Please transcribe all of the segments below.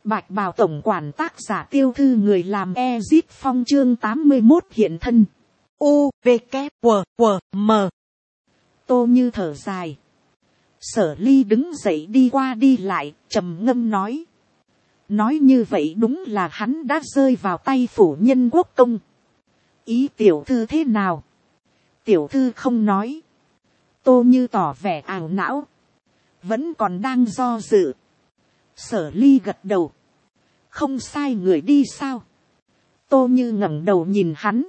Bạch bào tổng quản tác giả Tiêu Thư, người làm Ezit Phong, chương 81 hiện thân. U, V, K, W, W, M. Tô Như thở dài. Sở Ly đứng dậy đi qua đi lại, trầm ngâm nói. Nói như vậy đúng là hắn đã rơi vào tay phủ nhân quốc công. Ý tiểu thư thế nào? Tiểu thư không nói. Tô Như tỏ vẻ ảo não. Vẫn còn đang do dự. Sở Ly gật đầu. Không sai người đi sao? Tô Như ngẩng đầu nhìn hắn.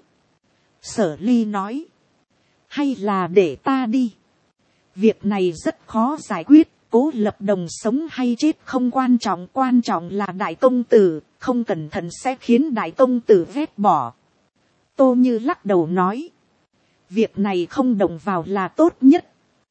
Sở Ly nói. Hay là để ta đi. Việc này rất khó giải quyết. Cố Lập Đồng sống hay chết không quan trọng. Quan trọng là đại công tử. Không cẩn thận sẽ khiến đại công tử vét bỏ. Tô Như lắc đầu nói. Việc này không động vào là tốt nhất.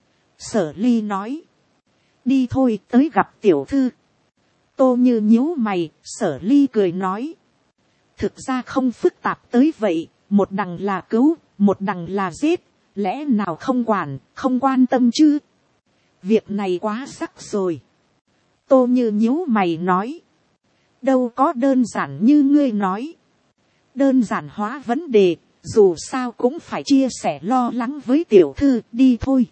Sở Ly nói. Đi thôi, tới gặp tiểu thư. Tô Như nhíu mày, Sở Ly cười nói. Thực ra không phức tạp tới vậy, một đằng là cứu, một đằng là giết, lẽ nào không quản, không quan tâm chứ? Việc này quá sắc rồi. Tô Như nhíu mày nói. Đâu có đơn giản như ngươi nói. Đơn giản hóa vấn đề, dù sao cũng phải chia sẻ lo lắng với tiểu thư, đi thôi.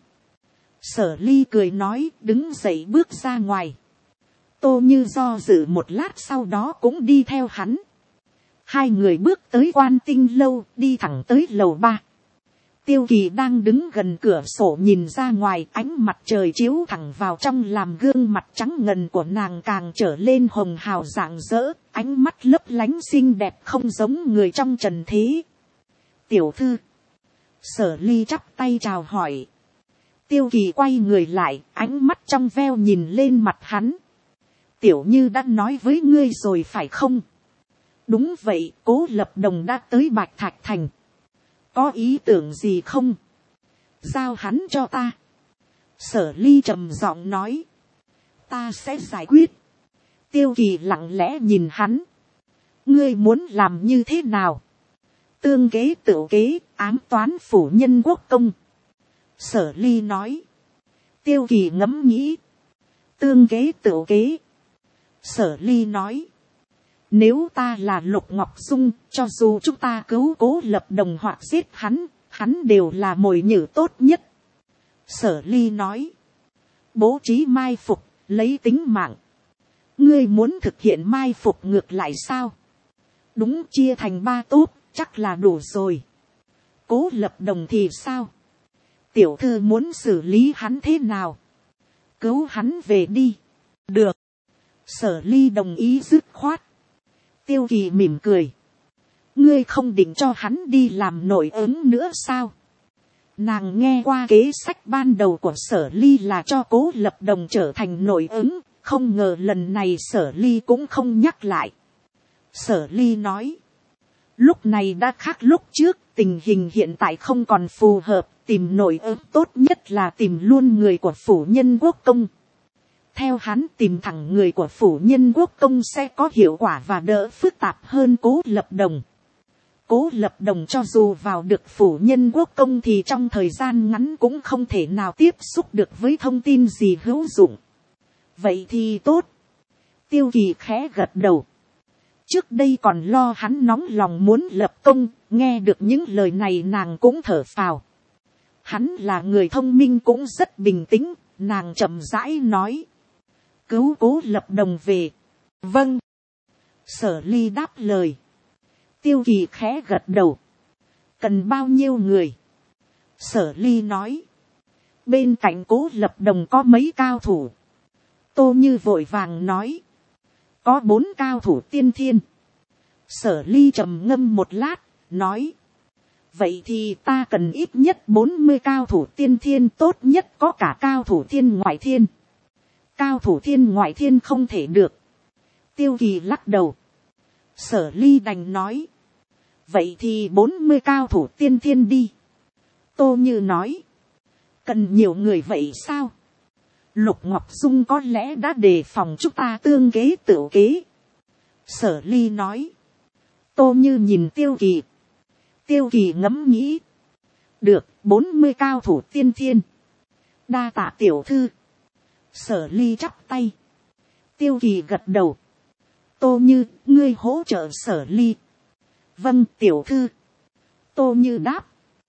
Sở Ly cười nói, đứng dậy bước ra ngoài. Tô Như do dự một lát, sau đó cũng đi theo hắn. Hai người bước tới Quan Tinh lâu, đi thẳng tới lầu 3. Tiêu Kỳ đang đứng gần cửa sổ nhìn ra ngoài, ánh mặt trời chiếu thẳng vào trong làm gương mặt trắng ngần của nàng càng trở lên hồng hào rạng rỡ, ánh mắt lấp lánh xinh đẹp không giống người trong trần thế. Tiểu thư. Sở Ly chắp tay chào hỏi. Tiêu Kỳ quay người lại, ánh mắt trong veo nhìn lên mặt hắn. Tiểu Như đã nói với ngươi rồi phải không? Đúng vậy, Cố Lập Đồng đã tới Bạch Thạch Thành. Có ý tưởng gì không? Giao hắn cho ta. Sở Ly trầm giọng nói. Ta sẽ giải quyết. Tiêu Kỳ lặng lẽ nhìn hắn. Ngươi muốn làm như thế nào? Tương kế tự kế, ám toán phủ nhân quốc công. Sở Ly nói. Tiêu Kỳ ngẫm nghĩ. Tương kế tự kế. Sở Ly nói. Nếu ta là Lục Ngọc Dung, cho dù chúng ta cứu Cố Lập Đồng hoặc giết hắn, hắn đều là mồi nhử tốt nhất. Sở Ly nói. Bố trí mai phục, lấy tính mạng. Ngươi muốn thực hiện mai phục ngược lại sao? Đúng, chia thành 3 tốt, chắc là đủ rồi. Cố Lập Đồng thì sao? Tiểu thư muốn xử lý hắn thế nào? Cứu hắn về đi. Được. Sở Ly đồng ý dứt khoát. Tiêu Kỳ mỉm cười. Ngươi không định cho hắn đi làm nội ứng nữa sao? Nàng nghe qua kế sách ban đầu của Sở Ly là cho Cố Lập Đồng trở thành nội ứng. Không ngờ lần này Sở Ly cũng không nhắc lại. Sở Ly nói. Lúc này đã khác lúc trước. Tình hình hiện tại không còn phù hợp. Tìm nội ứng tốt nhất là tìm luôn người của phủ nhân quốc công. Theo hắn tìm thẳng người của phủ nhân quốc công sẽ có hiệu quả và đỡ phức tạp hơn Cố Lập Đồng. Cố Lập Đồng cho dù vào được phủ nhân quốc công thì trong thời gian ngắn cũng không thể nào tiếp xúc được với thông tin gì hữu dụng. Vậy thì tốt. Tiêu Kỳ khẽ gật đầu. Trước đây còn lo hắn nóng lòng muốn lập công, nghe được những lời này nàng cũng thở phào. Hắn là người thông minh cũng rất bình tĩnh, nàng chậm rãi nói. Cứu Cố Lập Đồng về. Vâng. Sở Ly đáp lời. Tiêu Kỳ khẽ gật đầu. Cần bao nhiêu người? Sở Ly nói. Bên cạnh Cố Lập Đồng có mấy cao thủ? Tô Như vội vàng nói. Có 4 cao thủ tiên thiên. Sở Ly trầm ngâm một lát, nói. Vậy thì ta cần ít nhất 40 cao thủ tiên thiên, tốt nhất có cả cao thủ thiên ngoại thiên. Cao thủ thiên ngoại thiên không thể được. Tiêu Kỳ lắc đầu. Sở Ly đành nói. Vậy thì 40 cao thủ tiên thiên đi. Tô Như nói. Cần nhiều người vậy sao? Lục Ngọc Dung có lẽ đã đề phòng chúng ta tương kế tự kế. Sở Ly nói. Tô Như nhìn Tiêu Kỳ. Tiêu Kỳ ngẫm nghĩ. Được, 40 cao thủ tiên thiên. Đa tạ tiểu thư. Sở Ly chắp tay. Tiêu Kỳ gật đầu. Tô Như, ngươi hỗ trợ Sở Ly. Vâng tiểu thư. Tô Như đáp.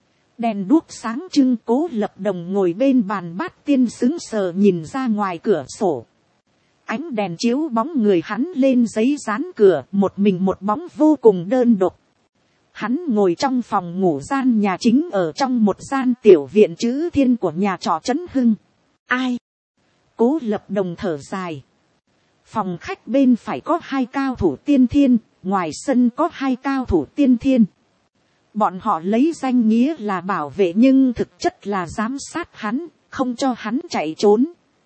Đèn đuốc sáng trưng. Cố Lập Đồng ngồi bên bàn bát tiên sững sờ nhìn ra ngoài cửa sổ. Ánh đèn chiếu bóng người hắn lên giấy dán cửa, một mình một bóng vô cùng đơn độc. Hắn ngồi trong phòng ngủ gian nhà chính ở trong một gian tiểu viện chữ thiên của nhà trọ Trấn Hưng. Ai? Cố Lập Đồng thở dài. Phòng khách bên phải có 2 cao thủ tiên thiên, ngoài sân có 2 cao thủ tiên thiên. Bọn họ lấy danh nghĩa là bảo vệ nhưng thực chất là giám sát hắn, không cho hắn chạy trốn.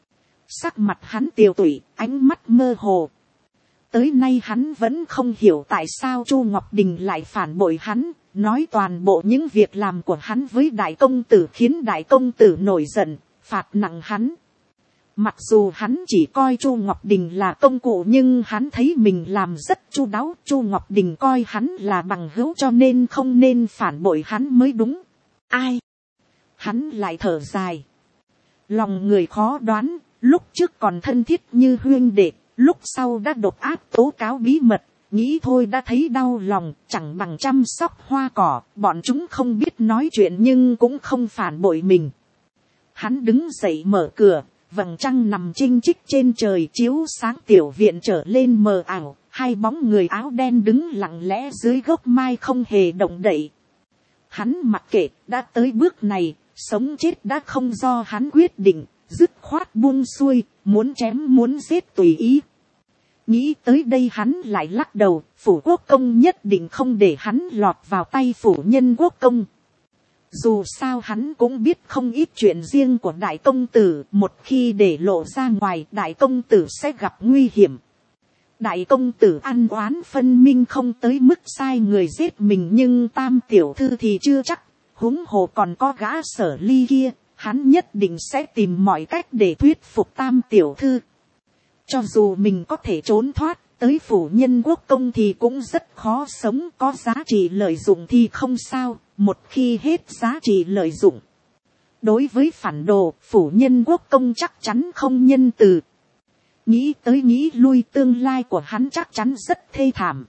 Sắc mặt hắn tiều tụy, ánh mắt mơ hồ. Tới nay hắn vẫn không hiểu tại sao Chu Ngọc Đình lại phản bội hắn, nói toàn bộ những việc làm của hắn với đại công tử khiến đại công tử nổi giận, phạt nặng hắn. Mặc dù hắn chỉ coi Chu Ngọc Đình là công cụ nhưng hắn thấy mình làm rất chu đáo. Chu Ngọc Đình coi hắn là bằng hữu cho nên không nên phản bội hắn mới đúng. Ai? Hắn lại thở dài. Lòng người khó đoán, lúc trước còn thân thiết như huynh đệ, lúc sau đã độc ác tố cáo bí mật, nghĩ thôi đã thấy đau lòng, chẳng bằng chăm sóc hoa cỏ. Bọn chúng không biết nói chuyện nhưng cũng không phản bội mình. Hắn đứng dậy mở cửa. Vầng trăng nằm chênh chích trên trời chiếu sáng tiểu viện trở lên mờ ảo. 2 bóng người áo đen đứng lặng lẽ dưới gốc mai không hề động đậy. Hắn mặc kệ, đã tới bước này, sống chết đã không do hắn quyết định, dứt khoát buông xuôi, muốn chém muốn giết tùy ý. Nghĩ tới đây hắn lại lắc đầu, phủ quốc công nhất định không để hắn lọt vào tay phủ nhân quốc công. Dù sao hắn cũng biết không ít chuyện riêng của đại công tử, một khi để lộ ra ngoài đại công tử sẽ gặp nguy hiểm. Đại công tử ăn oán phân minh không tới mức sai người giết mình nhưng Tam tiểu thư thì chưa chắc, huống hồ còn có gã Sở Ly kia, hắn nhất định sẽ tìm mọi cách để thuyết phục Tam tiểu thư. Cho dù mình có thể trốn thoát tới phủ nhân quốc công thì cũng rất khó sống, có giá trị lợi dụng thì không sao, một khi hết giá trị lợi dụng. Đối với phản đồ, phủ nhân quốc công chắc chắn không nhân từ. Nghĩ tới nghĩ lui tương lai của hắn chắc chắn rất thê thảm.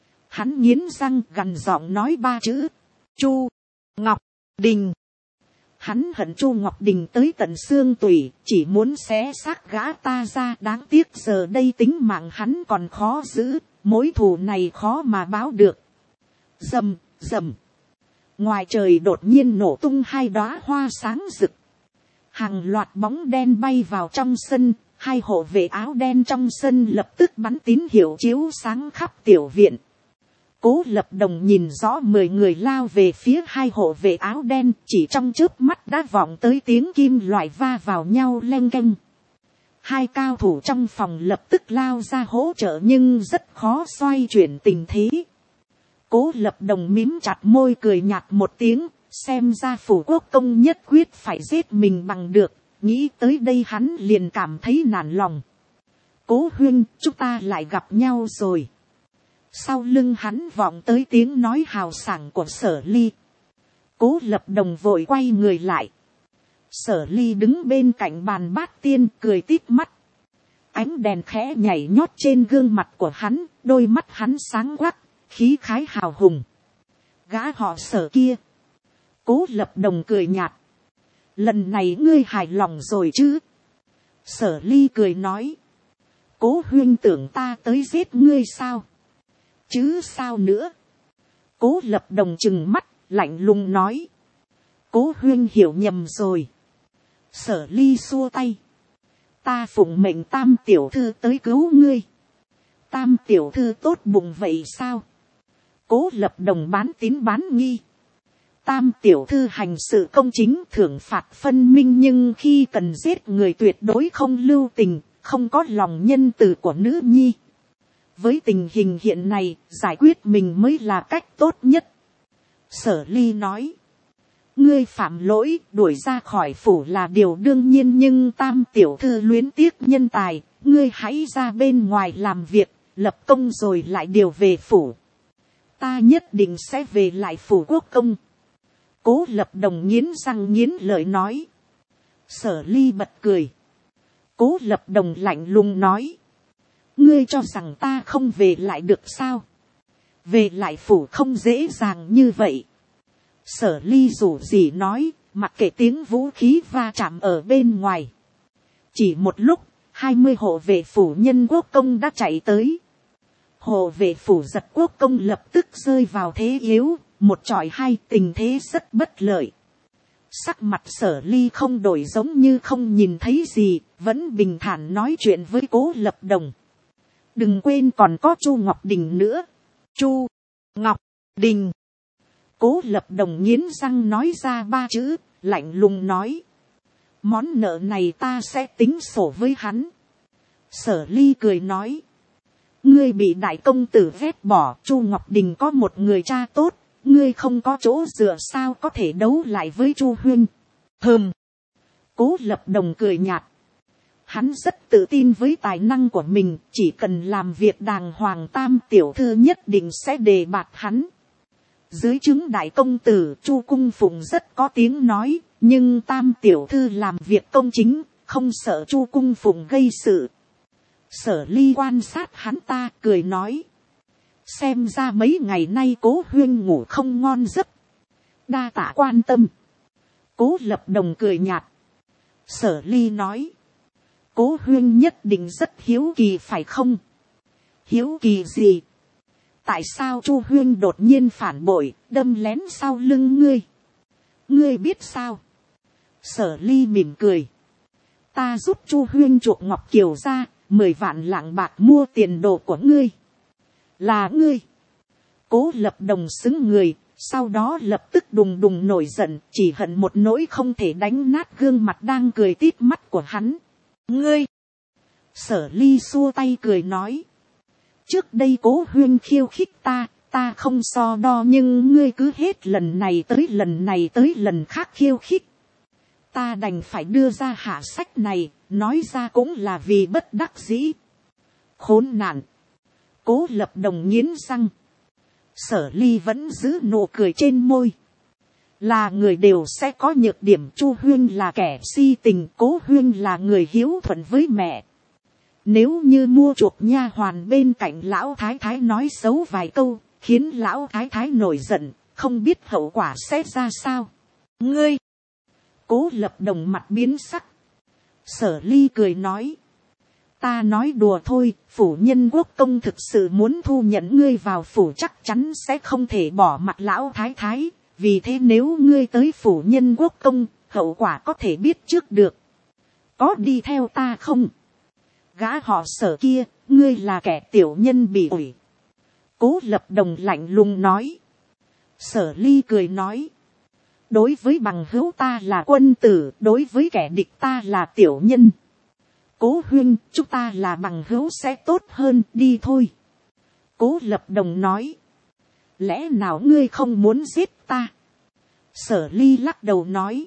Hắn nghiến răng gằn giọng nói 3 chữ. Chu Ngọc Đình. Hắn hận Chu Ngọc Đình tới tận xương tủy, chỉ muốn xé xác gã ta ra. Đáng tiếc giờ đây tính mạng hắn còn khó giữ, mối thù này khó mà báo được. Rầm, rầm. Ngoài trời đột nhiên nổ tung 2 đóa hoa sáng rực. Hàng loạt bóng đen bay vào trong sân, 2 hộ vệ áo đen trong sân lập tức bắn tín hiệu chiếu sáng khắp tiểu viện. Cố Lập Đồng nhìn rõ 10 người lao về phía 2 hộ vệ áo đen, chỉ trong chớp mắt đã vọng tới tiếng kim loại va vào nhau leng keng. 2 cao thủ trong phòng lập tức lao ra hỗ trợ nhưng rất khó xoay chuyển tình thế. Cố Lập Đồng mím chặt môi cười nhạt một tiếng, xem ra phủ quốc công nhất quyết phải giết mình bằng được, nghĩ tới đây hắn liền cảm thấy nản lòng. Cố huynh, chúng ta lại gặp nhau rồi. Sau lưng hắn vọng tới tiếng nói hào sảng của Sở Ly. Cố Lập Đồng vội quay người lại. Sở Ly đứng bên cạnh bàn bát tiên cười tít mắt. Ánh đèn khẽ nhảy nhót trên gương mặt của hắn, đôi mắt hắn sáng quắc, khí khái hào hùng. Gã họ Sở kia. Cố Lập Đồng cười nhạt. Lần này ngươi hài lòng rồi chứ? Sở Ly cười nói. Cố huynh tưởng ta tới giết ngươi sao? Chứ sao nữa? Cố Lập Đồng trừng mắt, lạnh lùng nói. Cố huynh hiểu nhầm rồi. Sở Ly xua tay. Ta phụng mệnh Tam tiểu thư tới cứu ngươi. Tam tiểu thư tốt bụng vậy sao? Cố Lập Đồng bán tín bán nghi. Tam tiểu thư hành sự công chính, thưởng phạt phân minh, nhưng khi cần giết người tuyệt đối không lưu tình, không có lòng nhân từ của nữ nhi. Với tình hình hiện nay, giải quyết mình mới là cách tốt nhất. Sở Ly nói. Ngươi phạm lỗi, đuổi ra khỏi phủ là điều đương nhiên, nhưng Tam tiểu thư luyến tiếc nhân tài, ngươi hãy ra bên ngoài làm việc, lập công rồi lại điều về phủ. Ta nhất định sẽ về lại phủ quốc công. Cố Lập Đồng nghiến răng nghiến lợi nói. Sở Ly bật cười. Cố Lập Đồng lạnh lùng nói. ngươi cho rằng ta không về lại được sao, về lại phủ không dễ dàng như vậy. Sở Ly rủ gì nói, mặc kệ tiếng vũ khí va chạm ở bên ngoài. Chỉ một lúc, 20 hộ vệ phủ nhân quốc công đã chạy tới. Hộ vệ phủ giật quốc công lập tức rơi vào thế yếu, một chọi hai, tình thế rất bất lợi. Sắc mặt Sở Ly không đổi, giống như không nhìn thấy gì, vẫn bình thản nói chuyện với Cố Lập Đồng. Đừng quên còn có Chu Ngọc Đình nữa. Chu Ngọc Đình. Cố Lập Đồng nghiến răng nói ra 3 chữ, lạnh lùng nói. Món nợ này ta sẽ tính sổ với hắn. Sở Ly cười nói. Ngươi bị đại công tử vét bỏ, Chu Ngọc Đình có một người cha tốt, ngươi không có chỗ dựa sao có thể đấu lại với Chu huynh. Hừm. Cố Lập Đồng cười nhạt. Hắn rất tự tin với tài năng của mình, chỉ cần làm việc đàng hoàng, Tam tiểu thư nhất định sẽ đề bạt hắn. Dưới trướng đại công tử, Chu Cung Phụng rất có tiếng nói, nhưng Tam tiểu thư làm việc công chính, không sợ Chu Cung Phụng gây sự. Sở Ly quan sát hắn ta, cười nói. Xem ra mấy ngày nay Cố huynh ngủ không ngon giấc. Đa tạ quan tâm. Cố Lập Đồng cười nhạt. Sở Ly nói. Cố huynh nhất định rất hiếu kỳ phải không? Hiếu kỳ gì? Tại sao Chu huynh đột nhiên phản bội, đâm lén sau lưng ngươi? Ngươi biết sao? Sở Ly mỉm cười. Ta giúp Chu huynh chuộc Ngọc Kiều ra, 10 vạn lạng bạc mua tiền đồ của ngươi. Là ngươi. Cố Lập Đồng xứng người, sau đó lập tức đùng đùng nổi giận, chỉ hận một nỗi không thể đánh nát gương mặt đang cười tít mắt của hắn. Ngươi. Sở Ly xua tay cười nói. Trước đây Cố huynh khiêu khích ta, ta không so đo, nhưng ngươi cứ hết lần này tới lần khác khiêu khích. Ta đành phải đưa ra hạ sách này, nói ra cũng là vì bất đắc dĩ. Khốn nạn. Cố Lập Đồng nghiến răng. Sở Ly vẫn giữ nụ cười trên môi. Là người đều sẽ có nhược điểm, Chu huynh là kẻ si tình, Cố huynh là người hiếu thuận với mẹ. Nếu như mua chuộc nha hoàn bên cạnh lão thái thái nói xấu vài câu, khiến lão thái thái nổi giận, không biết hậu quả sẽ ra sao. Ngươi. Cố Lập Đồng mặt biến sắc. Sở Ly cười nói. Ta nói đùa thôi, phủ nhân quốc công thực sự muốn thu nhận ngươi vào phủ chắc chắn sẽ không thể bỏ mặt lão thái thái. Vì thế nếu ngươi tới phủ nhân quốc công, hậu quả có thể biết trước được. Có đi theo ta không? Gã họ Sở kia, ngươi là kẻ tiểu nhân bị ủi. Cố Lập Đồng lạnh lùng nói. Sở Ly cười nói. Đối với bằng hữu ta là quân tử, đối với kẻ địch ta là tiểu nhân. Cố huynh, chúng ta là bằng hữu sẽ tốt hơn, đi thôi. Cố Lập Đồng nói. Lẽ nào ngươi không muốn giết ta? Sở Ly lắc đầu nói.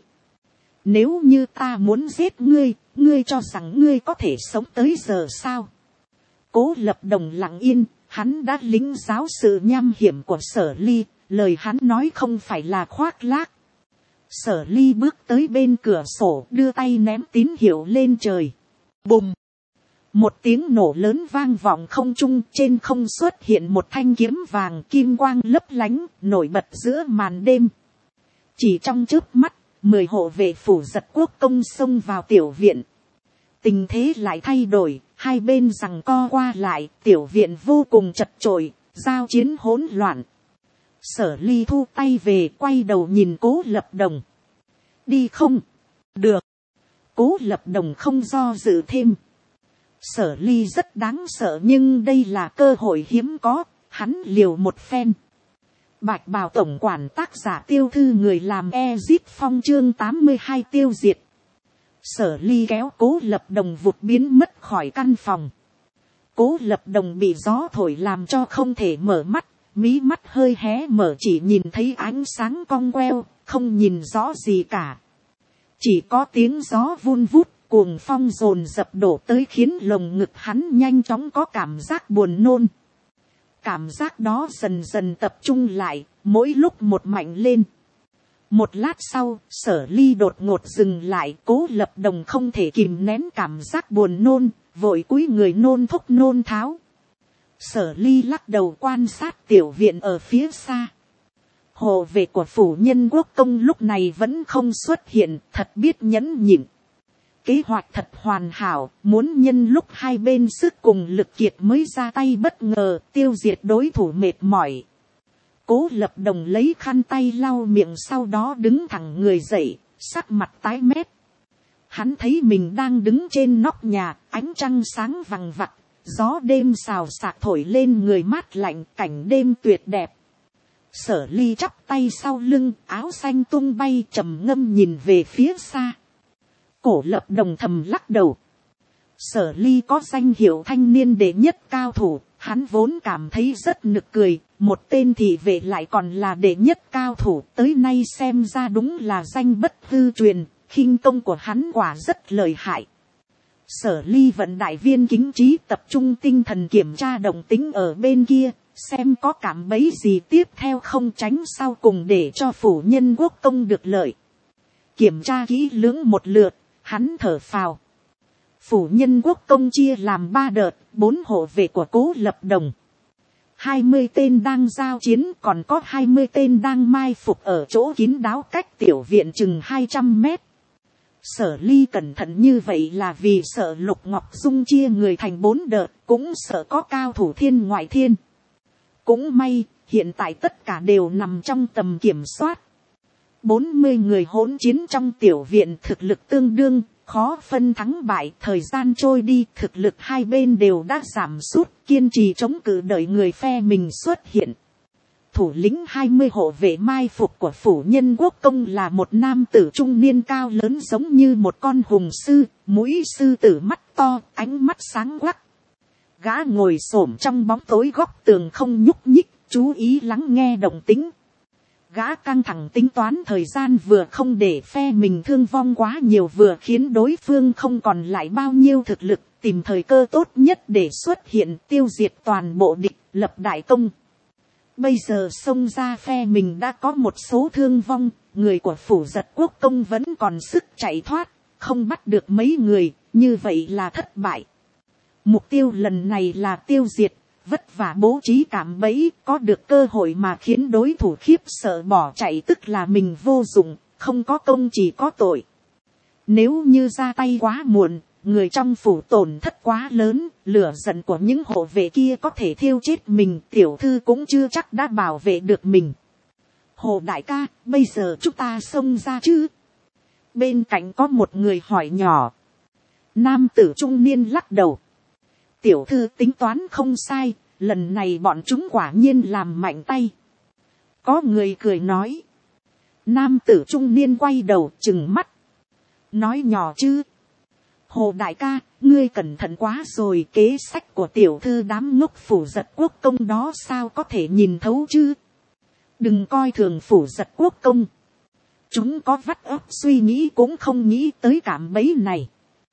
Nếu như ta muốn giết ngươi, ngươi cho rằng ngươi có thể sống tới giờ sao? Cố Lập Đồng lặng yên, hắn đã lĩnh giáo sự nham hiểm của Sở Ly, lời hắn nói không phải là khoác lác. Sở Ly bước tới bên cửa sổ, đưa tay ném tín hiệu lên trời. Bùm! Một tiếng nổ lớn vang vọng không trung, trên không xuất hiện một thanh kiếm vàng kim quang lấp lánh, nổi bật giữa màn đêm. Chỉ trong chớp mắt, 10 hộ vệ phủ giật quốc công xông vào tiểu viện. Tình thế lại thay đổi, hai bên giằng co qua lại, tiểu viện vô cùng chật chội, giao chiến hỗn loạn. Sở Ly thu tay về, quay đầu nhìn Cố Lập Đồng. Đi không? Được. Cố Lập Đồng không do dự thêm. Sở Ly rất đáng sợ, nhưng đây là cơ hội hiếm có, hắn liều một phen. Bạch Bào tổng quản, tác giả Tiêu Thư, người làm Ezip Phong, chương 82 tiêu diệt. Sở Ly kéo Cố Lập Đồng vụt biến mất khỏi căn phòng. Cố Lập Đồng bị gió thổi làm cho không thể mở mắt, mí mắt hơi hé mở, chỉ nhìn thấy ánh sáng cong queo, không nhìn rõ gì cả. Chỉ có tiếng gió vun vút, cuồng phong dồn dập đổ tới, khiến lồng ngực hắn nhanh chóng có cảm giác buồn nôn. Cảm giác đó dần dần tập trung lại, mỗi lúc một mạnh lên. Một lát sau, Sở Ly đột ngột dừng lại, Cố Lập Đồng không thể kìm nén cảm giác buồn nôn, vội cúi người nôn thốc nôn tháo. Sở Ly lắc đầu quan sát tiểu viện ở phía xa. Hộ vệ của phủ Nhân Quốc công lúc này vẫn không xuất hiện, thật biết nhẫn nhịn. Kế hoạch thật hoàn hảo, muốn nhân lúc hai bên sức cùng lực kiệt mới ra tay bất ngờ, tiêu diệt đối thủ mệt mỏi. Cố Lập Đồng lấy khăn tay lau miệng, sau đó đứng thẳng người dậy, sắc mặt tái mét. Hắn thấy mình đang đứng trên nóc nhà, ánh trăng sáng vằng vặc, gió đêm xào xạc thổi lên người mát lạnh, cảnh đêm tuyệt đẹp. Sở Ly chắp tay sau lưng, áo xanh tung bay, trầm ngâm nhìn về phía xa. Cố Lập Đồng thầm lắc đầu. Sở Ly có danh hiệu thanh niên đệ nhất cao thủ, hắn vốn cảm thấy rất nực cười, một tên thị vệ lại còn là đệ nhất cao thủ, tới nay xem ra đúng là danh bất hư truyền, khinh công của hắn quả rất lợi hại. Sở Ly vận đại viên kính trí tập trung tinh thần kiểm tra động tính ở bên kia, xem có cảm bẫy gì tiếp theo không, tránh sau cùng để cho phủ Nhân Quốc công được lợi. Kiểm tra kỹ lưỡng một lượt, hắn thở phào. Phủ Nhân Quốc công chia làm 3 đợt, 4 hộ vệ của Cố Lập Đồng. 20 tên đang giao chiến, còn có 20 tên đang mai phục ở chỗ kín đáo cách tiểu viện chừng 200 mét. Sở Ly cẩn thận như vậy là vì sợ Lục Ngọc Dung chia người thành 4 đợt, cũng sợ có cao thủ thiên ngoại thiên. Cũng may, hiện tại tất cả đều nằm trong tầm kiểm soát. 40 người hỗn chiến trong tiểu viện, thực lực tương đương, khó phân thắng bại. Thời gian trôi đi, thực lực hai bên đều đã giảm sút, kiên trì chống cự đợi người phe mình xuất hiện. Thủ lĩnh 20 hộ vệ mai phục của phủ Nhân Quốc công là một nam tử trung niên cao lớn, giống như một con hùng sư, mũi sư tử, mắt to, ánh mắt sáng quắc. Gã ngồi xổm trong bóng tối góc tường không nhúc nhích, chú ý lắng nghe động tĩnh. Gã căng thẳng tính toán thời gian, vừa không để phe mình thương vong quá nhiều, vừa khiến đối phương không còn lại bao nhiêu thực lực, tìm thời cơ tốt nhất để xuất hiện, tiêu diệt toàn bộ địch, lập đại công. Bây giờ xông ra phe mình đã có một số thương vong, người của phủ Giật Quốc công vẫn còn sức chạy thoát, không bắt được mấy người, như vậy là thất bại. Mục tiêu lần này là tiêu diệt, vất vả bố trí cạm bẫy, có được cơ hội mà khiến đối thủ khiếp sợ bỏ chạy, tức là mình vô dụng, không có công chỉ có tội. Nếu như ra tay quá muộn, người trong phủ tổn thất quá lớn, lửa giận của những hộ vệ kia có thể thiêu chết mình, tiểu thư cũng chưa chắc đã bảo vệ được mình. Hồ đại ca, bây giờ chúng ta xông ra chứ? Bên cạnh có một người hỏi nhỏ. Nam tử trung niên lắc đầu. Tiểu thư tính toán không sai, lần này bọn chúng quả nhiên làm mạnh tay. Có người cười nói. Nam tử trung niên quay đầu trừng mắt. Nói nhỏ chứ. Hồ đại ca, ngươi cẩn thận quá rồi, kế sách của tiểu thư đám ngốc phủ Giật Quốc công đó sao có thể nhìn thấu chứ. Đừng coi thường phủ Giật Quốc công. Chúng có vắt óc suy nghĩ cũng không nghĩ tới cạm bẫy này.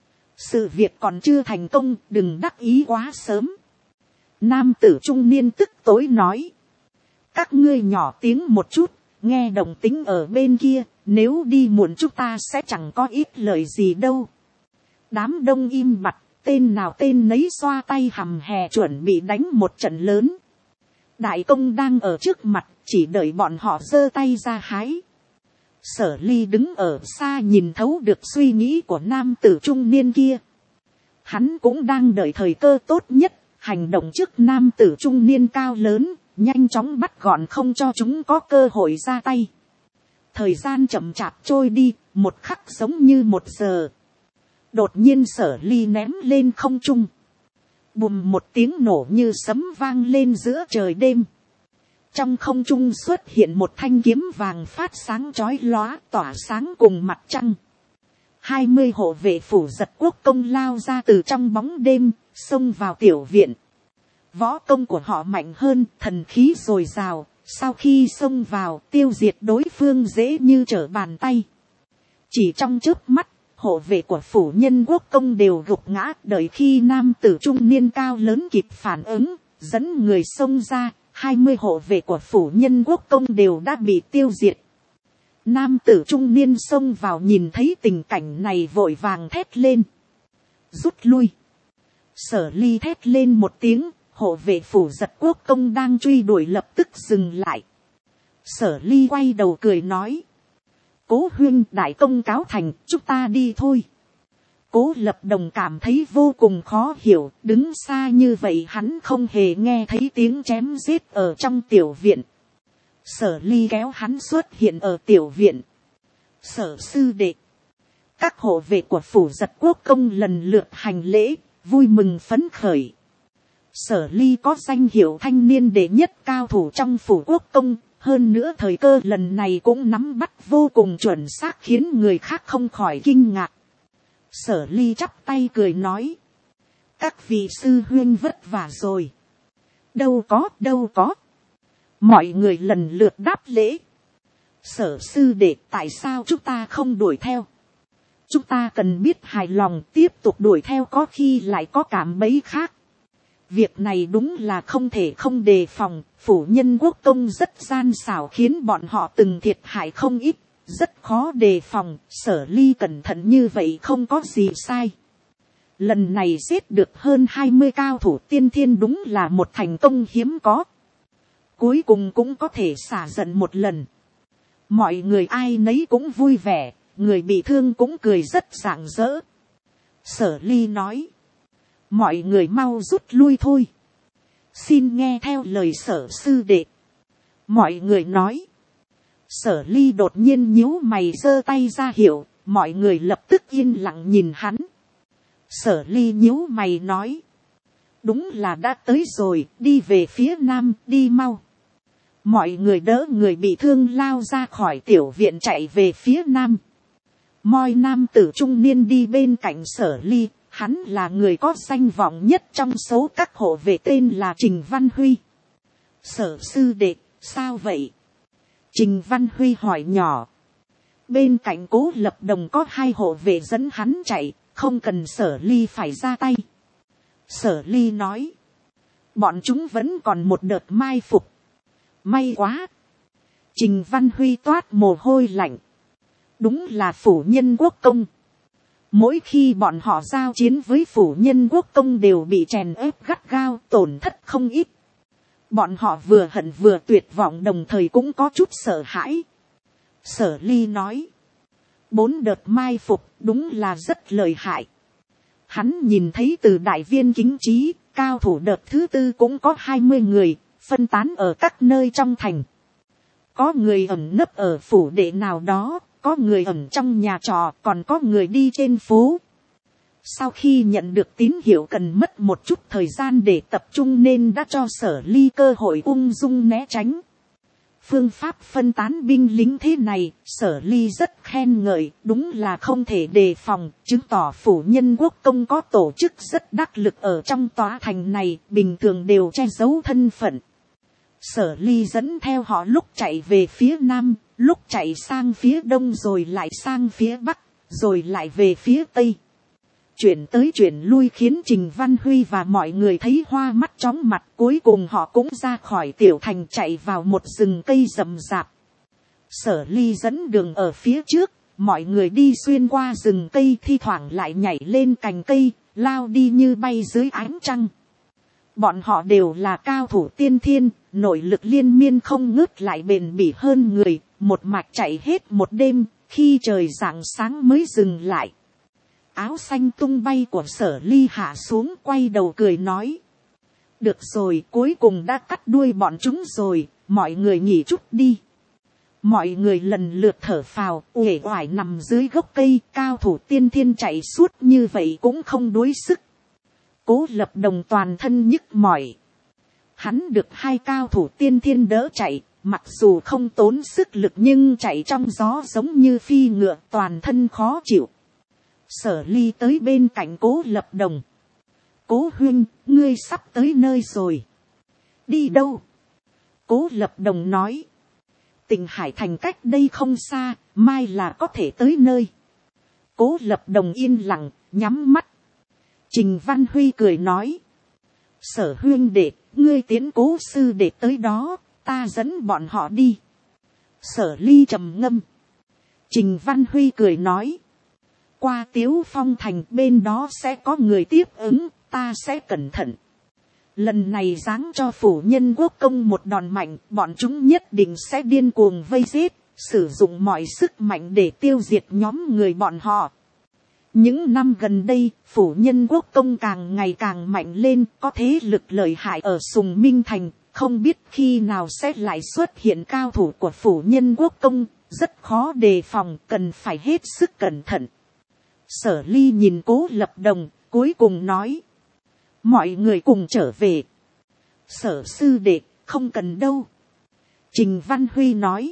Sự việc còn chưa thành công, đừng đắc ý quá sớm. Nam tử trung niên tức tối nói. Các ngươi nhỏ tiếng một chút, nghe động tính ở bên kia, nếu đi muộn chúng ta sẽ chẳng có ít lời gì đâu. Đám đông im bặt, tên nào tên nấy xoa tay hầm hè chuẩn bị đánh một trận lớn. Đại công đang ở trước mặt, chỉ đợi bọn họ giơ tay ra hái. Sở Ly đứng ở xa nhìn thấu được suy nghĩ của nam tử trung niên kia. Hắn cũng đang đợi thời cơ tốt nhất, hành động trước nam tử trung niên cao lớn, nhanh chóng bắt gọn không cho chúng có cơ hội ra tay. Thời gian chậm chạp trôi đi, một khắc giống như một giờ. Đột nhiên Sở Ly ném lên không trung. Bùm một tiếng nổ như sấm vang lên giữa trời đêm. Trong không trung xuất hiện một thanh kiếm vàng phát sáng chói lóa, tỏa sáng cùng mặt trăng. 20 hộ vệ phủ Giật Quốc công lao ra từ trong bóng đêm, xông vào tiểu viện. Võ công của họ mạnh hơn, thần khí dồi dào, sau khi xông vào, tiêu diệt đối phương dễ như trở bàn tay. Chỉ trong chớp mắt, hộ vệ của phủ Nhân Quốc công đều gục ngã, đợi khi nam tử trung niên cao lớn kịp phản ứng, dẫn người xông ra, 20 hộ vệ của phủ Nhân Quốc công đều đã bị tiêu diệt. Nam tử trung niên xông vào nhìn thấy tình cảnh này vội vàng thét lên. Rút lui. Sở Ly thét lên một tiếng, hộ vệ Phủ Giật Quốc công đang truy đuổi lập tức dừng lại. Sở Ly quay đầu cười nói. Cố huynh, đại công cáo thành, chúng ta đi thôi. Cố Lập Đồng cảm thấy vô cùng khó hiểu, đứng xa như vậy hắn không hề nghe thấy tiếng chém giết ở trong tiểu viện. Sở Ly kéo hắn xuất hiện ở tiểu viện. Sở sư đệ. Các hộ vệ của Phủ Giật Quốc công lần lượt hành lễ, vui mừng phấn khởi. Sở Ly có danh hiệu thanh niên đệ nhất cao thủ trong Phủ Quốc công, hơn nữa thời cơ lần này cũng nắm bắt vô cùng chuẩn xác khiến người khác không khỏi kinh ngạc. Sở Ly chắp tay cười nói. Các vị sư huynh vất vả rồi. Đâu có. Mọi người lần lượt đáp lễ. Sở sư đệ, tại sao chúng ta không đuổi theo? Chúng ta cần biết hài lòng, tiếp tục đuổi theo có khi lại có cảm bẫy khác. Việc này đúng là không thể không đề phòng, Phủ Nhân Quốc công rất gian xảo khiến bọn họ từng thiệt hại không ít, rất khó đề phòng. Sở Ly cẩn thận như vậy không có gì sai. Lần này giết được hơn 20 cao thủ tiên thiên đúng là một thành công hiếm có. Cuối cùng cũng có thể xả giận một lần. Mọi người ai nấy cũng vui vẻ, người bị thương cũng cười rất rạng rỡ. Sở Ly nói. Mọi người mau rút lui thôi. Xin nghe theo lời Sở sư đệ. Mọi người nói. Sở Ly đột nhiên nhíu mày giơ tay ra hiệu, mọi người lập tức yên lặng nhìn hắn. Sở Ly nhíu mày nói. Đúng là đã tới rồi, đi về phía nam, đi mau. Mọi người đỡ người bị thương lao ra khỏi tiểu viện chạy về phía nam. Moi nam tử trung niên đi bên cạnh Sở Ly, hắn là người có danh vọng nhất trong số các hộ vệ, tên là Trình Văn Huy. Sở sư đệ, sao vậy? Trình Văn Huy hỏi nhỏ. Bên cạnh Cố Lập Đồng có 2 hộ vệ dẫn hắn chạy, không cần Sở Ly phải ra tay. Sở Ly nói. Bọn chúng vẫn còn một đợt mai phục. May quá. Trình Văn Huy toát mồ hôi lạnh. Đúng là Phủ Nhân Quốc công. Mỗi khi bọn họ giao chiến với Phủ Nhân Quốc công đều bị chèn ép gắt gao, tổn thất không ít. Bọn họ vừa hận vừa tuyệt vọng, đồng thời cũng có chút sợ hãi. Sở Ly nói. 4 đợt mai phục đúng là rất lợi hại. Hắn nhìn thấy từ đại viên Kính Trí, cao thủ đợt thứ 4 cũng có 20 người, phân tán ở các nơi trong thành. Có người ẩn nấp ở phủ đệ nào đó, có người ẩn trong nhà trọ, còn có người đi trên phố. Sau khi nhận được tín hiệu cần mất một chút thời gian để tập trung nên đã cho Sở Ly cơ hội ung dung né tránh. Phương pháp phân tán binh lính thế này, Sở Ly rất khen ngợi, đúng là không thể đề phòng, chứng tỏ Phủ Nhân Quốc công có tổ chức rất đắc lực ở trong tòa thành này, bình thường đều che giấu thân phận. Sở Ly dẫn theo họ lúc chạy về phía nam, lúc chạy sang phía đông rồi lại sang phía bắc, rồi lại về phía tây. Chuyển tới chuyển lui khiến Trình Văn Huy và mọi người thấy hoa mắt chóng mặt, cuối cùng họ cũng ra khỏi tiểu thành chạy vào một rừng cây rậm rạp. Sở Ly dẫn đường ở phía trước, mọi người đi xuyên qua rừng cây, thi thoảng lại nhảy lên cành cây, lao đi như bay dưới ánh trăng. Bọn họ đều là cao thủ tiên thiên, nội lực liên miên không ngớt, lại bền bỉ hơn người, một mạch chạy hết một đêm, khi trời rạng sáng mới dừng lại. Áo xanh tung bay của Sở Ly hạ xuống, quay đầu cười nói. Được rồi, cuối cùng đã cắt đuôi bọn chúng rồi, mọi người nghỉ chút đi. Mọi người lần lượt thở phào, uể oải nằm dưới gốc cây, cao thủ tiên thiên chạy suốt như vậy cũng không đuối sức. Cố Lập Đồng toàn thân nhức mỏi. Hắn được 2 cao thủ tiên thiên đỡ chạy, mặc dù không tốn sức lực nhưng chạy trong gió giống như phi ngựa, toàn thân khó chịu. Sở Ly tới bên cạnh Cố Lập Đồng. Cố huynh, ngươi sắp tới nơi rồi. Đi đâu? Cố Lập Đồng nói. Tỉnh Hải Thành cách đây không xa, mai là có thể tới nơi. Cố Lập Đồng yên lặng, nhắm mắt. Trình Văn Huy cười nói. Sở huynh đệ, ngươi tiến Cố sư đệ tới đó, ta dẫn bọn họ đi. Sở Ly trầm ngâm. Trình Văn Huy cười nói. Qua Tiếu Phong thành bên đó sẽ có người tiếp ứng, ta sẽ cẩn thận. Lần này giáng cho phủ nhân quốc công một đòn mạnh, bọn chúng nhất định sẽ điên cuồng vây giết, sử dụng mọi sức mạnh để tiêu diệt nhóm người bọn họ. Những năm gần đây, phủ nhân quốc công càng ngày càng mạnh lên, có thế lực lợi hại ở Sùng Minh Thành, không biết khi nào sẽ lại xuất hiện cao thủ của phủ nhân quốc công, rất khó đề phòng, cần phải hết sức cẩn thận. Sở Ly nhìn Cố Lập Đồng, cuối cùng nói. Mọi người cùng trở về. Sở sư đệ, không cần đâu. Trình Văn Huy nói.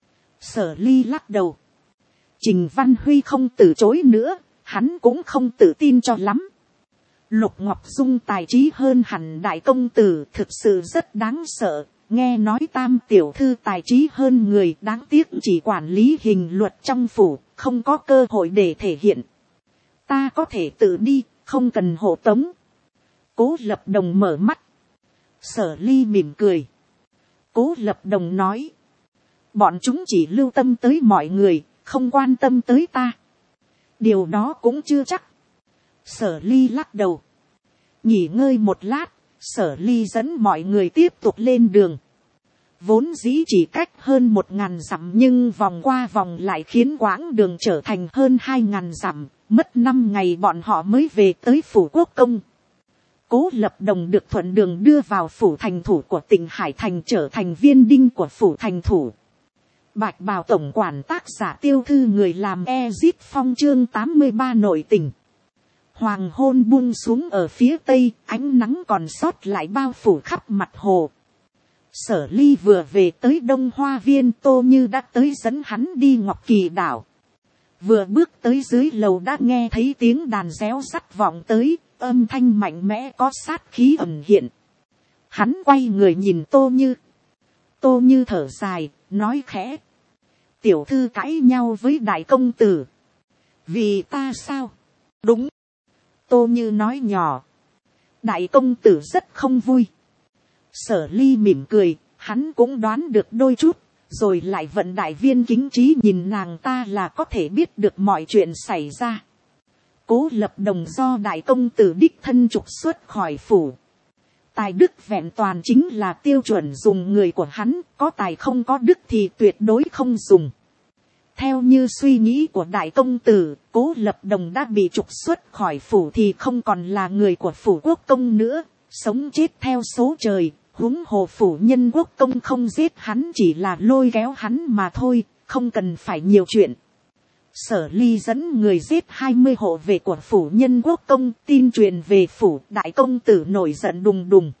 Sở Ly lắc đầu. Trình Văn Huy không từ chối nữa, hắn cũng không tự tin cho lắm. Lục Ngọc Dung tài trí hơn hẳn đại công tử, thực sự rất đáng sợ. Nghe nói Tam tiểu thư tài trí hơn người, đáng tiếc chỉ quản lý hình luật trong phủ, không có cơ hội để thể hiện. Ta có thể tự đi, không cần hộ tống. Cố Lập Đồng mở mắt. Sở Ly mỉm cười. Cố Lập Đồng nói. Bọn chúng chỉ lưu tâm tới mọi người, không quan tâm tới ta. Điều đó cũng chưa chắc. Sở Ly lắc đầu. Nghỉ ngơi một lát, Sở Ly dẫn mọi người tiếp tục lên đường. Vốn dĩ chỉ cách hơn 1000 dặm, nhưng vòng qua vòng lại khiến quãng đường trở thành hơn 2000 dặm. Mất 5 ngày bọn họ mới về tới phủ quốc công. Cố Lập Đồng được thuận đường đưa vào phủ thành thủ của tỉnh Hải Thành, trở thành viên đinh của phủ thành thủ. Bạch Bào tổng quản, tác giả Tiêu Thư, người làm Ezit Phong, chương 83 nội tình. Hoàng hôn buông xuống ở phía tây, ánh nắng còn sót lại bao phủ khắp mặt hồ. Sở Ly vừa về tới Đông Hoa Viên, Tô Như đã tới dẫn hắn đi Ngọc Kỳ đảo. Vừa bước tới dưới lầu đã nghe thấy tiếng đàn réo rắt vọng tới, âm thanh mạnh mẽ có sát khí ẩn hiện. Hắn quay người nhìn Tô Như. Tô Như thở dài, nói khẽ. Tiểu thư cãi nhau với đại công tử. Vì ta sao? Đúng. Tô Như nói nhỏ. Đại công tử rất không vui. Sở Ly mỉm cười, hắn cũng đoán được đôi chút, rồi lại vận đại viên kính trí nhìn nàng ta là có thể biết được mọi chuyện xảy ra. Cố Lập Đồng do đại công tử đích thân trục xuất khỏi phủ. Tài đức vẹn toàn chính là tiêu chuẩn dùng người của hắn, có tài không có đức thì tuyệt đối không dùng. Theo như suy nghĩ của đại công tử, Cố Lập Đồng đã bị trục xuất khỏi phủ thì không còn là người của phủ quốc công nữa, sống chết theo số trời. Huống hồ phủ nhân quốc công không giết hắn, chỉ là lôi kéo hắn mà thôi, không cần phải nhiều chuyện. Sở Ly dẫn người giết 20 hộ vệ của phủ nhân quốc công, tin truyền về phủ, đại công tử nổi giận đùng đùng.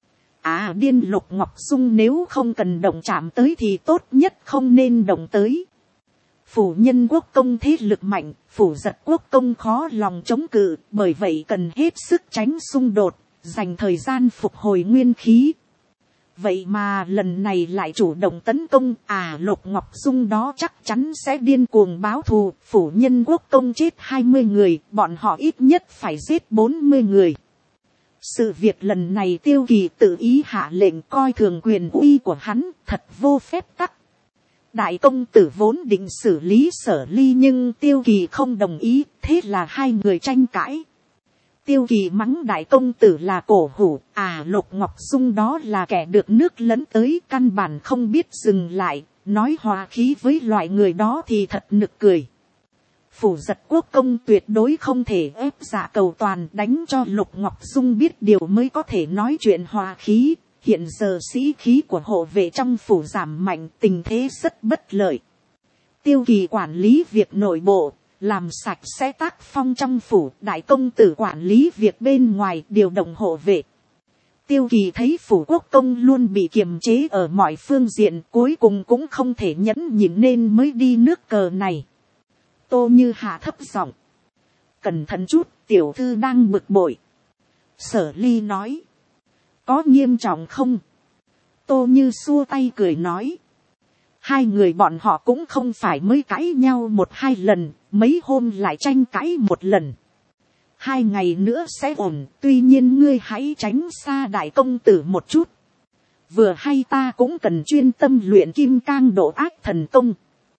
Điên Lục Ngọc Dung nếu không cần động chạm tới thì tốt nhất không nên động tới. Phủ nhân quốc công thế lực mạnh, phủ giật quốc công khó lòng chống cự, bởi vậy cần hết sức tránh xung đột, dành thời gian phục hồi nguyên khí. Vậy mà lần này lại chủ động tấn công, Lục Ngọc Dung đó chắc chắn sẽ điên cuồng báo thù. Phủ nhân quốc công chết 20 người, bọn họ ít nhất phải giết 40 người. Sự việc lần này Tiêu Kỳ tự ý hạ lệnh, coi thường quyền uy của hắn, thật vô phép tắc. Đại công tử vốn định xử lý Sở Ly nhưng Tiêu Kỳ không đồng ý, thế là hai người tranh cãi. Tiêu Kỳ mắng đại công tử là cổ hủ, Lục Ngọc Dung đó là kẻ được nước lấn tới, căn bản không biết dừng lại, nói hòa khí với loại người đó thì thật nực cười. Phủ giật quốc công tuyệt đối không thể ép dạ cầu toàn, đánh cho Lục Ngọc Dung biết điều mới có thể nói chuyện hòa khí. Hiện giờ sĩ khí của hộ vệ trong phủ giảm mạnh, tình thế rất bất lợi. Tiêu Kỳ quản lý việc nội bộ, làm sạch sẽ tác phong trong phủ, đại công tử quản lý việc bên ngoài, điều động hộ vệ. Tiêu Kỳ thấy phủ quốc công luôn bị kiềm chế ở mọi phương diện, cuối cùng cũng không thể nhẫn nhịn nên mới đi nước cờ này. Tô Như hạ thấp giọng. Cẩn thận chút, tiểu thư đang bực bội. Sở Ly nói. Có nghiêm trọng không? Tô Như xua tay cười nói. Hai người bọn họ cũng không phải mới cãi nhau 1-2 lần, mấy hôm lại tranh cãi một lần. 2 ngày nữa sẽ ổn, tuy nhiên ngươi hãy tránh xa đại công tử một chút. Vừa hay ta cũng cần chuyên tâm luyện kim cang độ ác thần công.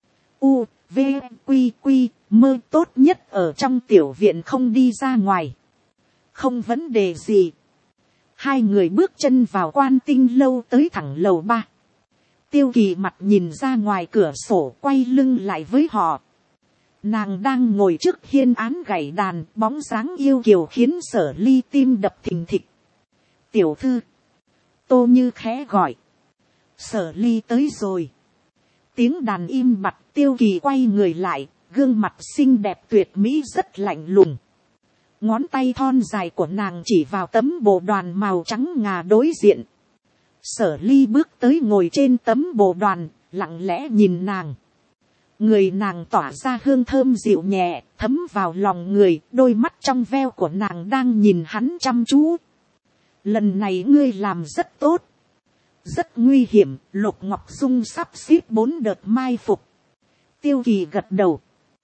V, Quy, Mơ, tốt nhất ở trong tiểu viện không đi ra ngoài. không vấn đề gì. Hai người bước chân vào Quan Tinh lâu tới thẳng lầu 3. Tiêu Kỳ mặt nhìn ra ngoài cửa sổ, quay lưng lại với họ. Nàng đang ngồi trước hiên án gảy đàn, bóng dáng yêu kiều khiến Sở Ly tim đập thình thịch. Tiểu thư. Tô Như khẽ gọi. Sở Ly tới rồi. Tiếng đàn im bặt, Tiêu Kỳ quay người lại, gương mặt xinh đẹp tuyệt mỹ rất lạnh lùng. Ngón tay thon dài của nàng chỉ vào tấm bồ đoàn màu trắng ngà đối diện. Sở Ly bước tới ngồi trên tấm bồ đoàn, lặng lẽ nhìn nàng. Người nàng tỏa ra hương thơm dịu nhẹ, thấm vào lòng người, đôi mắt trong veo của nàng đang nhìn hắn chăm chú. Lần này ngươi làm rất tốt. Rất nguy hiểm, Lục Ngọc Dung sắp xếp 4 đợt mai phục. Tiêu Kỳ gật đầu.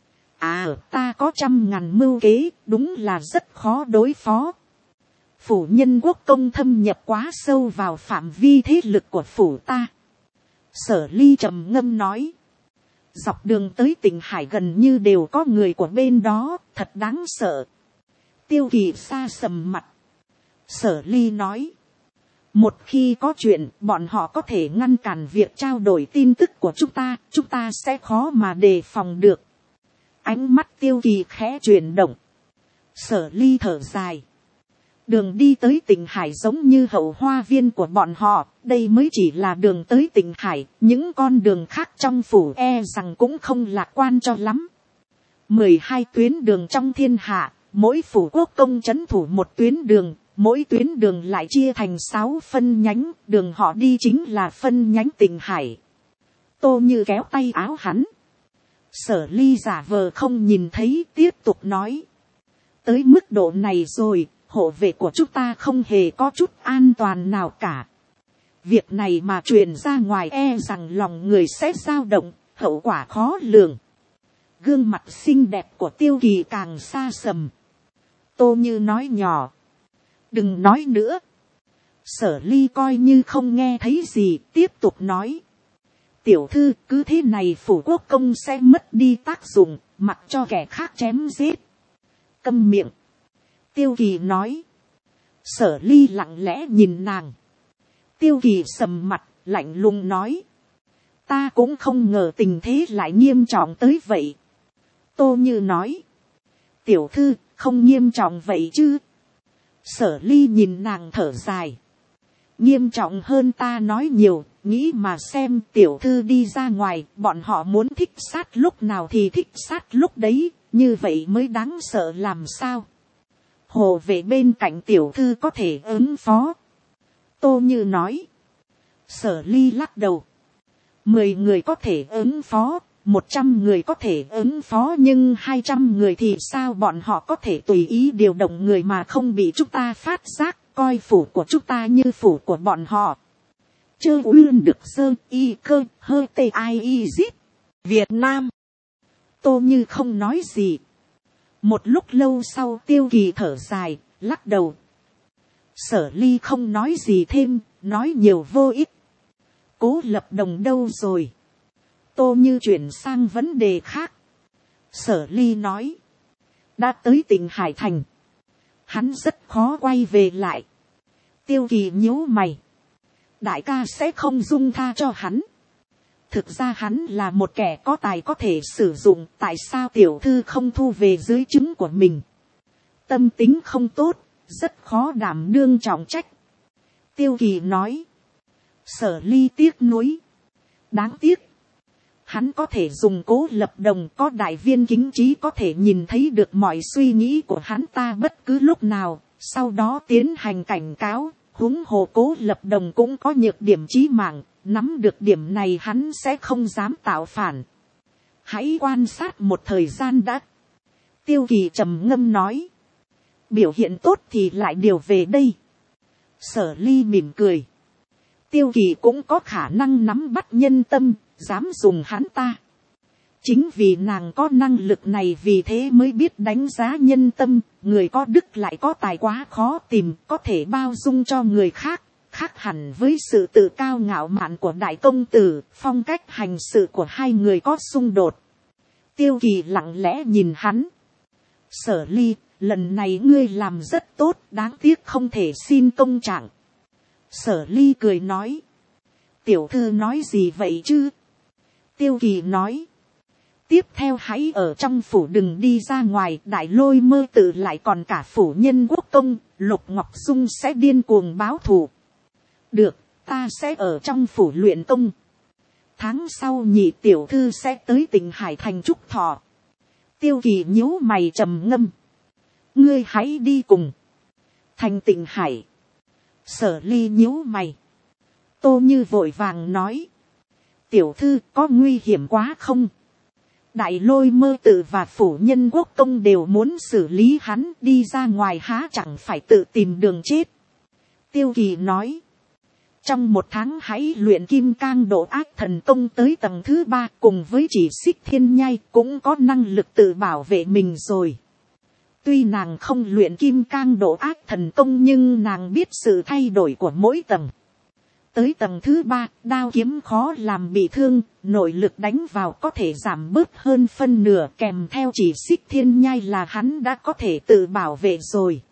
Ta có 100.000 mưu kế, đúng là rất khó đối phó. Phủ Nhân Quốc công thâm nhập quá sâu vào phạm vi thế lực của phủ ta. Sở Ly trầm ngâm nói. Dọc đường tới Tỉnh Hải gần như đều có người của bên đó, thật đáng sợ. Tiêu Kỳ xa sầm mặt. Sở Ly nói. Một khi có chuyện, bọn họ có thể ngăn cản việc trao đổi tin tức của chúng ta sẽ khó mà đề phòng được. Ánh mắt Tiêu Kỳ khẽ chuyển động. Sở Ly thở dài. Đường đi tới Tỉnh Hải giống như hậu hoa viên của bọn họ, đây mới chỉ là đường tới Tỉnh Hải, những con đường khác trong phủ e rằng cũng không lạc quan cho lắm. 12 tuyến đường trong thiên hạ, mỗi phủ quốc công trấn thủ một tuyến đường, mỗi tuyến đường lại chia thành 6 phân nhánh, đường họ đi chính là phân nhánh Tỉnh Hải. Tô Như kéo tay áo hắn. Sở Ly giả vờ không nhìn thấy, tiếp tục nói. Tới mức độ này rồi, hộ vệ của chúng ta không hề có chút an toàn nào cả. Việc này mà truyền ra ngoài e rằng lòng người sẽ dao động, hậu quả khó lường. Gương mặt xinh đẹp của Tiêu Kỳ càng xa sầm. Tô Như nói nhỏ. Đừng nói nữa. Sở Ly coi như không nghe thấy gì, tiếp tục nói. Tiểu thư, cứ thế này phủ quốc công sẽ mất đi tác dụng, mặc cho kẻ khác chém giết. Câm miệng. Tiêu Kỳ nói. Sở Ly lặng lẽ nhìn nàng. Tiêu Kỳ sầm mặt, lạnh lùng nói. Ta cũng không ngờ tình thế lại nghiêm trọng tới vậy. Tô Như nói. Tiểu thư, không nghiêm trọng vậy chứ. Sở Ly nhìn nàng thở dài. Nghiêm trọng hơn ta nói nhiều, nghĩ mà xem, tiểu thư đi ra ngoài, bọn họ muốn thích sát lúc nào thì thích sát lúc đấy, như vậy mới đáng sợ làm sao. Hộ vệ bên cạnh tiểu thư có thể ứng phó. Tô Như nói. Sở Ly lắc đầu. 10 người có thể ứng phó, 100 người có thể ứng phó, nhưng 200 người thì sao? Bọn họ có thể tùy ý điều động người mà không bị chúng ta phát giác, coi phủ của chúng ta như phủ của bọn họ. Chơ uyên được sơ y cơ hơi tê ai y zip. Việt Nam. Tô Như không nói gì. Một lúc lâu sau Tiêu Kỳ thở dài, lắc đầu. Sở Ly không nói gì thêm, nói nhiều vô ích. Cố Lập Đồng đâu rồi? Tô Như chuyển sang vấn đề khác. Sở Ly nói. Đã tới Tỉnh Hải Thành. Hắn rất khó quay về lại. Tiêu Kỳ nhíu mày. Đại ca sẽ không dung tha cho hắn. Thực ra hắn là một kẻ có tài có thể sử dụng. Tại sao tiểu thư không thu về dưới trướng của mình? Tâm tính không tốt, rất khó đảm đương trọng trách. Tiêu Kỳ nói. Sở Ly tiếc nuối. Đáng tiếc. Hắn có thể dùng Cố Lập Đồng, có đại viên kính trí có thể nhìn thấy được mọi suy nghĩ của hắn ta bất cứ lúc nào, sau đó tiến hành cảnh cáo. Huống hồ Cố Lập Đồng cũng có nhược điểm chí mạng, nắm được điểm này hắn sẽ không dám tạo phản. Hãy quan sát một thời gian đã. Tiêu Kỳ trầm ngâm nói. Biểu hiện tốt thì lại điều về đây. Sở Ly mỉm cười. Tiêu Kỳ cũng có khả năng nắm bắt nhân tâm, dám dùng hắn ta. Chính vì nàng có năng lực này vì thế mới biết đánh giá nhân tâm, người có đức lại có tài quá khó tìm, có thể bao dung cho người khác, khác hẳn với sự tự cao ngạo mạn của đại công tử, phong cách hành sự của hai người có xung đột. Tiêu Kỳ lặng lẽ nhìn hắn. Sở Ly, lần này ngươi làm rất tốt, đáng tiếc không thể xin công trạng. Sở Ly cười nói, tiểu thư nói gì vậy chứ? Tiêu Kỳ nói, tiếp theo hãy ở trong phủ đừng đi ra ngoài, Đại Lôi Mơ Tự lại còn cả phủ Nhân Quốc Công, Lục Ngọc Dung sẽ điên cuồng báo thù. Được, ta sẽ ở trong phủ luyện công. Tháng sau nhị tiểu thư sẽ tới tỉnh Hải Thành chúc thọ. Tiêu Kỳ nhíu mày trầm ngâm. Ngươi hãy đi cùng. Thành tỉnh Hải. Sở Ly nhíu mày. Tô Như vội vàng nói. Tiểu thư có nguy hiểm quá không? Đại Lôi Mơ Tự và phủ Nhân Quốc Công đều muốn xử lý hắn, đi ra ngoài há chẳng phải tự tìm đường chết. Tiêu Kỳ nói. Trong 1 tháng hãy luyện Kim Cang Độ Ác Thần Công tới tầng thứ 3, cùng với Chỉ Xích Thiên Nhai cũng có năng lực tự bảo vệ mình rồi. Tuy nàng không luyện Kim Cang Độ Ác Thần Công nhưng nàng biết sự thay đổi của mỗi tầng. Tới tầng thứ 3, đao kiếm khó làm bị thương, nội lực đánh vào có thể giảm bớt hơn phân nửa, kèm theo Chỉ Xích Thiên Nhai là hắn đã có thể tự bảo vệ rồi.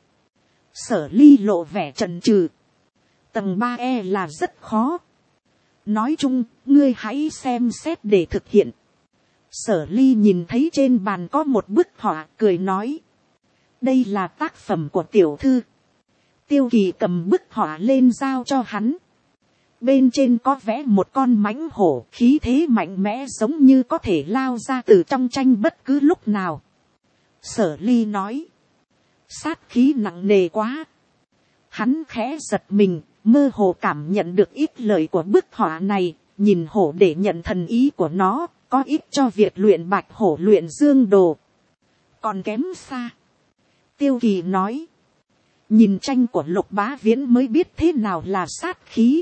Sở Ly lộ vẻ chần chừ. Tầng 3E là rất khó. Nói chung, ngươi hãy xem xét để thực hiện. Sở Ly nhìn thấy trên bàn có một bức họa, cười nói. Đây là tác phẩm của tiểu thư. Tiêu Kỳ cầm bức họa lên giao cho hắn. Bên trên có vẽ một con mãnh hổ, khí thế mạnh mẽ giống như có thể lao ra từ trong tranh bất cứ lúc nào. Sở Ly nói. Sát khí nặng nề quá. Hắn khẽ giật mình, mơ hồ cảm nhận được ít lời của bức họa này, nhìn hổ để nhận thần ý của nó, có ích cho việc luyện bạch hổ luyện dương đồ. Còn kém xa. Tiêu Kỳ nói. Nhìn tranh của Lục Bá Viễn mới biết thế nào là sát khí.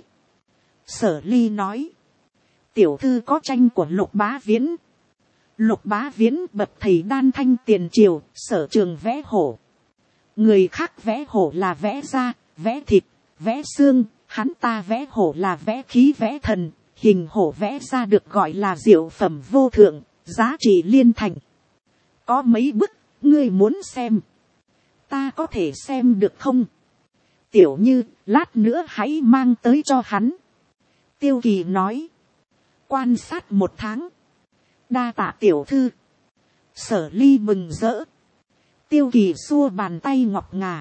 Sở Ly nói. Tiểu thư có tranh của Lục Bá Viễn. Lục Bá Viễn bậc thầy đan thanh tiền triều, sở trường vẽ hổ. Người khác vẽ hổ là vẽ da, vẽ thịt, vẽ xương, hắn ta vẽ hổ là vẽ khí vẽ thần, hình hổ vẽ ra được gọi là diệu phẩm vô thượng, giá trị liên thành. Có mấy bức, ngươi muốn xem. Ta có thể xem được không? Tiểu Như, lát nữa hãy mang tới cho hắn. Tiêu Kỳ nói. Quan sát 1 tháng. Đa tạ tiểu thư. Sở Ly mừng rỡ. Tiêu Kỳ xua bàn tay ngọc ngà.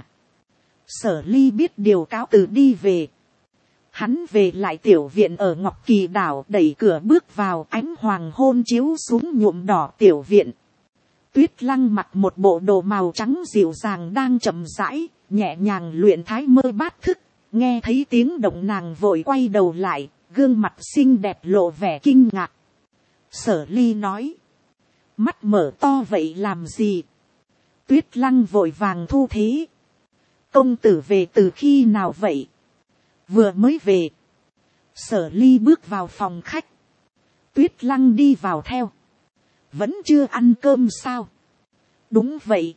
Sở Ly biết điều cáo từ đi về. Hắn về lại tiểu viện ở Ngọc Kỳ đảo, đẩy cửa bước vào, ánh hoàng hôn chiếu xuống nhuộm đỏ tiểu viện. Tuyết Lăng mặc một bộ đồ màu trắng dịu dàng đang chậm rãi, nhẹ nhàng luyện Thái Mơ Bát Thức. Nghe thấy tiếng động nàng vội quay đầu lại, gương mặt xinh đẹp lộ vẻ kinh ngạc. Sở Ly nói. Mắt mở to vậy làm gì? Tuyết Lăng vội vàng thu thế. Công tử về từ khi nào vậy? Vừa mới về. Sở Ly bước vào phòng khách. Tuyết Lăng đi vào theo. Vẫn chưa ăn cơm sao? Đúng vậy.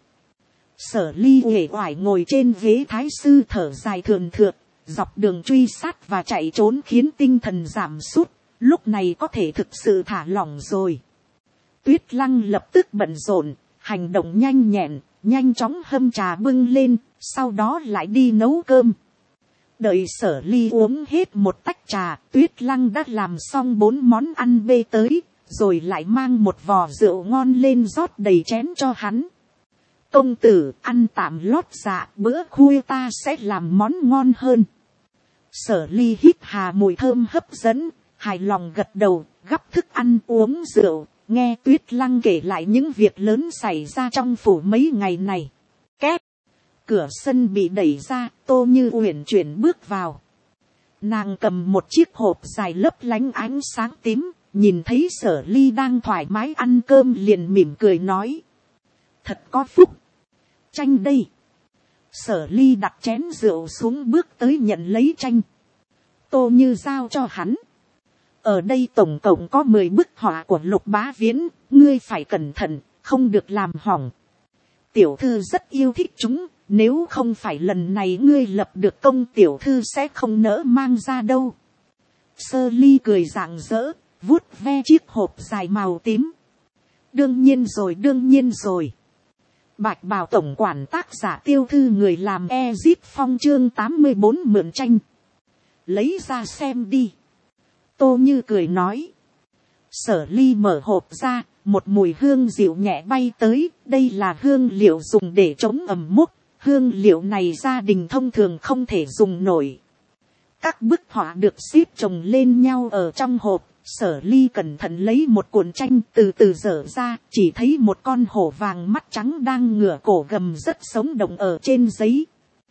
Sở Ly uể oải ngồi trên ghế thái sư thở dài thườn thượt. Dọc đường truy sát và chạy trốn khiến tinh thần giảm sút. Lúc này có thể thực sự thả lỏng rồi. Tuyết Lăng lập tức bận rộn, hành động nhanh nhẹn, nhanh chóng hâm trà bưng lên, sau đó lại đi nấu cơm. Đợi Sở Ly uống hết một tách trà, Tuyết Lăng đã làm xong 4 món ăn bê tới, rồi lại mang một vò rượu ngon lên rót đầy chén cho hắn. Công tử ăn tạm lót dạ, bữa khuya ta sẽ làm món ngon hơn. Sở Ly hít hà mùi thơm hấp dẫn, hài lòng gật đầu, gắp thức ăn uống rượu, nghe Tuyết Lăng kể lại những việc lớn xảy ra trong phủ mấy ngày này. Két, cửa sân bị đẩy ra, Tô Như uyển chuyển bước vào. Nàng cầm một chiếc hộp dài lấp lánh ánh sáng tím, nhìn thấy Sở Ly đang thoải mái ăn cơm liền mỉm cười nói. Thật có phúc. Tranh đây. Sở Ly đặt chén rượu xuống bước tới nhận lấy tranh. Tô Như giao cho hắn. Ở đây tổng cộng có 10 bức họa của Lục Bá Viễn, ngươi phải cẩn thận, không được làm hỏng. Tiểu thư rất yêu thích chúng, nếu không phải lần này ngươi lập được công tiểu thư sẽ không nỡ mang ra đâu. Sơ Ly cười rạng rỡ, vuốt ve chiếc hộp dài màu tím. Đương nhiên rồi. Bạch bào tổng quản tác giả tiêu thư người làm Ezip Phong chương 84 mượn tranh. Lấy ra xem đi. Tô Như cười nói. Sở Ly mở hộp ra, một mùi hương dịu nhẹ bay tới. Đây là hương liệu dùng để chống ẩm mốc. Hương liệu này gia đình thông thường không thể dùng nổi. Các bức họa được xếp chồng lên nhau ở trong hộp. Sở Ly cẩn thận lấy một cuộn tranh từ từ dở ra, chỉ thấy một con hổ vàng mắt trắng đang ngửa cổ gầm rất sống động ở trên giấy.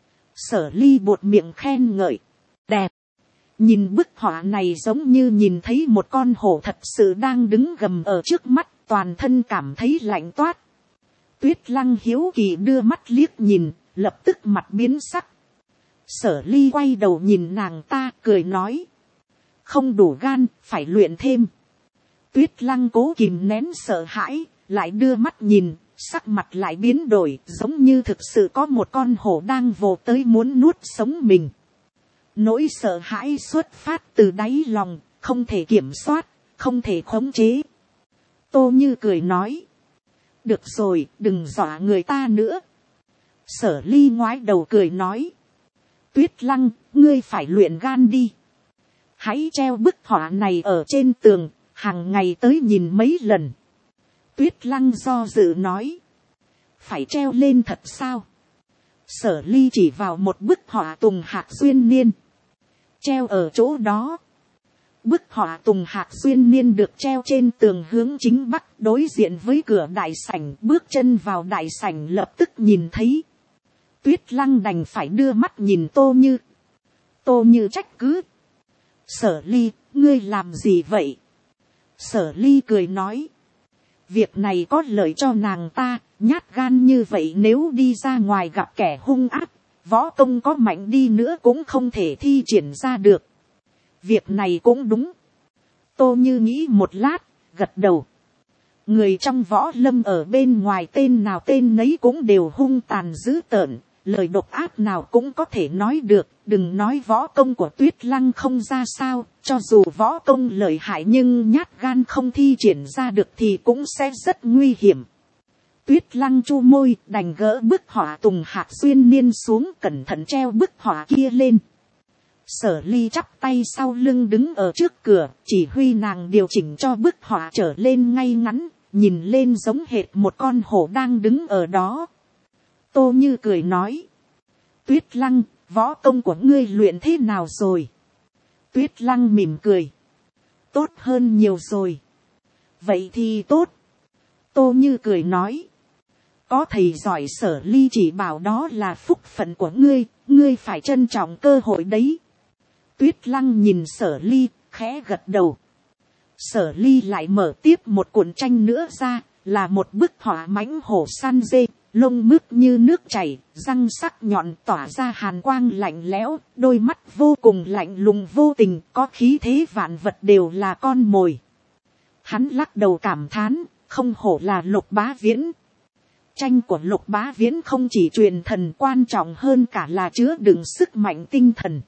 Sở Ly buột miệng khen ngợi. Đẹp. Nhìn bức họa này giống như nhìn thấy một con hổ thật sự đang đứng gầm ở trước mắt, toàn thân cảm thấy lạnh toát. Tuyết Lăng hiếu kỳ đưa mắt liếc nhìn, lập tức mặt biến sắc. Sở Ly quay đầu nhìn nàng ta, cười nói. Không đủ gan, phải luyện thêm. Tuyết Lăng cố kìm nén sợ hãi, lại đưa mắt nhìn, sắc mặt lại biến đổi, giống như thực sự có một con hổ đang vồ tới muốn nuốt sống mình. Nỗi sợ hãi xuất phát từ đáy lòng, không thể kiểm soát, không thể khống chế. Tô Như cười nói. Được rồi, đừng dọa người ta nữa. Sở Ly ngoái đầu cười nói. Tuyết Lăng, ngươi phải luyện gan đi. Hãy treo bức họa này ở trên tường, hàng ngày tới nhìn mấy lần. Tuyết Lăng do dự nói. Phải treo lên thật sao? Sở Ly chỉ vào một bức họa Tùng Hạc Duyên Niên. Treo ở chỗ đó. Bức họa Tùng Hạc Duyên Niên được treo trên tường hướng chính bắc, đối diện với cửa đại sảnh. Bước chân vào đại sảnh lập tức nhìn thấy. Tuyết Lăng đành phải đưa mắt nhìn Tô Như. Tô Như trách cứ. Sở Ly, ngươi làm gì vậy? Sở Ly cười nói. Việc này có lợi cho nàng ta, nhát gan như vậy nếu đi ra ngoài gặp kẻ hung ác, võ công có mạnh đi nữa cũng không thể thi triển ra được. Việc này cũng đúng. Tô Như nghĩ một lát, gật đầu. Người trong võ lâm ở bên ngoài tên nào tên nấy cũng đều hung tàn dữ tợn. Lời độc ác nào cũng có thể nói được, đừng nói võ công của Tuyết Lăng không ra sao, cho dù võ công lợi hại nhưng nhát gan không thi triển ra được thì cũng sẽ rất nguy hiểm. Tuyết Lăng chu môi, đành gỡ bức họa Tùng Hạc Duyên Niên xuống, cẩn thận treo bức họa kia lên. Sở Ly chắp tay sau lưng đứng ở trước cửa, chỉ huy nàng điều chỉnh cho bức họa trở lên ngay ngắn, nhìn lên giống hệt một con hổ đang đứng ở đó. Tô Như cười nói. Tuyết Lăng, võ công của ngươi luyện thế nào rồi? Tuyết Lăng mỉm cười. Tốt hơn nhiều rồi. Vậy thì tốt. Tô Như cười nói. Có thầy giỏi Sở Ly chỉ bảo đó là phúc phận của ngươi, ngươi phải trân trọng cơ hội đấy. Tuyết Lăng nhìn Sở Ly, khẽ gật đầu. Sở Ly lại mở tiếp một cuộn tranh nữa ra, là một bức họa mãnh hổ săn dê. Lông mướt như nước chảy, răng sắc nhọn tỏa ra hàn quang lạnh lẽo, đôi mắt vô cùng lạnh lùng vô tình, có khí thế vạn vật đều là con mồi. Hắn lắc đầu cảm thán, không hổ là Lục Bá Viễn. Tranh của Lục Bá Viễn không chỉ truyền thần, quan trọng hơn cả là chứa đựng sức mạnh tinh thần.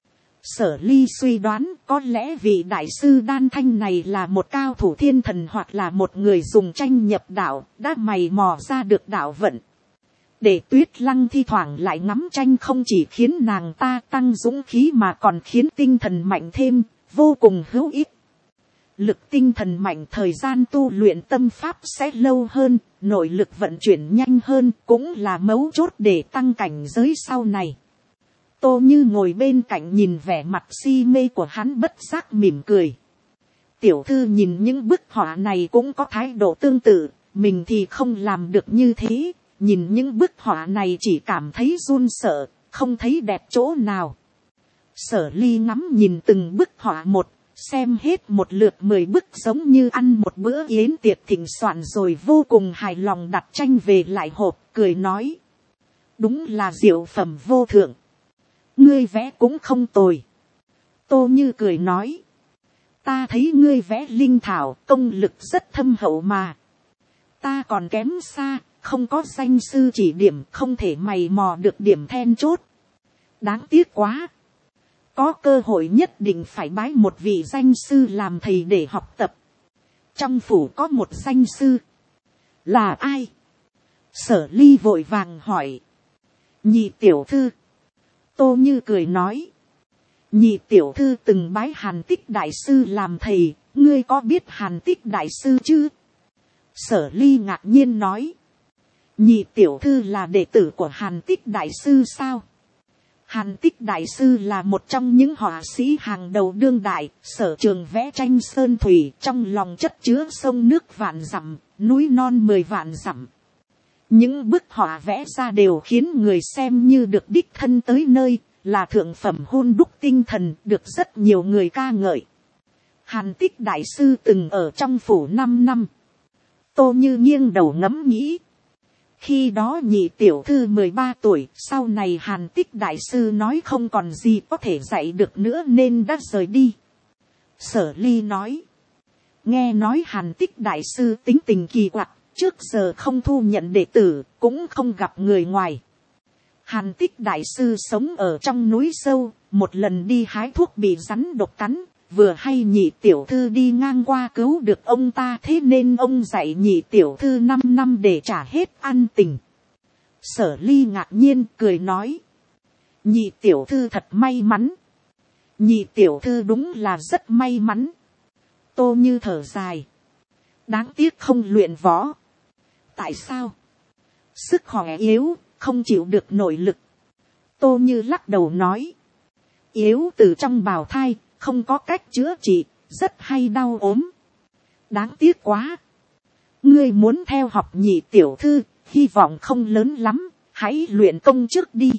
Sở Ly suy đoán có lẽ vị đại sư Đan Thanh này là một cao thủ thiên thần hoặc là một người dùng tranh nhập đạo, đã mày mò ra được đạo vận. Để Tuyết Lăng thi thoảng lại ngắm tranh không chỉ khiến nàng ta tăng dũng khí mà còn khiến tinh thần mạnh thêm, vô cùng hữu ích. Lực tinh thần mạnh, thời gian tu luyện tâm pháp sẽ lâu hơn, nội lực vận chuyển nhanh hơn, cũng là mấu chốt để tăng cảnh giới sau này. Tô Như ngồi bên cạnh nhìn vẻ mặt si mê của hắn bất giác mỉm cười. Tiểu thư nhìn những bức họa này cũng có thái độ tương tự, mình thì không làm được như thế, nhìn những bức họa này chỉ cảm thấy run sợ, không thấy đẹp chỗ nào. Sở Ly ngắm nhìn từng bức họa một, xem hết một lượt 10 bức giống như ăn một bữa yến tiệc thịnh soạn rồi vô cùng hài lòng đặt tranh về lại hộp, cười nói. Đúng là diệu phẩm vô thượng. Ngươi vẽ cũng không tồi. Tô Như cười nói. Ta thấy ngươi vẽ linh thảo, công lực rất thâm hậu mà. Ta còn kém xa, không có danh sư chỉ điểm, không thể mày mò được điểm then chốt. Đáng tiếc quá. Có cơ hội nhất định phải bái một vị danh sư làm thầy để học tập. Trong phủ có một danh sư. Là ai? Sở Ly vội vàng hỏi. Nhị tiểu thư. Tô Như cười nói. Nhị tiểu thư từng bái Hàn Tích đại sư làm thầy, ngươi có biết Hàn Tích đại sư chứ? Sở Ly ngạc nhiên nói. Nhị tiểu thư là đệ tử của Hàn Tích đại sư sao? Hàn Tích đại sư là một trong những họa sĩ hàng đầu đương đại, sở trường vẽ tranh sơn thủy, trong lòng chất chứa sông nước vạn dặm, núi non 10 vạn dặm. Những bức họa vẽ ra đều khiến người xem như được đích thân tới nơi, là thượng phẩm hôn đúc tinh thần, được rất nhiều người ca ngợi. Hàn Tích đại sư từng ở trong phủ 5 năm. Tô Như nghiêng đầu ngẫm nghĩ. Khi đó nhị tiểu thư 13 tuổi, sau này Hàn Tích đại sư nói không còn gì có thể dạy được nữa nên đã rời đi. Sở Ly nói. Nghe nói Hàn Tích đại sư tính tình kỳ quặc, trước giờ không thu nhận đệ tử, cũng không gặp người ngoài. Hàn Tích đại sư sống ở trong núi sâu, một lần đi hái thuốc bị rắn độc cắn, vừa hay nhị tiểu thư đi ngang qua cứu được ông ta, thế nên ông dạy nhị tiểu thư 5 năm để trả hết ân tình. Sở Ly ngạc nhiên cười nói. Nhị tiểu thư thật may mắn. Nhị tiểu thư đúng là rất may mắn. Tô Như thở dài. Đáng tiếc không luyện võ. Tại sao? Sức khỏe yếu, không chịu được nội lực. Tô Như lắc đầu nói. Yếu từ trong bào thai, không có cách chữa trị, rất hay đau ốm. Đáng tiếc quá. Ngươi muốn theo học nhị tiểu thư, hy vọng không lớn lắm, hãy luyện công trước đi.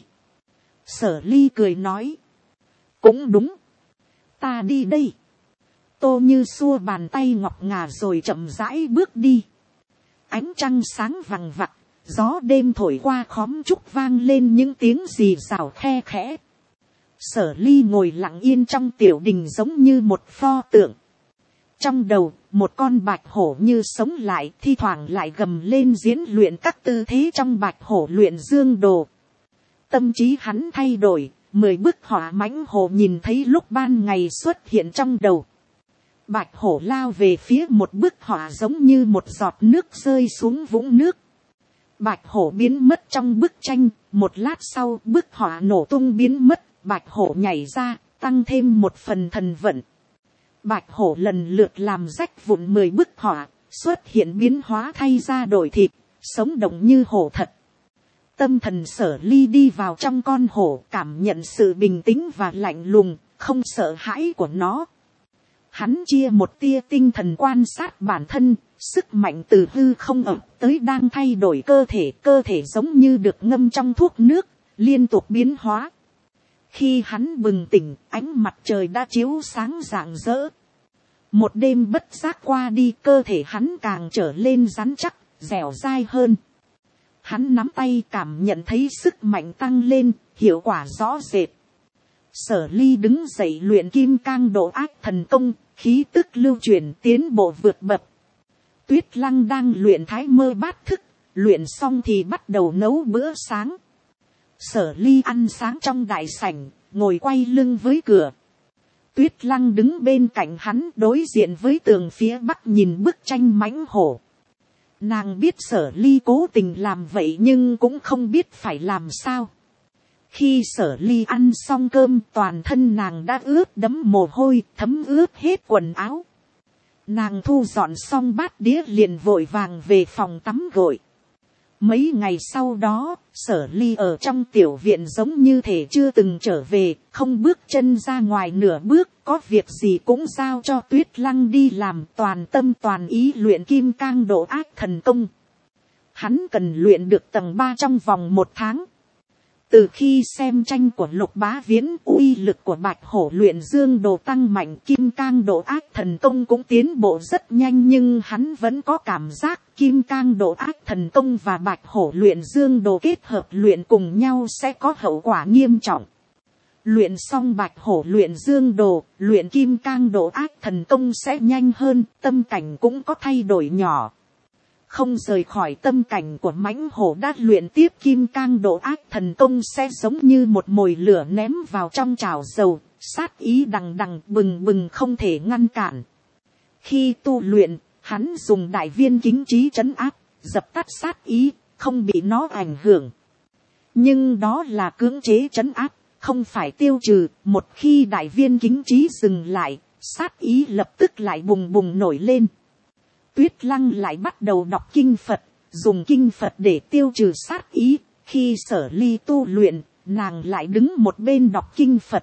Sở Ly cười nói. Cũng đúng. Ta đi đây. Tô Như xua bàn tay ngọc ngà rồi chậm rãi bước đi. Ánh trăng sáng vằng vặc, gió đêm thổi qua khóm trúc vang lên những tiếng rì rào khe khẽ. Sở Ly ngồi lặng yên trong tiểu đình giống như một pho tượng. Trong đầu, một con bạch hổ như sống lại, thi thoảng lại gầm lên diễn luyện các tư thế trong bạch hổ luyện dương đồ. Tâm trí hắn thay đổi, 10 bức họa mãnh hổ nhìn thấy lúc ban ngày xuất hiện trong đầu. Bạch hổ lao về phía một bức họa giống như một giọt nước rơi xuống vũng nước. Bạch hổ biến mất trong bức tranh, một lát sau bức họa nổ tung biến mất, bạch hổ nhảy ra, tăng thêm một phần thần vận. Bạch hổ lần lượt làm rách vụn 10 bức họa, xuất hiện biến hóa thay ra đổi thịt, sống động như hổ thật. Tâm thần Sở Ly đi vào trong con hổ, cảm nhận sự bình tĩnh và lạnh lùng, không sợ hãi của nó. Hắn chia một tia tinh thần quan sát bản thân, sức mạnh từ hư không ập tới đang thay đổi cơ thể giống như được ngâm trong thuốc nước, liên tục biến hóa. Khi hắn bừng tỉnh, ánh mặt trời đã chiếu sáng rạng rỡ. Một đêm bất giác qua đi, cơ thể hắn càng trở lên rắn chắc, dẻo dai hơn. Hắn nắm tay cảm nhận thấy sức mạnh tăng lên, hiệu quả rõ rệt. Sở Ly đứng dậy luyện kim cang độ ác thần công, khí tức lưu chuyển tiến bộ vượt bậc. Tuyết Lăng đang luyện thái mơ bát thức, luyện xong thì bắt đầu nấu bữa sáng. Sở Ly ăn sáng trong đại sảnh, ngồi quay lưng với cửa. Tuyết Lăng đứng bên cạnh hắn, đối diện với tường phía bắc nhìn bức tranh mãnh hổ. Nàng biết Sở Ly cố tình làm vậy nhưng cũng không biết phải làm sao. Khi Sở Ly ăn xong cơm, toàn thân nàng đã ướt đẫm mồ hôi, thấm ướt hết quần áo. Nàng thu dọn xong bát đĩa liền vội vàng về phòng tắm gội. Mấy ngày sau đó, Sở Ly ở trong tiểu viện giống như thể chưa từng trở về, không bước chân ra ngoài nửa bước, có việc gì cũng giao cho Tuyết Lăng đi làm, toàn tâm toàn ý luyện kim cang độ ác thần công. Hắn cần luyện được tầng 3 trong vòng 1 tháng. Từ khi xem tranh của Lục Bá Viễn, uy lực của bạch hổ luyện dương đồ tăng mạnh, kim cang độ ác thần công cũng tiến bộ rất nhanh, nhưng hắn vẫn có cảm giác kim cang độ ác thần công và bạch hổ luyện dương đồ kết hợp luyện cùng nhau sẽ có hậu quả nghiêm trọng. Luyện xong bạch hổ luyện dương đồ, luyện kim cang độ ác thần công sẽ nhanh hơn, tâm cảnh cũng có thay đổi nhỏ. Không rời khỏi tâm cảnh của mãnh hổ đã luyện tiếp kim cang độ ác thần công sẽ giống như một mồi lửa ném vào trong chảo dầu, sát ý đằng đằng bừng bừng không thể ngăn cản. Khi tu luyện, hắn dùng đại viên kính trí trấn áp, dập tắt sát ý, không bị nó ảnh hưởng. Nhưng đó là cưỡng chế trấn áp, không phải tiêu trừ. Một khi đại viên kính trí dừng lại, sát ý lập tức lại bùng bùng nổi lên. Tuyết Lăng lại bắt đầu đọc kinh Phật, dùng kinh Phật để tiêu trừ sát ý. Khi Sở Ly tu luyện, nàng lại đứng một bên đọc kinh Phật.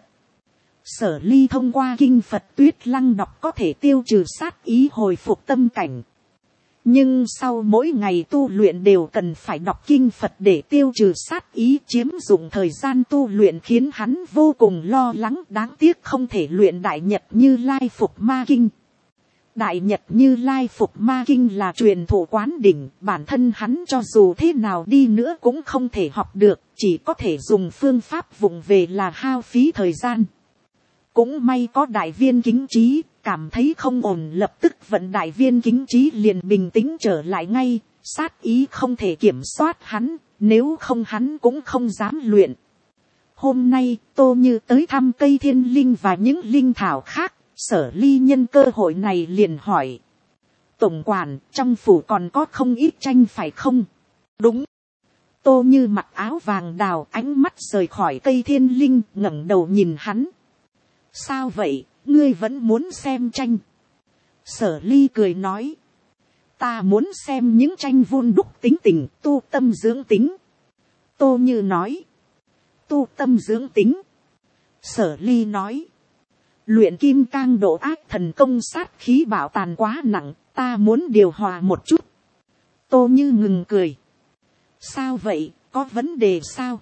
Sở Ly thông qua kinh Phật Tuyết Lăng đọc có thể tiêu trừ sát ý, hồi phục tâm cảnh. Nhưng sau mỗi ngày tu luyện đều cần phải đọc kinh Phật để tiêu trừ sát ý, chiếm dụng thời gian tu luyện khiến hắn vô cùng lo lắng. Đáng tiếc không thể luyện Đại Nhật Như Lai Phục Ma Kinh. Đại Nhật Như Lai Phục Ma Kinh là truyền thụ quán đỉnh, bản thân hắn cho dù thế nào đi nữa cũng không thể học được, chỉ có thể dùng phương pháp vụng về là hao phí thời gian. Cũng may có đại viên kính trí, cảm thấy không ổn lập tức vận đại viên kính trí liền bình tĩnh trở lại ngay, sát ý không thể kiểm soát hắn, nếu không hắn cũng không dám luyện. Hôm nay Tô Như tới thăm cây thiên linh và những linh thảo khác, Sở Ly nhân cơ hội này liền hỏi. Tổng quản, trong phủ còn có không ít tranh phải không? Đúng. Tô Như mặc áo vàng đào, ánh mắt rời khỏi cây thiên linh, ngẩng đầu nhìn hắn. Sao vậy, ngươi vẫn muốn xem tranh? Sở Ly cười nói. Ta muốn xem những tranh vun đúc tính tình, tu tâm dưỡng tính. Tô Như nói. Tu tâm dưỡng tính. Sở Ly nói. Luyện kim cang độ ác thần công sát khí bảo tàn quá nặng, ta muốn điều hòa một chút. Tô Như ngừng cười. Sao vậy, có vấn đề sao?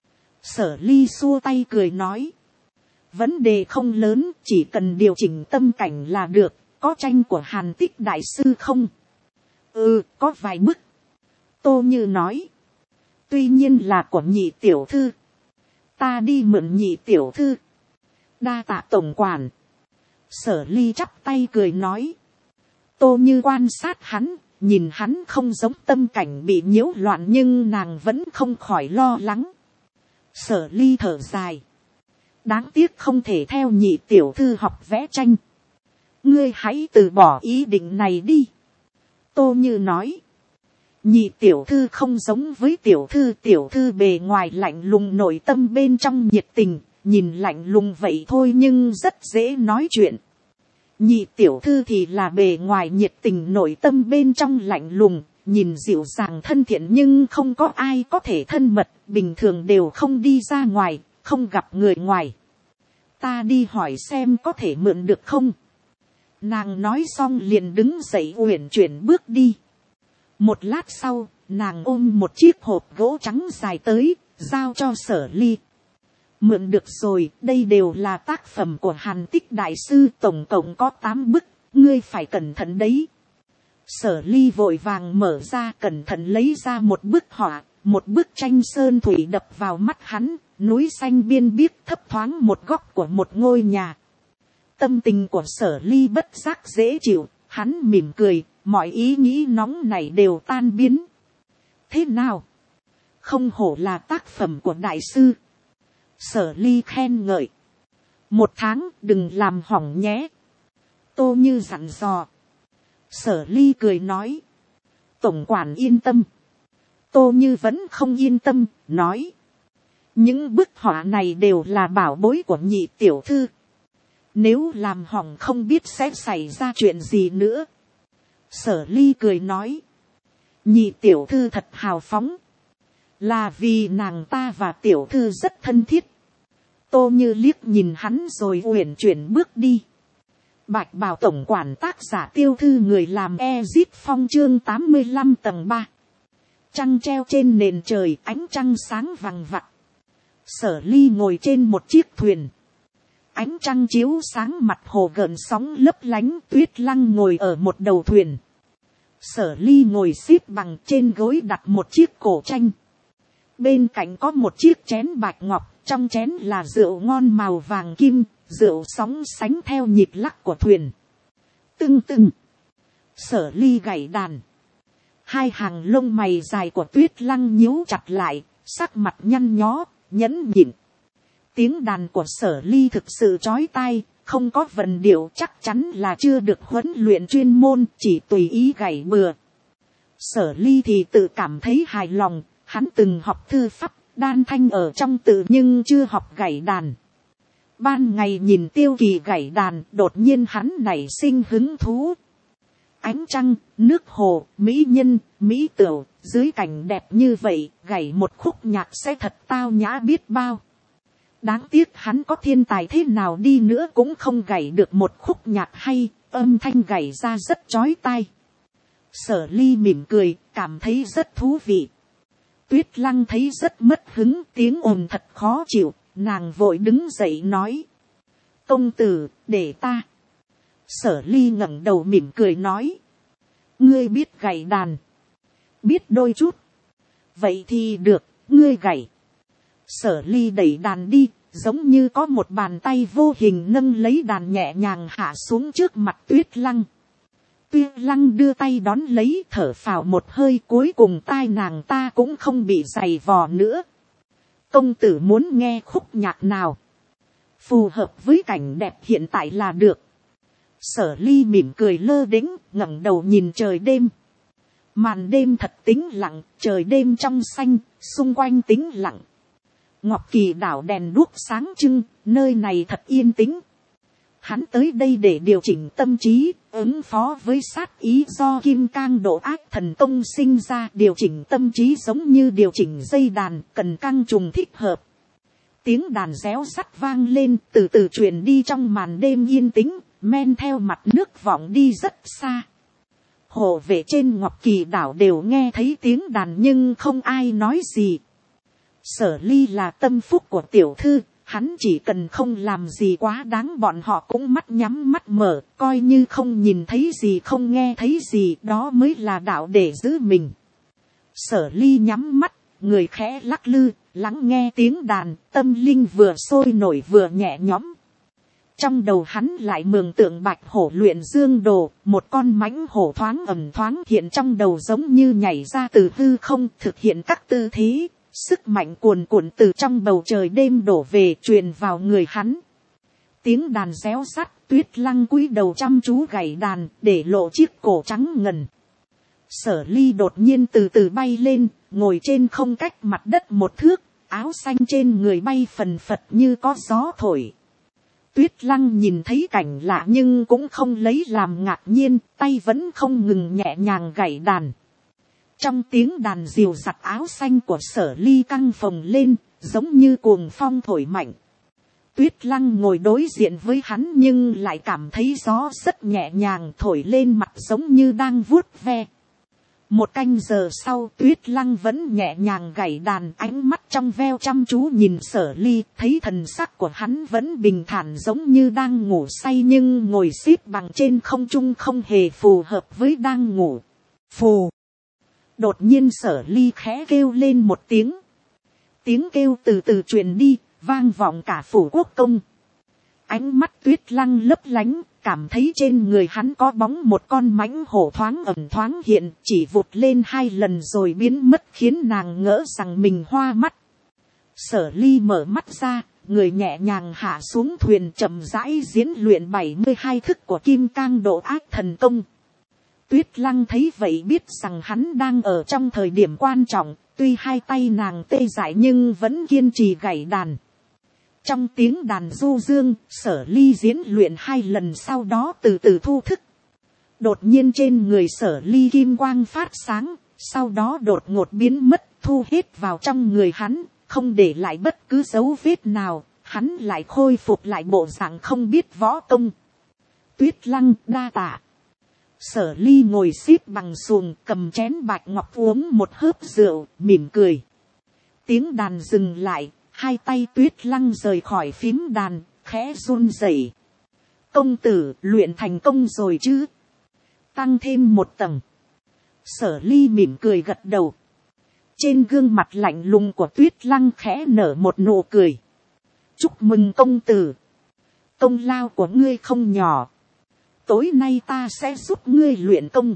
Sở Ly xua tay cười nói. Vấn đề không lớn, chỉ cần điều chỉnh tâm cảnh là được. Có tranh của Hàn Tích đại sư không? Ừ, có vài bức. Tô Như nói. Tuy nhiên là của Nhị tiểu thư. Ta đi mượn Nhị tiểu thư. Đa tạ tổng quản. Sở Ly chắp tay cười nói. Tô Như quan sát hắn, nhìn hắn không giống tâm cảnh bị nhiễu loạn, nhưng nàng vẫn không khỏi lo lắng. Sở Ly thở dài. Đáng tiếc không thể theo Nhị tiểu thư học vẽ tranh. Ngươi hãy từ bỏ ý định này đi. Tô Như nói. Nhị tiểu thư không giống với tiểu thư bề ngoài lạnh lùng, nội tâm bên trong nhiệt tình. Nhìn lạnh lùng vậy thôi nhưng rất dễ nói chuyện. Nhị tiểu thư thì là bề ngoài nhiệt tình, nội tâm bên trong lạnh lùng, nhìn dịu dàng thân thiện nhưng không có ai có thể thân mật, bình thường đều không đi ra ngoài, không gặp người ngoài. Ta đi hỏi xem có thể mượn được không? Nàng nói xong liền đứng dậy uyển chuyển bước đi. Một lát sau, nàng ôm một chiếc hộp gỗ trắng dài tới, giao cho Sở Ly. Mượn được rồi, đây đều là tác phẩm của Hàn Tích đại sư, tổng cộng có 8 bức, ngươi phải cẩn thận đấy. Sở Ly vội vàng mở ra, cẩn thận lấy ra một bức họa, một bức tranh sơn thủy đập vào mắt hắn, núi xanh biên biếc thấp thoáng một góc của một ngôi nhà. Tâm tình của Sở Ly bất giác dễ chịu, hắn mỉm cười, mọi ý nghĩ nóng này đều tan biến. Thế nào? Không hổ là tác phẩm của đại sư. Sở Ly khen ngợi. 1 tháng đừng làm hỏng nhé. Tô Như dặn dò. Sở Ly cười nói. Tổng quản yên tâm. Tô Như vẫn không yên tâm, nói. Những bức họa này đều là bảo bối của Nhị tiểu thư. Nếu làm hỏng không biết sẽ xảy ra chuyện gì nữa. Sở Ly cười nói. Nhị tiểu thư thật hào phóng. Là vì nàng ta và tiểu thư rất thân thiết. Tô Như liếc nhìn hắn rồi uyển chuyển bước đi. Bạch Bào tổng quản, tác giả Tiêu Thư, người làm Ezit Phong, chương 85 tầng 3. Trăng treo trên nền trời, ánh trăng sáng vằng vặc. Sở Ly ngồi trên một chiếc thuyền. Ánh trăng chiếu sáng mặt hồ gợn sóng lấp lánh. Tuyết Lăng ngồi ở một đầu thuyền. Sở Ly ngồi xếp bằng, trên gối đặt một chiếc cổ tranh. Bên cạnh có một chiếc chén bạch ngọc, trong chén là rượu ngon màu vàng kim, rượu sóng sánh theo nhịp lắc của thuyền. Tưng tưng. Sở Ly gảy đàn. Hai hàng lông mày dài của Tuyết Lăng nhíu chặt lại, sắc mặt nhăn nhó, nhẫn nhịn. Tiếng đàn của Sở Ly thực sự chói tai, không có vần điệu, chắc chắn là chưa được huấn luyện chuyên môn, chỉ tùy ý gảy bừa. Sở Ly thì tự cảm thấy hài lòng, hắn từng học thư pháp, đan thanh ở trong tự nhưng chưa học gảy đàn. Ban ngày nhìn Tiêu Kỳ gảy đàn, đột nhiên hắn nảy sinh hứng thú. Ánh trăng, nước hồ, mỹ nhân, mỹ tửu, dưới cảnh đẹp như vậy, gảy một khúc nhạc sẽ thật tao nhã biết bao. Đáng tiếc hắn có thiên tài thế nào đi nữa cũng không gảy được một khúc nhạc hay, âm thanh gảy ra rất chói tai. Sở Ly mỉm cười, cảm thấy rất thú vị. Tuyết Lăng thấy rất mất hứng, tiếng ồn thật khó chịu, nàng vội đứng dậy nói. Công tử, để ta. Sở Ly ngẩng đầu mỉm cười nói. Ngươi biết gảy đàn? Biết đôi chút. Vậy thì được, ngươi gảy. Sở Ly đẩy đàn đi, giống như có một bàn tay vô hình nâng lấy đàn nhẹ nhàng hạ xuống trước mặt Tuyết Lăng. Tuyết Lăng đưa tay đón lấy, thở phào một hơi, cuối cùng tai nàng ta cũng không bị giày vò nữa. Công tử muốn nghe khúc nhạc nào? Phù hợp với cảnh đẹp hiện tại là được. Sở Ly mỉm cười lơ đễnh, ngẩng đầu nhìn trời đêm. Màn đêm thật tĩnh lặng, trời đêm trong xanh, xung quanh tĩnh lặng. Ngọc Kỳ đảo đèn đuốc sáng trưng, nơi này thật yên tĩnh. Hắn tới đây để điều chỉnh tâm trí, ứng phó với sát ý do Kim Cang Độ Ác Thần Tông sinh ra. Điều chỉnh tâm trí giống như điều chỉnh dây đàn, cần căng trùng thích hợp. Tiếng đàn réo sắt vang lên, từ từ truyền đi trong màn đêm yên tĩnh, men theo mặt nước vọng đi rất xa. Hộ vệ trên Ngọc Kỳ đảo đều nghe thấy tiếng đàn nhưng không ai nói gì. Sở Ly là tâm phúc của tiểu thư, hắn chỉ cần không làm gì quá đáng bọn họ cũng mắt nhắm mắt mở, coi như không nhìn thấy gì không nghe thấy gì, đó mới là đạo để giữ mình. Sở Ly nhắm mắt, người khẽ lắc lư, lắng nghe tiếng đàn, tâm linh vừa sôi nổi vừa nhẹ nhõm. Trong đầu hắn lại mường tượng bạch hổ luyện dương đồ, một con mãnh hổ thoáng ẩn thoáng hiện trong đầu giống như nhảy ra từ hư không, thực hiện các tư thế. Sức mạnh cuồn cuộn từ trong bầu trời đêm đổ về truyền vào người hắn. Tiếng đàn réo sắt, Tuyết Lăng cúi đầu chăm chú gảy đàn, để lộ chiếc cổ trắng ngần. Sở Ly đột nhiên từ từ bay lên, ngồi trên không cách mặt đất một thước, áo xanh trên người bay phần phật như có gió thổi. Tuyết Lăng nhìn thấy cảnh lạ nhưng cũng không lấy làm ngạc nhiên, tay vẫn không ngừng nhẹ nhàng gảy đàn. Trong tiếng đàn dìu dặt áo xanh của Sở Ly căng phồng lên, giống như cuồng phong thổi mạnh. Tuyết Lăng ngồi đối diện với hắn nhưng lại cảm thấy gió rất nhẹ nhàng thổi lên mặt giống như đang vuốt ve. Một canh giờ sau Tuyết Lăng vẫn nhẹ nhàng gảy đàn, ánh mắt trong veo chăm chú nhìn Sở Ly, thấy thần sắc của hắn vẫn bình thản giống như đang ngủ say nhưng ngồi xếp bằng trên không trung không hề phù hợp với đang ngủ. Phù. Đột nhiên Sở Ly khẽ kêu lên một tiếng. Tiếng kêu từ từ truyền đi, vang vọng cả phủ quốc công. Ánh mắt Tuyết Lăng lấp lánh, cảm thấy trên người hắn có bóng một con mãnh hổ thoáng ẩn thoáng hiện, chỉ vụt lên 2 lần rồi biến mất khiến nàng ngỡ rằng mình hoa mắt. Sở Ly mở mắt ra, người nhẹ nhàng hạ xuống thuyền chậm rãi diễn luyện 72 thức của Kim Cang Độ Ác Thần Công. Tuyết Lăng thấy vậy biết rằng hắn đang ở trong thời điểm quan trọng, tuy hai tay nàng tê dại nhưng vẫn kiên trì gảy đàn. Trong tiếng đàn du dương, Sở Ly diễn luyện 2 lần sau đó từ từ thu thức. Đột nhiên trên người Sở Ly kim quang phát sáng, sau đó đột ngột biến mất, thu hết vào trong người hắn, không để lại bất cứ dấu vết nào, hắn lại khôi phục lại bộ dạng không biết võ công. Tuyết Lăng đa tạ. Sở Ly ngồi xếp bằng xuồng, cầm chén bạch ngọc uống một hớp rượu, mỉm cười. Tiếng đàn dừng lại, hai tay Tuyết Lăng rời khỏi phím đàn, khẽ run rẩy. Công tử luyện thành công rồi chứ? Tăng thêm một tầng. Sở Ly mỉm cười gật đầu. Trên gương mặt lạnh lùng của Tuyết Lăng khẽ nở một nụ cười. Chúc mừng công tử. Công lao của ngươi không nhỏ. Tối nay ta sẽ giúp ngươi luyện công.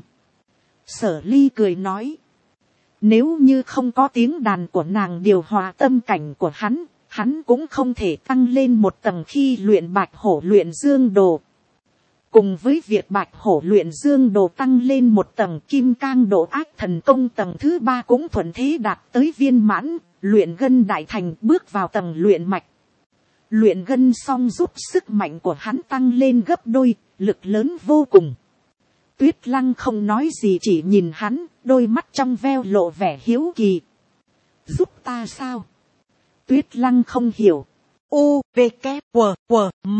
Sở Ly cười nói. Nếu như không có tiếng đàn của nàng điều hòa tâm cảnh của hắn cũng không thể tăng lên một tầng khi luyện bạch hổ luyện dương đồ. Cùng với việc bạch hổ luyện dương đồ tăng lên một tầng, kim cang độ ác thần công tầng thứ 3 cũng thuận thế đạt tới viên mãn, luyện gân đại thành bước vào tầng luyện mạch. Luyện gân xong giúp sức mạnh của hắn tăng lên gấp đôi, lực lớn vô cùng. Tuyết Lăng không nói gì, chỉ nhìn hắn, đôi mắt trong veo lộ vẻ hiếu kỳ. Giúp ta sao? Tuyết Lăng không hiểu. U, V, K, W, M.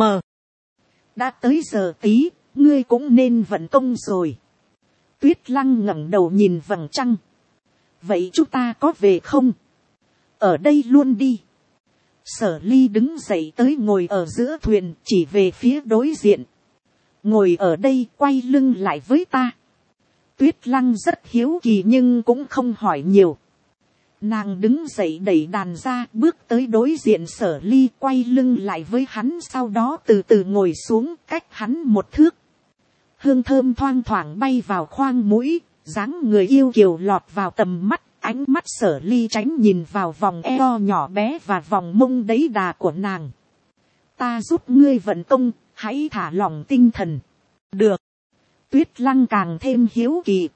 Đã tới giờ tí, ngươi cũng nên vận công rồi. Tuyết Lăng ngẩng đầu nhìn vầng trăng. Vậy chúng ta có về không? Ở đây luôn đi. Sở Ly đứng dậy tới ngồi ở giữa thuyền, chỉ về phía đối diện. Ngồi ở đây, quay lưng lại với ta. Tuyết Lăng rất hiếu kỳ nhưng cũng không hỏi nhiều. Nàng đứng dậy đẩy đàn ra, bước tới đối diện Sở Ly, quay lưng lại với hắn, sau đó từ từ ngồi xuống cách hắn một thước. Hương thơm thoang thoảng bay vào khoang mũi, dáng người yêu kiều lọt vào tầm mắt, ánh mắt Sở Ly tránh nhìn vào vòng eo nhỏ bé và vòng mông đấy đà của nàng. Ta giúp ngươi vận công, hãy thả lỏng tinh thần. Được. Tuyết Lăng càng thêm hiếu kỳ.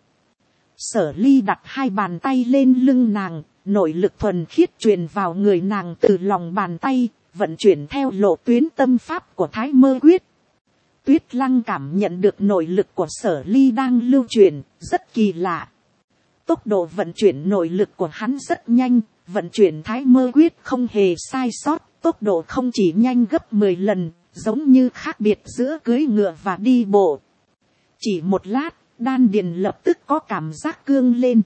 Sở Ly đặt hai bàn tay lên lưng nàng, nội lực thuần khiết truyền vào người nàng từ lòng bàn tay, vận chuyển theo lộ tuyến tâm pháp của Thái Mơ Quyết. Tuyết Lăng cảm nhận được nội lực của Sở Ly đang lưu truyền, rất kỳ lạ. Tốc độ vận chuyển nội lực của hắn rất nhanh, vận chuyển Thái Mơ Quyết không hề sai sót, tốc độ không chỉ nhanh gấp 10 lần, giống như khác biệt giữa cưỡi ngựa và đi bộ. Chỉ một lát, đan điền lập tức có cảm giác cương lên.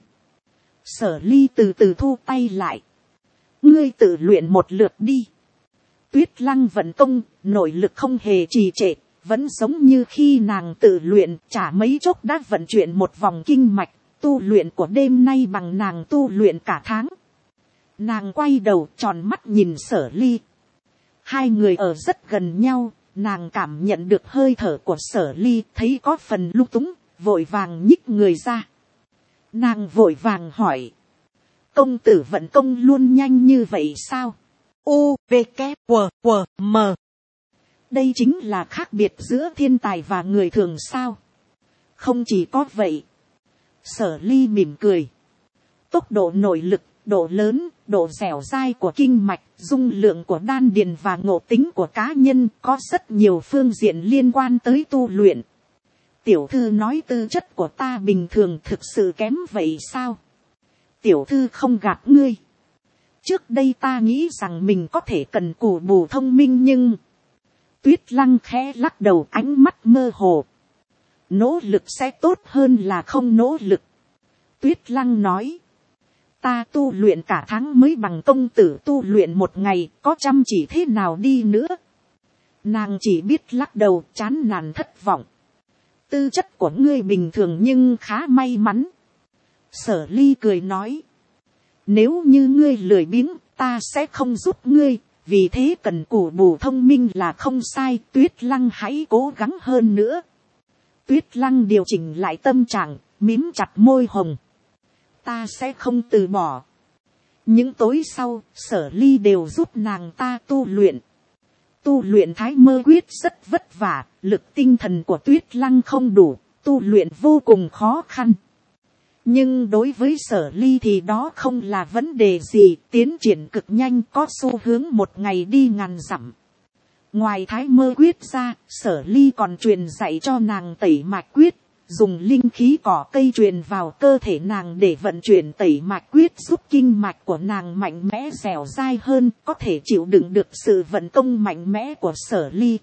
Sở Ly từ từ thu tay lại. Ngươi tự luyện một lượt đi. Tuyết Lăng vận công, nội lực không hề trì trệ, vẫn giống như khi nàng tự luyện, chả mấy chốc đã vận chuyển một vòng kinh mạch. Tu luyện của đêm nay bằng nàng tu luyện cả tháng. Nàng quay đầu tròn mắt nhìn Sở Ly. Hai người ở rất gần nhau, nàng cảm nhận được hơi thở của Sở Ly, thấy có phần lung túng, vội vàng nhích người ra. Nàng vội vàng hỏi. Công tử vận công luôn nhanh như vậy sao? U, V, K, W, M. Đây chính là khác biệt giữa thiên tài và người thường sao? Không chỉ có vậy. Sở Ly mỉm cười. Tốc độ nội lực, độ lớn, độ dẻo dai của kinh mạch, dung lượng của đan điền và ngộ tính của cá nhân có rất nhiều phương diện liên quan tới tu luyện. Tiểu thư nói tư chất của ta bình thường thực sự kém vậy sao? Tiểu thư không gạt ngươi. Trước đây ta nghĩ rằng mình có thể cần cù bù thông minh nhưng... Tuyết Lăng khẽ lắc đầu, ánh mắt mơ hồ. Nỗ lực sẽ tốt hơn là không nỗ lực. Tuyết Lăng nói. Ta tu luyện cả tháng mới bằng công tử tu luyện một ngày, có chăm chỉ thế nào đi nữa. Nàng chỉ biết lắc đầu, chán nản thất vọng. Tư chất của ngươi bình thường nhưng khá may mắn. Sở Ly cười nói. Nếu như ngươi lười biếng, ta sẽ không giúp ngươi, vì thế cần cù bù thông minh là không sai. Tuyết Lăng hãy cố gắng hơn nữa. Tuyết Lăng điều chỉnh lại tâm trạng, mím chặt môi hồng. Ta sẽ không từ bỏ. Những tối sau, Sở Ly đều giúp nàng ta tu luyện. Tu luyện Thái Mơ Quyết rất vất vả, lực tinh thần của Tuyết Lăng không đủ, tu luyện vô cùng khó khăn. Nhưng đối với Sở Ly thì đó không là vấn đề gì, tiến triển cực nhanh, có xu hướng một ngày đi ngàn dặm. Ngoài Thái Mơ Quyết ra, Sở Ly còn truyền dạy cho nàng Tẩy Mạch Quyết, dùng linh khí cỏ cây truyền vào cơ thể nàng để vận chuyển Tẩy Mạch Quyết, giúp kinh mạch của nàng mạnh mẽ dẻo dai hơn, có thể chịu đựng được sự vận công mạnh mẽ của Sở Ly.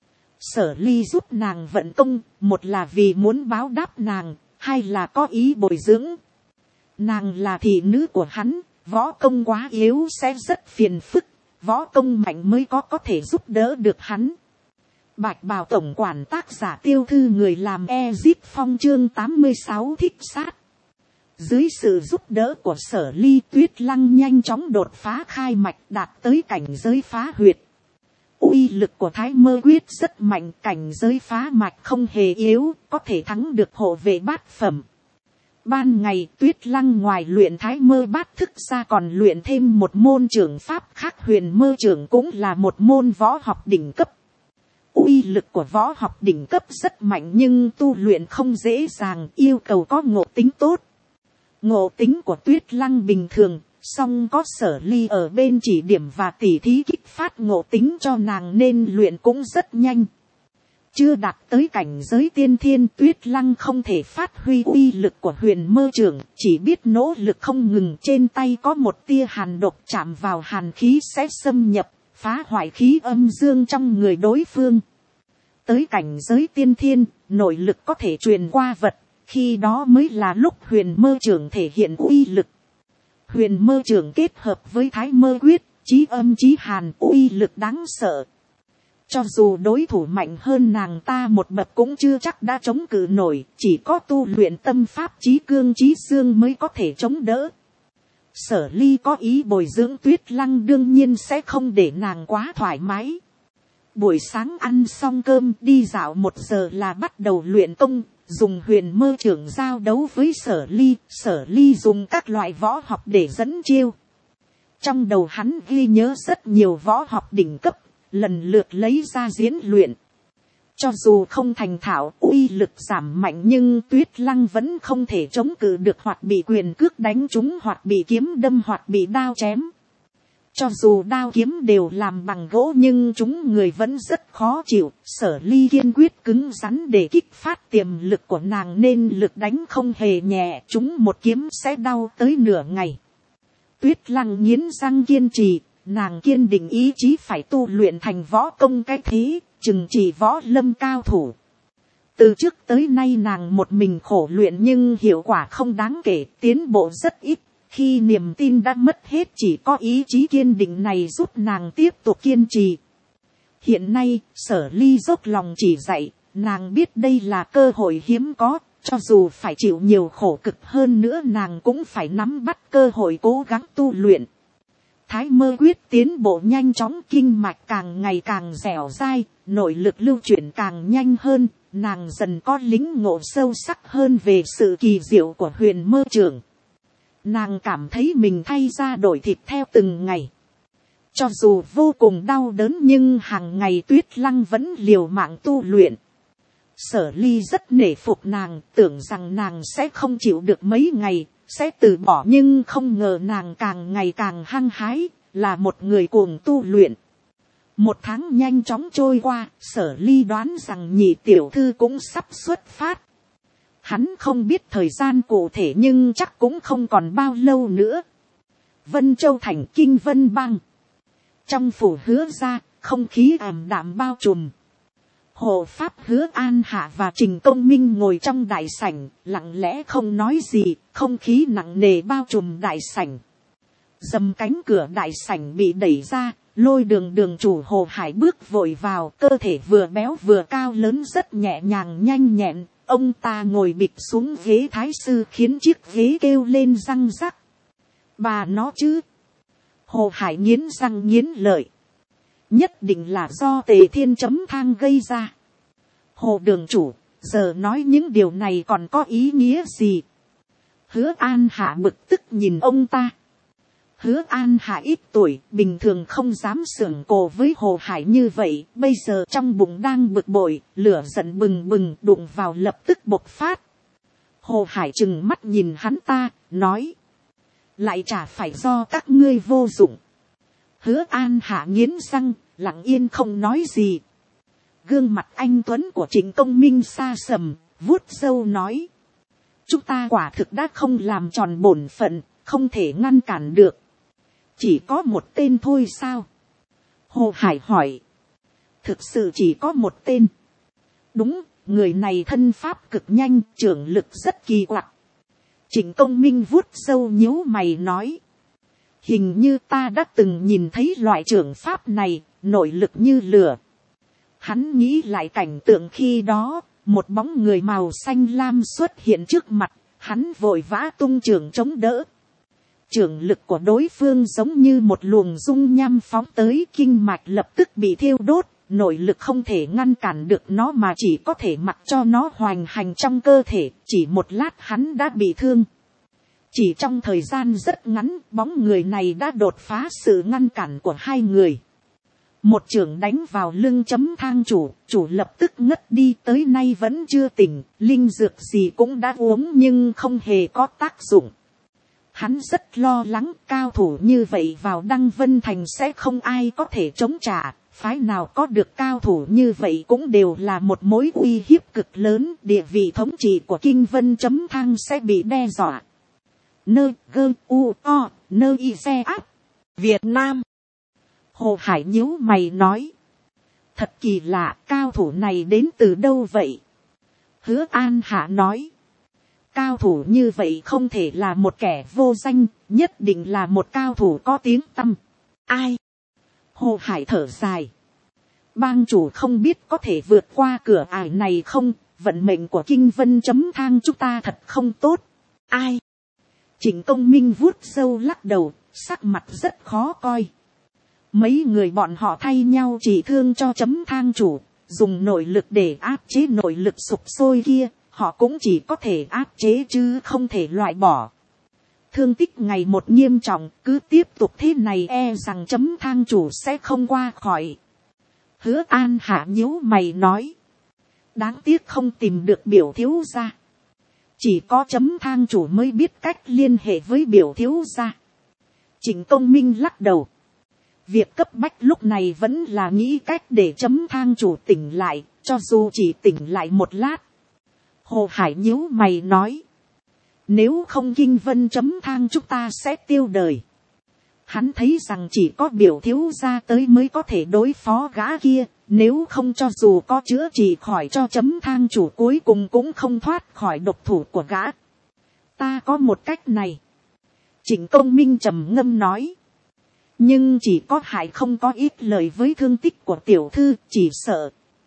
Sở Ly giúp nàng vận công, một là vì muốn báo đáp nàng, hai là có ý bồi dưỡng. Nàng là thị nữ của hắn, võ công quá yếu sẽ rất phiền phức, võ công mạnh mới có thể giúp đỡ được hắn. Bạch Bào tổng quản, tác giả Tiêu Thư, người làm Ezip Phong, chương 86 thích sát. Dưới sự giúp đỡ của Sở Ly, Tuyết Lăng nhanh chóng đột phá khai mạch, đạt tới cảnh giới phá huyệt. Uy lực của Thái Mơ Quyết rất mạnh, cảnh giới phá mạch không hề yếu, có thể thắng được hộ vệ bát phẩm. Ban ngày, Tuyết Lăng ngoài luyện Thái Mơ Bát thức ra còn luyện thêm một môn trưởng pháp khác, Huyền Mơ trưởng, cũng là một môn võ học đỉnh cấp. uy lực của võ học đỉnh cấp rất mạnh nhưng tu luyện không dễ dàng, yêu cầu có ngộ tính tốt. Ngộ tính của Tuyết Lăng bình thường, song có Sở Ly ở bên chỉ điểm và tỉ thí kích phát ngộ tính cho nàng nên luyện cũng rất nhanh. Chưa đạt tới cảnh giới tiên thiên, Tuyết Lăng không thể phát huy uy lực của Huyền Mơ Chưởng, chỉ biết nỗ lực không ngừng. Trên tay có một tia hàn độc, chạm vào hàn khí sẽ xâm nhập, phá hoại khí âm dương trong người đối phương. Tới cảnh giới tiên thiên, nội lực có thể truyền qua vật, khi đó mới là lúc Huyền Mơ Chưởng thể hiện uy lực. Huyền Mơ Chưởng kết hợp với Thái Mơ Quyết, chí âm chí hàn, uy lực đáng sợ. Cho dù đối thủ mạnh hơn nàng ta một bậc cũng chưa chắc đã chống cự nổi, chỉ có tu luyện tâm pháp chí cương chí dương mới có thể chống đỡ. Sở Ly có ý bồi dưỡng Tuyết Lăng đương nhiên sẽ không để nàng quá thoải mái. Buổi sáng ăn xong cơm đi dạo 1 giờ là bắt đầu luyện công, dùng Huyền Mơ Chưởng giao đấu với Sở Ly. Sở Ly dùng các loại võ học để dẫn chiêu. Trong đầu hắn ghi nhớ rất nhiều võ học đỉnh cấp, lần lượt lấy ra diễn luyện. Cho dù không thành thạo, uy lực giảm mạnh nhưng Tuyết Lăng vẫn không thể chống cự được, hoặc bị quyền cước đánh trúng, hoặc bị kiếm đâm, hoặc bị đao chém. Cho dù đao kiếm đều làm bằng gỗ nhưng chúng người vẫn rất khó chịu. Sở Ly kiên quyết cứng rắn để kích phát tiềm lực của nàng nên lực đánh không hề nhẹ, chúng một kiếm sẽ đau tới nửa ngày. Tuyết Lăng nghiến răng kiên trì, nàng kiên định ý chí phải tu luyện thành võ công cái thế, chừng chỉ võ lâm cao thủ. Từ trước tới nay nàng một mình khổ luyện nhưng hiệu quả không đáng kể, tiến bộ rất ít. Khi niềm tin đã mất hết, chỉ có ý chí kiên định này giúp nàng tiếp tục kiên trì. Hiện nay, Sở Ly dốc lòng chỉ dạy, nàng biết đây là cơ hội hiếm có, cho dù phải chịu nhiều khổ cực hơn nữa nàng cũng phải nắm bắt cơ hội cố gắng tu luyện. Thái Mơ Quyết tiến bộ nhanh chóng, kinh mạch càng ngày càng dẻo dai, nội lực lưu chuyển càng nhanh hơn, nàng dần có lĩnh ngộ sâu sắc hơn về sự kỳ diệu của Huyền Mơ Chưởng. Nàng cảm thấy mình thay da đổi thịt theo từng ngày. Cho dù vô cùng đau đớn nhưng hàng ngày Tuyết Lăng vẫn liều mạng tu luyện. Sở Ly rất nể phục nàng, tưởng rằng nàng sẽ không chịu được mấy ngày, sẽ từ bỏ, nhưng không ngờ nàng càng ngày càng hăng hái, là một người cuồng tu luyện. 1 tháng nhanh chóng trôi qua, Sở Ly đoán rằng nhị tiểu thư cũng sắp xuất phát. Hắn không biết thời gian cụ thể nhưng chắc cũng không còn bao lâu nữa. Vân Châu thành Kinh Vân Bang. Trong phủ Hứa gia, không khí ảm đạm bao trùm. Hộ pháp Hứa An Hạ và Trình Công Minh ngồi trong đại sảnh, lặng lẽ không nói gì, không khí nặng nề bao trùm đại sảnh. Dầm cánh cửa đại sảnh bị đẩy ra, Lôi đường chủ Hồ Hải bước vội vào, cơ thể vừa béo vừa cao lớn rất nhẹ nhàng nhanh nhẹn. Ông ta ngồi bịch xuống ghế thái sư khiến chiếc ghế kêu lên răng rắc. Bà nó chứ. Hồ Hải nghiến răng nghiến lợi. Nhất định là do Tề Thiên chấm thang gây ra. Hồ đường chủ, giờ nói những điều này còn có ý nghĩa gì? Hứa An Hạ bực tức nhìn ông ta. Hứa An Hạ ít tuổi, bình thường không dám xưởng cổ với Hồ Hải như vậy, bây giờ trong bụng đang bực bội, lửa giận bừng bừng đụng vào lập tức bộc phát. Hồ Hải trừng mắt nhìn hắn ta, nói. Lại chả phải do các ngươi vô dụng. Hứa An Hạ nghiến răng, lặng yên không nói gì. Gương mặt anh tuấn của Trịnh Công Minh xa sầm, vuốt râu nói. Chúng ta quả thực đã không làm tròn bổn phận, không thể ngăn cản được. Chỉ có một tên thôi sao? Hồ Hải hỏi. Thực sự chỉ có một tên. Đúng, người này thân pháp cực nhanh, trưởng lực rất kỳ quặc. Trịnh Công Minh vuốt râu nhíu mày nói. Hình như ta đã từng nhìn thấy loại trưởng pháp này, nội lực như lửa. Hắn nghĩ lại cảnh tượng khi đó, một bóng người màu xanh lam xuất hiện trước mặt, hắn vội vã tung trưởng chống đỡ. Trưởng lực của đối phương giống như một luồng dung nham phóng tới, kinh mạch lập tức bị thiêu đốt, nội lực không thể ngăn cản được nó mà chỉ có thể mặc cho nó hoành hành trong cơ thể, chỉ một lát hắn đã bị thương. Chỉ trong thời gian rất ngắn, bóng người này đã đột phá sự ngăn cản của hai người. một chưởng đánh vào lưng chấm thang chủ, chủ lập tức ngất đi, tới nay vẫn chưa tỉnh, linh dược gì cũng đã uống nhưng không hề có tác dụng. Hắn rất lo lắng, cao thủ như vậy vào Đăng Vân Thành sẽ không ai có thể chống trả, phái nào có được cao thủ như vậy cũng đều là một mối uy hiếp cực lớn, địa vị thống trị của Kinh Vân chấm thang sẽ bị đe dọa. Nơi gơ u o, nơi y xe áp, Việt Nam. Hồ Hải nhíu mày nói. Thật kỳ lạ, cao thủ này đến từ đâu vậy? Hứa An Hạ nói. Cao thủ như vậy không thể là một kẻ vô danh, nhất định là một cao thủ có tiếng tăm. Ai? Hồ Hải thở dài. Bang chủ không biết có thể vượt qua cửa ải này không, vận mệnh của Kinh Vân chấm thang chúng ta thật không tốt. Ai? Trịnh Công Minh vuốt râu lắc đầu, sắc mặt rất khó coi. Mấy người bọn họ thay nhau chỉ thương cho chấm thang chủ, dùng nội lực để áp chế nội lực sục sôi kia, họ cũng chỉ có thể áp chế chứ không thể loại bỏ. Thương tích ngày một nghiêm trọng, cứ tiếp tục thế này e rằng chấm thang chủ sẽ không qua khỏi. Hứa An Hạ nhíu mày nói. Đáng tiếc không tìm được biểu thiếu gia. Chỉ có chấm thang chủ mới biết cách liên hệ với biểu thiếu gia. Trịnh Công Minh lắc đầu. Việc cấp bách lúc này vẫn là nghĩ cách để chấm thang chủ tỉnh lại, cho dù chỉ tỉnh lại một lát. Hồ Hải nhíu mày nói. Nếu không Kinh Vân chấm thang chúng ta sẽ tiêu đời. Hắn thấy rằng chỉ có biểu thiếu gia tới mới có thể đối phó gã kia, nếu không cho dù có chữa trị khỏi cho chấm thang chủ cuối cùng cũng không thoát khỏi độc thủ của gã. Ta có một cách này. Trịnh Công Minh trầm ngâm nói. Nhưng chỉ có hại không có ít lời với thương tích của tiểu thư, chỉ sợ.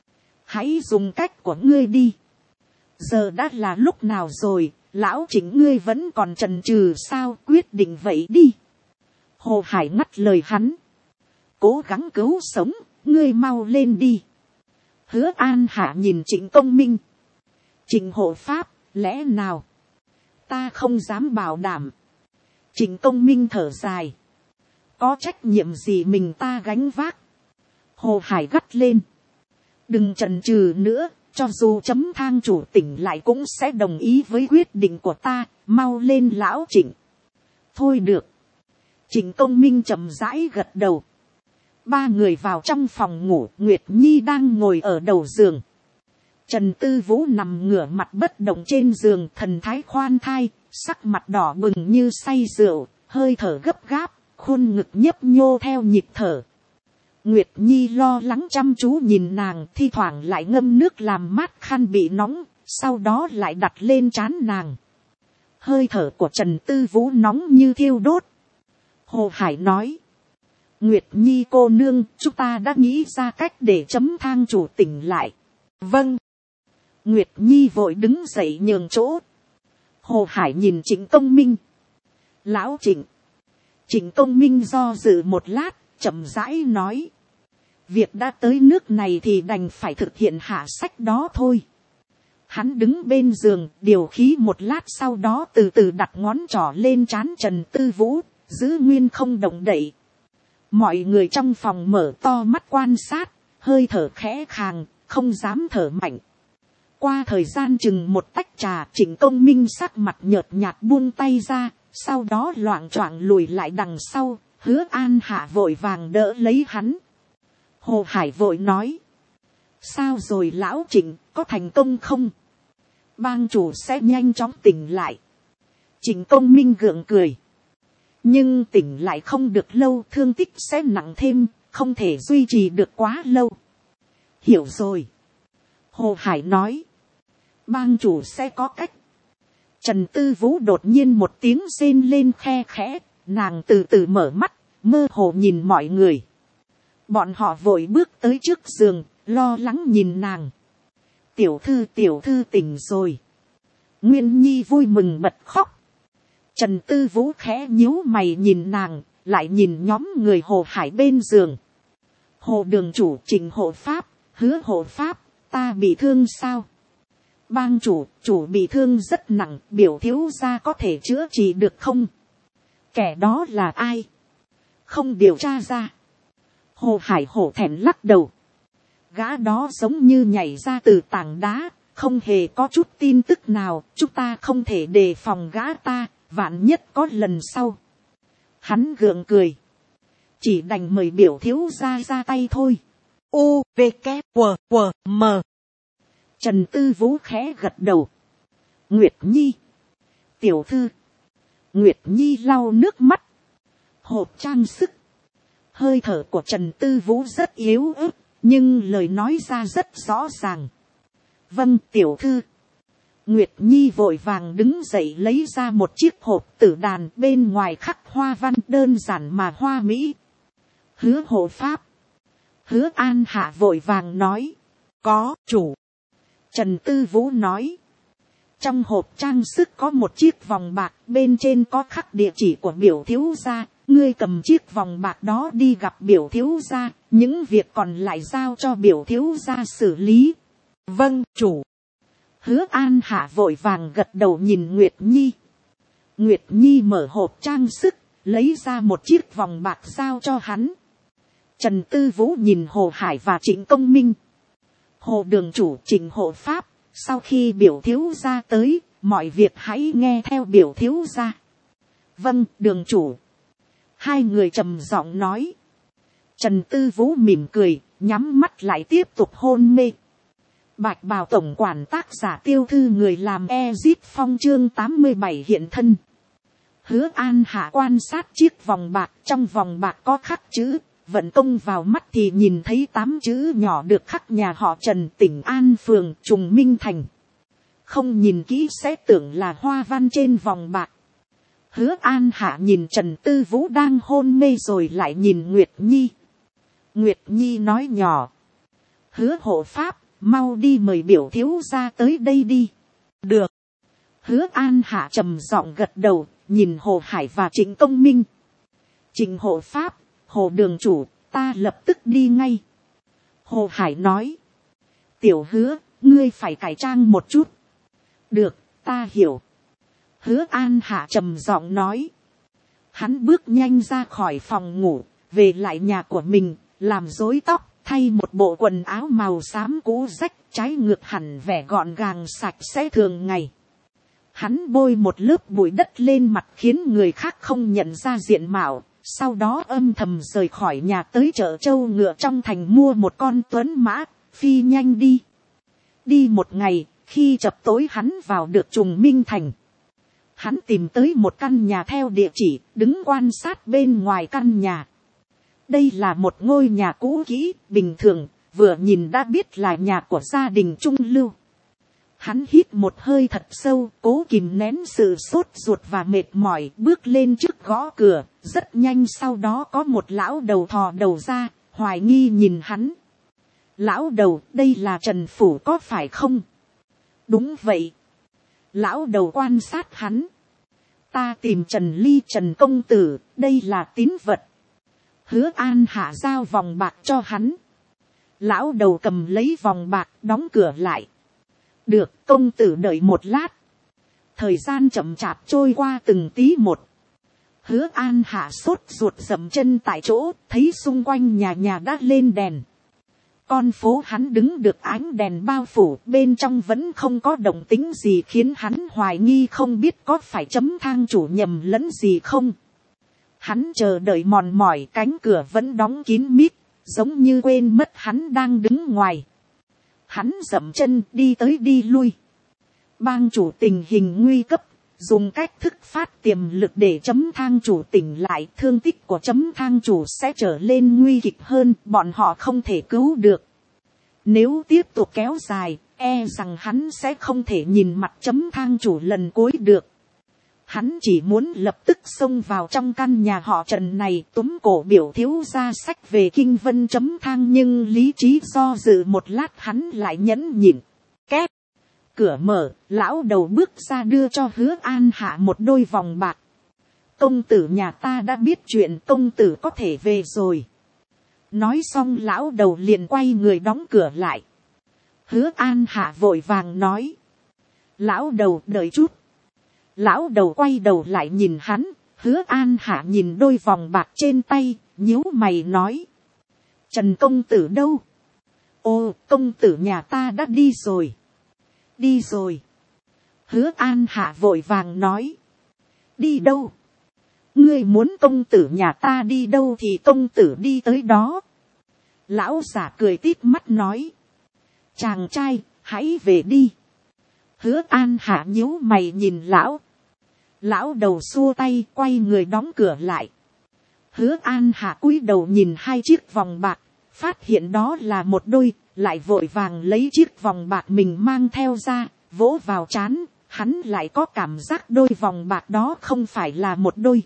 Hãy dùng cách của ngươi đi. Giờ đã là lúc nào rồi, lão Trịnh ngươi vẫn còn chần chừ sao, quyết định vậy đi. Hồ Hải ngắt lời hắn. Cố gắng cứu sống, ngươi mau lên đi. Hứa An Hạ nhìn Trịnh Công Minh. Trịnh hộ pháp, lẽ nào? Ta không dám bảo đảm. Trịnh Công Minh thở dài. Có trách nhiệm gì mình ta gánh vác? Hồ Hải gắt lên. Đừng chần chừ nữa, cho dù chấm thang chủ tỉnh lại cũng sẽ đồng ý với quyết định của ta, mau lên lão Trịnh. Thôi được. Trịnh Công Minh chậm rãi gật đầu. Ba người vào trong phòng ngủ, Nguyệt Nhi đang ngồi ở đầu giường. Trần Tư Vũ nằm ngửa mặt bất động trên giường, thần thái khoan thai, sắc mặt đỏ bừng như say rượu, hơi thở gấp gáp, khuôn ngực nhấp nhô theo nhịp thở. Nguyệt Nhi lo lắng chăm chú nhìn nàng, thi thoảng lại ngâm nước làm mát khăn bị nóng, sau đó lại đặt lên trán nàng. Hơi thở của Trần Tư Vũ nóng như thiêu đốt. Hồ Hải nói. Nguyệt Nhi cô nương, chúng ta đã nghĩ ra cách để chấm thang chủ tỉnh lại. Vâng. Nguyệt Nhi vội đứng dậy nhường chỗ. Hồ Hải nhìn Trịnh Công Minh. Lão Trịnh. Trịnh Công Minh do dự một lát, chậm rãi nói. Việc đã tới nước này thì đành phải thực hiện hạ sách đó thôi. Hắn đứng bên giường, điều khí một lát, sau đó từ từ đặt ngón trỏ lên trán Trần Tư Vũ, giữ nguyên không động đậy. Mọi người trong phòng mở to mắt quan sát, hơi thở khẽ khàng, không dám thở mạnh. Qua thời gian chừng một tách trà, Trịnh Công Minh sắc mặt nhợt nhạt buông tay ra, sau đó loạng choạng lùi lại đằng sau. Hứa An Hạ vội vàng đỡ lấy hắn. Hồ Hải vội nói. Sao rồi lão Trịnh, có thành công không? Bang chủ sẽ nhanh chóng tỉnh lại. Trịnh Công Minh gượng cười. Nhưng tỉnh lại không được lâu, thương tích sẽ nặng thêm, không thể duy trì được quá lâu. Hiểu rồi. Hồ Hải nói. Bang chủ sẽ có cách. Trần Tư Vũ đột nhiên một tiếng rên lên khe khẽ, nàng từ từ mở mắt, mơ hồ nhìn mọi người. Bọn họ vội bước tới trước giường, lo lắng nhìn nàng. Tiểu thư tỉnh rồi. Nguyên Nhi vui mừng bật khóc. Trần Tư Vũ khẽ nhíu mày nhìn nàng, lại nhìn nhóm người Hồ Hải bên giường. Hồ đường chủ, Trịnh hộ pháp, Hứa hộ pháp, ta bị thương sao? Bang chủ bị thương rất nặng, biểu thiếu gia có thể chữa trị được không? Kẻ đó là ai? Không điều tra ra. Hồ Hải hổ thẹn lắc đầu. Gã đó giống như nhảy ra từ tảng đá, không hề có chút tin tức nào, chúng ta không thể đề phòng gã ta, vạn nhất có lần sau. Hắn gượng cười. Chỉ đành mời biểu thiếu gia ra tay thôi. U, V, K, W, W, M. Trần Tư Vũ khẽ gật đầu. Nguyệt Nhi. Tiểu thư. Nguyệt Nhi lau nước mắt. Hộp trang sức. Hơi thở của Trần Tư Vũ rất yếu ớt, nhưng lời nói ra rất rõ ràng. Vâng, tiểu thư. Nguyệt Nhi vội vàng đứng dậy lấy ra một chiếc hộp tử đàn, bên ngoài khắc hoa văn đơn giản mà hoa mỹ. Hứa hộ pháp. Hứa An Hạ vội vàng nói. Có chủ. Trần Tư Vũ nói. Trong hộp trang sức có một chiếc vòng bạc, bên trên có khắc địa chỉ của biểu thiếu gia. Ngươi cầm chiếc vòng bạc đó đi gặp biểu thiếu gia, những việc còn lại giao cho biểu thiếu gia xử lý. Vâng, chủ. Hứa An Hạ vội vàng gật đầu nhìn Nguyệt Nhi. Nguyệt Nhi mở hộp trang sức, lấy ra một chiếc vòng bạc giao cho hắn. Trần Tư Vũ nhìn Hồ Hải và Trịnh Công Minh. Hồ đường chủ, Trịnh hộ pháp, sau khi biểu thiếu gia tới, mọi việc hãy nghe theo biểu thiếu gia. Vâng, đường chủ. Hai người trầm giọng nói. Trần Tư Vũ mỉm cười, nhắm mắt lại tiếp tục hôn mê. Bạch bào tổng quản tác giả Tiêu Thư người làm Ezip Phong chương 87 hiện thân. Hứa An Hạ quan sát chiếc vòng bạc, trong vòng bạc có khắc chữ, vận công vào mắt thì nhìn thấy 8 chữ nhỏ được khắc nhà họ Trần, tỉnh An phường, Trùng Minh Thành. Không nhìn kỹ sẽ tưởng là hoa văn trên vòng bạc. Hứa An Hạ nhìn Trần Tư Vũ đang hôn mê rồi lại nhìn Nguyệt Nhi. Nguyệt Nhi nói nhỏ. Hứa hộ pháp, mau đi mời biểu thiếu gia tới đây đi. Được. Hứa An Hạ trầm giọng gật đầu, nhìn Hồ Hải và Trịnh Công Minh. Trịnh hộ pháp, Hồ đường chủ, ta lập tức đi ngay. Hồ Hải nói. Tiểu Hứa, ngươi phải cải trang một chút. Được, ta hiểu. Hứa An Hạ trầm giọng nói. Hắn bước nhanh ra khỏi phòng ngủ, về lại nhà của mình, làm rối tóc, thay một bộ quần áo màu xám cũ rách, trái ngược hẳn vẻ gọn gàng sạch sẽ thường ngày. Hắn bôi một lớp bụi đất lên mặt khiến người khác không nhận ra diện mạo, sau đó âm thầm rời khỏi nhà tới chợ Châu Ngựa trong thành mua một con tuấn mã, phi nhanh đi. Đi một ngày, khi chập tối hắn vào được Trùng Minh Thành. Hắn tìm tới một căn nhà theo địa chỉ, đứng quan sát bên ngoài căn nhà. Đây là một ngôi nhà cũ kỹ, bình thường, vừa nhìn đã biết là nhà của gia đình trung lưu. Hắn hít một hơi thật sâu, cố kìm nén sự sốt ruột và mệt mỏi, bước lên trước gõ cửa. Rất nhanh sau đó có một lão đầu thò đầu ra, hoài nghi nhìn hắn. Lão đầu, đây là Trần Phủ có phải không? Đúng vậy. Lão đầu quan sát hắn. Ta tìm Trần Ly, Trần công tử, đây là tín vật. Hứa An Hạ giao vòng bạc cho hắn. Lão đầu cầm lấy vòng bạc, đóng cửa lại. Được, công tử đợi một lát. Thời gian chậm chạp trôi qua từng tí một. Hứa An Hạ sốt ruột dậm chân tại chỗ, thấy xung quanh nhà nhà đã lên đèn. Con phố hắn đứng được ánh đèn bao phủ, bên trong vẫn không có động tĩnh gì khiến hắn hoài nghi không biết có phải Chấm Thang chủ nhầm lẫn gì không. Hắn chờ đợi mòn mỏi, cánh cửa vẫn đóng kín mít, giống như quên mất hắn đang đứng ngoài. Hắn dậm chân đi tới đi lui. Bang chủ tình hình nguy cấp, dùng cách thức phát tiềm lực để Chấm Thang chủ tỉnh lại, thương tích của Chấm Thang chủ sẽ trở lên nguy kịch hơn, bọn họ không thể cứu được. Nếu tiếp tục kéo dài, e rằng hắn sẽ không thể nhìn mặt Chấm Thang chủ lần cuối được. Hắn chỉ muốn lập tức xông vào trong căn nhà họ Trần này, túm cổ biểu thiếu gia sách về Kinh Vân Chấm Thang, nhưng lý trí do dự một lát hắn lại nhẫn nhịn. Két. Cửa mở, lão đầu bước ra đưa cho Hứa An Hạ một đôi vòng bạc. Công tử nhà ta đã biết chuyện, công tử có thể về rồi. Nói xong lão đầu liền quay người đóng cửa lại. Hứa An Hạ vội vàng nói. Lão đầu đợi chút. Lão đầu quay đầu lại nhìn hắn. Hứa An Hạ nhìn đôi vòng bạc trên tay, nhíu mày nói. Trần công tử đâu? Ô, công tử nhà ta đã đi rồi. Đi rồi. Hứa An Hạ vội vàng nói. Đi đâu? Ngươi muốn công tử nhà ta đi đâu thì công tử đi tới đó. Lão giả cười tít mắt nói. Chàng trai, hãy về đi. Hứa An Hạ nhíu mày nhìn lão. Lão đầu xua tay quay người đóng cửa lại. Hứa An Hạ cúi đầu nhìn hai chiếc vòng bạc. Phát hiện đó là một đôi. Lại vội vàng lấy chiếc vòng bạc mình mang theo ra. Vỗ vào trán. Hắn lại có cảm giác đôi vòng bạc đó không phải là một đôi.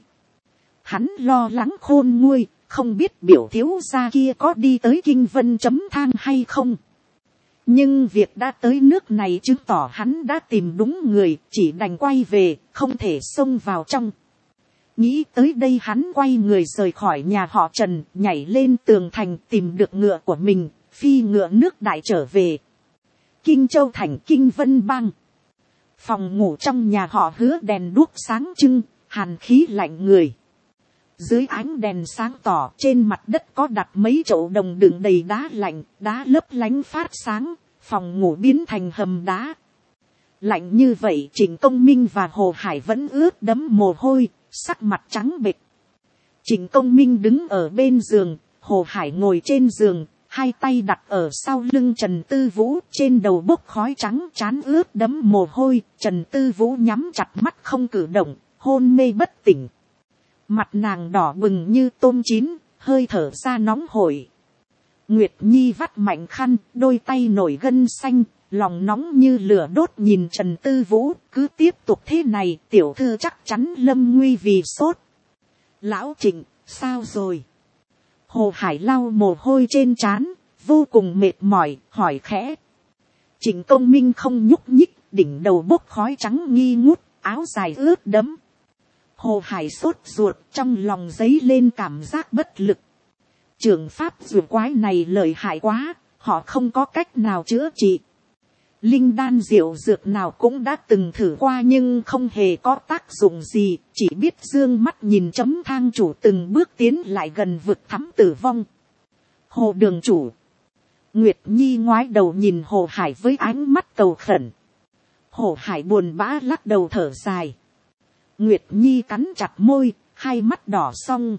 Hắn lo lắng khôn nguôi. Không biết biểu thiếu gia kia có đi tới Kinh Vân chấm than hay không. Nhưng việc đã tới nước này chứng tỏ hắn đã tìm đúng người, chỉ đành quay về, không thể xông vào trong. Nghĩ tới đây hắn quay người rời khỏi nhà họ Trần, nhảy lên tường thành tìm được ngựa của mình, phi ngựa nước đại trở về. Kinh Châu thành Kinh Vân Bang. Phòng ngủ trong nhà họ Hứa đèn đuốc sáng trưng, hàn khí lạnh người. Dưới ánh đèn sáng tỏ trên mặt đất có đặt mấy chậu đồng đựng đầy đá lạnh, đá lấp lánh phát sáng, phòng ngủ biến thành hầm đá. Lạnh như vậy Trịnh Công Minh và Hồ Hải vẫn ướt đẫm mồ hôi, sắc mặt trắng bệch. Trịnh Công Minh đứng ở bên giường, Hồ Hải ngồi trên giường, hai tay đặt ở sau lưng Trần Tư Vũ, trên đầu bốc khói trắng trán ướt đẫm mồ hôi. Trần Tư Vũ nhắm chặt mắt không cử động, hôn mê bất tỉnh. Mặt nàng đỏ bừng như tôm chín, hơi thở ra nóng hổi. Nguyệt Nhi vắt mạnh khăn, đôi tay nổi gân xanh, lòng nóng như lửa đốt nhìn Trần Tư Vũ. Cứ tiếp tục thế này, tiểu thư chắc chắn lâm nguy vì sốt. Lão Trịnh, sao rồi? Hồ Hải lau mồ hôi trên trán, vô cùng mệt mỏi, hỏi khẽ. Trịnh Công Minh không nhúc nhích, đỉnh đầu bốc khói trắng nghi ngút, áo dài ướt đẫm. Hồ Hải sốt ruột, trong lòng dấy lên cảm giác bất lực. Trường pháp dù quái này lợi hại quá, họ không có cách nào chữa trị. Linh đan diệu dược nào cũng đã từng thử qua nhưng không hề có tác dụng gì, chỉ biết dương mắt nhìn chấm thang chủ từng bước tiến lại gần vực thẳm tử vong. Hồ đường chủ. Nguyệt Nhi ngoái đầu nhìn Hồ Hải với ánh mắt cầu khẩn. Hồ Hải buồn bã lắc đầu thở dài. Nguyệt Nhi cắn chặt môi, hai mắt đỏ song.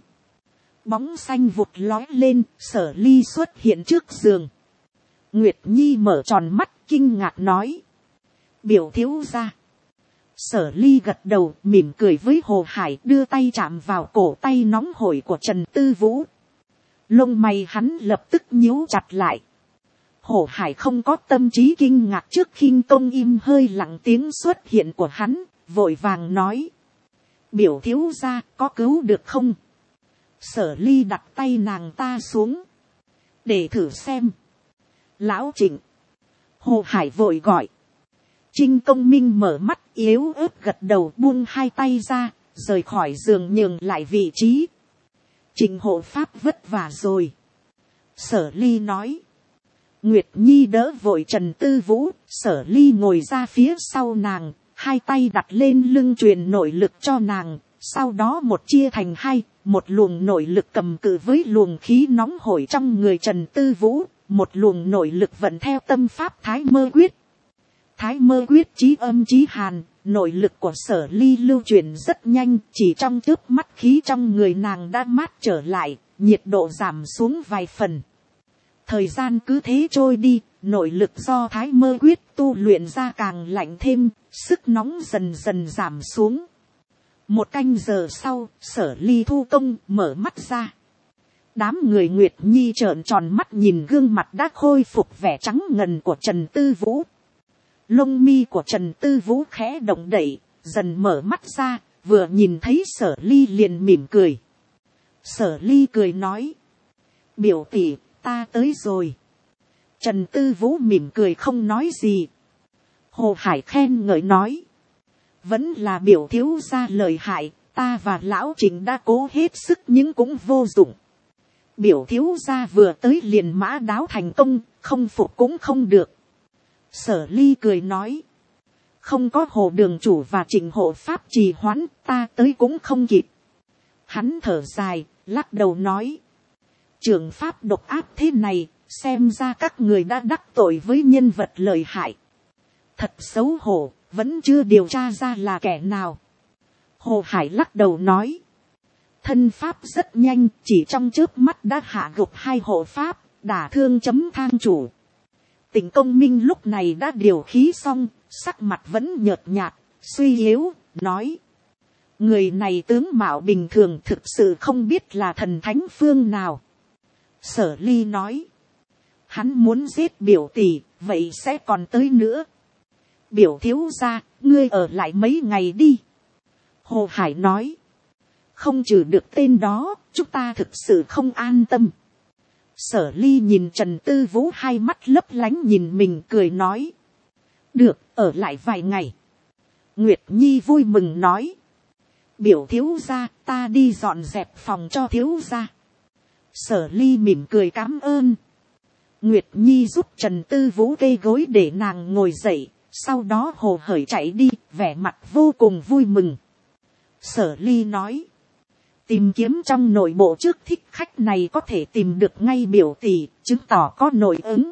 Bóng xanh vụt lói lên, Sở Ly xuất hiện trước giường. Nguyệt Nhi mở tròn mắt, kinh ngạc nói. Biểu thiếu gia. Sở Ly gật đầu, mỉm cười với Hồ Hải, đưa tay chạm vào cổ tay nóng hổi của Trần Tư Vũ. Lông mày hắn lập tức nhíu chặt lại. Hồ Hải không có tâm trí kinh ngạc trước khinh công im hơi lặng tiếng xuất hiện của hắn, vội vàng nói. Biểu thiếu gia có cứu được không? Sở Ly đặt tay nàng ta xuống. Để thử xem. Lão Trịnh. Hồ Hải vội gọi. Trinh Công Minh mở mắt yếu ớt gật đầu buông hai tay ra, rời khỏi giường nhường lại vị trí. Trịnh hộ pháp vất vả rồi. Sở Ly nói. Nguyệt Nhi đỡ vội Trần Tư Vũ, Sở Ly ngồi ra phía sau nàng, hai tay đặt lên lưng truyền nội lực cho nàng, sau đó một chia thành hai, một luồng nội lực cầm cự với luồng khí nóng hổi trong người Trần Tư Vũ, một luồng nội lực vận theo tâm pháp Thái Mơ Quyết. Thái Mơ Quyết chí âm chí hàn, nội lực của Sở Ly lưu truyền rất nhanh, chỉ trong chớp mắt khí trong người nàng đã mát trở lại, nhiệt độ giảm xuống vài phần. Thời gian cứ thế trôi đi, nội lực do Thái Mơ Quyết tu luyện ra càng lạnh thêm, sức nóng dần dần giảm xuống. Một canh giờ sau, Sở Ly thu công, mở mắt ra. Đám người Nguyệt Nhi trợn tròn mắt nhìn gương mặt đã khôi phục vẻ trắng ngần của Trần Tư Vũ. Lông mi của Trần Tư Vũ khẽ động đậy, dần mở mắt ra, vừa nhìn thấy Sở Ly liền mỉm cười. Sở Ly cười nói. Biểu tỷ, ta tới rồi. Trần Tư Vũ mỉm cười không nói gì. Hồ Hải khen ngợi nói. Vẫn là biểu thiếu gia lợi hại, ta và lão Trịnh đã cố hết sức nhưng cũng vô dụng. Biểu thiếu gia vừa tới liền mã đáo thành công, không phục cũng không được. Sở Ly cười nói. Không có Hồ đường chủ và Trịnh hộ pháp trì hoãn, ta tới cũng không kịp. Hắn thở dài, lắc đầu nói. Trường pháp độc ác thế này, xem ra các người đã đắc tội với nhân vật lợi hại. Thật xấu hổ, vẫn chưa điều tra ra là kẻ nào. Hồ Hải lắc đầu nói. Thân pháp rất nhanh, chỉ trong chớp mắt đã hạ gục 2 hộ pháp, đả thương chấm thang chủ. Tỉnh Công Minh lúc này đã điều khí xong, sắc mặt vẫn nhợt nhạt, suy yếu, nói. Người này tướng mạo bình thường, thực sự không biết là thần thánh phương nào. Sở Ly nói. Hắn muốn giết biểu tỷ, vậy sẽ còn tới nữa. Biểu thiếu gia, ngươi ở lại mấy ngày đi. Hồ Hải nói. Không trừ được tên đó, chúng ta thực sự không an tâm. Sở Ly nhìn Trần Tư Vũ 2 mắt lấp lánh nhìn mình, cười nói. Được, ở lại vài ngày. Nguyệt Nhi vui mừng nói. Biểu thiếu gia, ta đi dọn dẹp phòng cho thiếu gia. Sở Ly mỉm cười cảm ơn. Nguyệt Nhi giúp Trần Tư Vũ kê gối để nàng ngồi dậy, sau đó hồ hởi chạy đi, vẻ mặt vô cùng vui mừng. Sở Ly nói. Tìm kiếm trong nội bộ trước thích khách này có thể tìm được ngay biểu tỷ, chứng tỏ có nội ứng.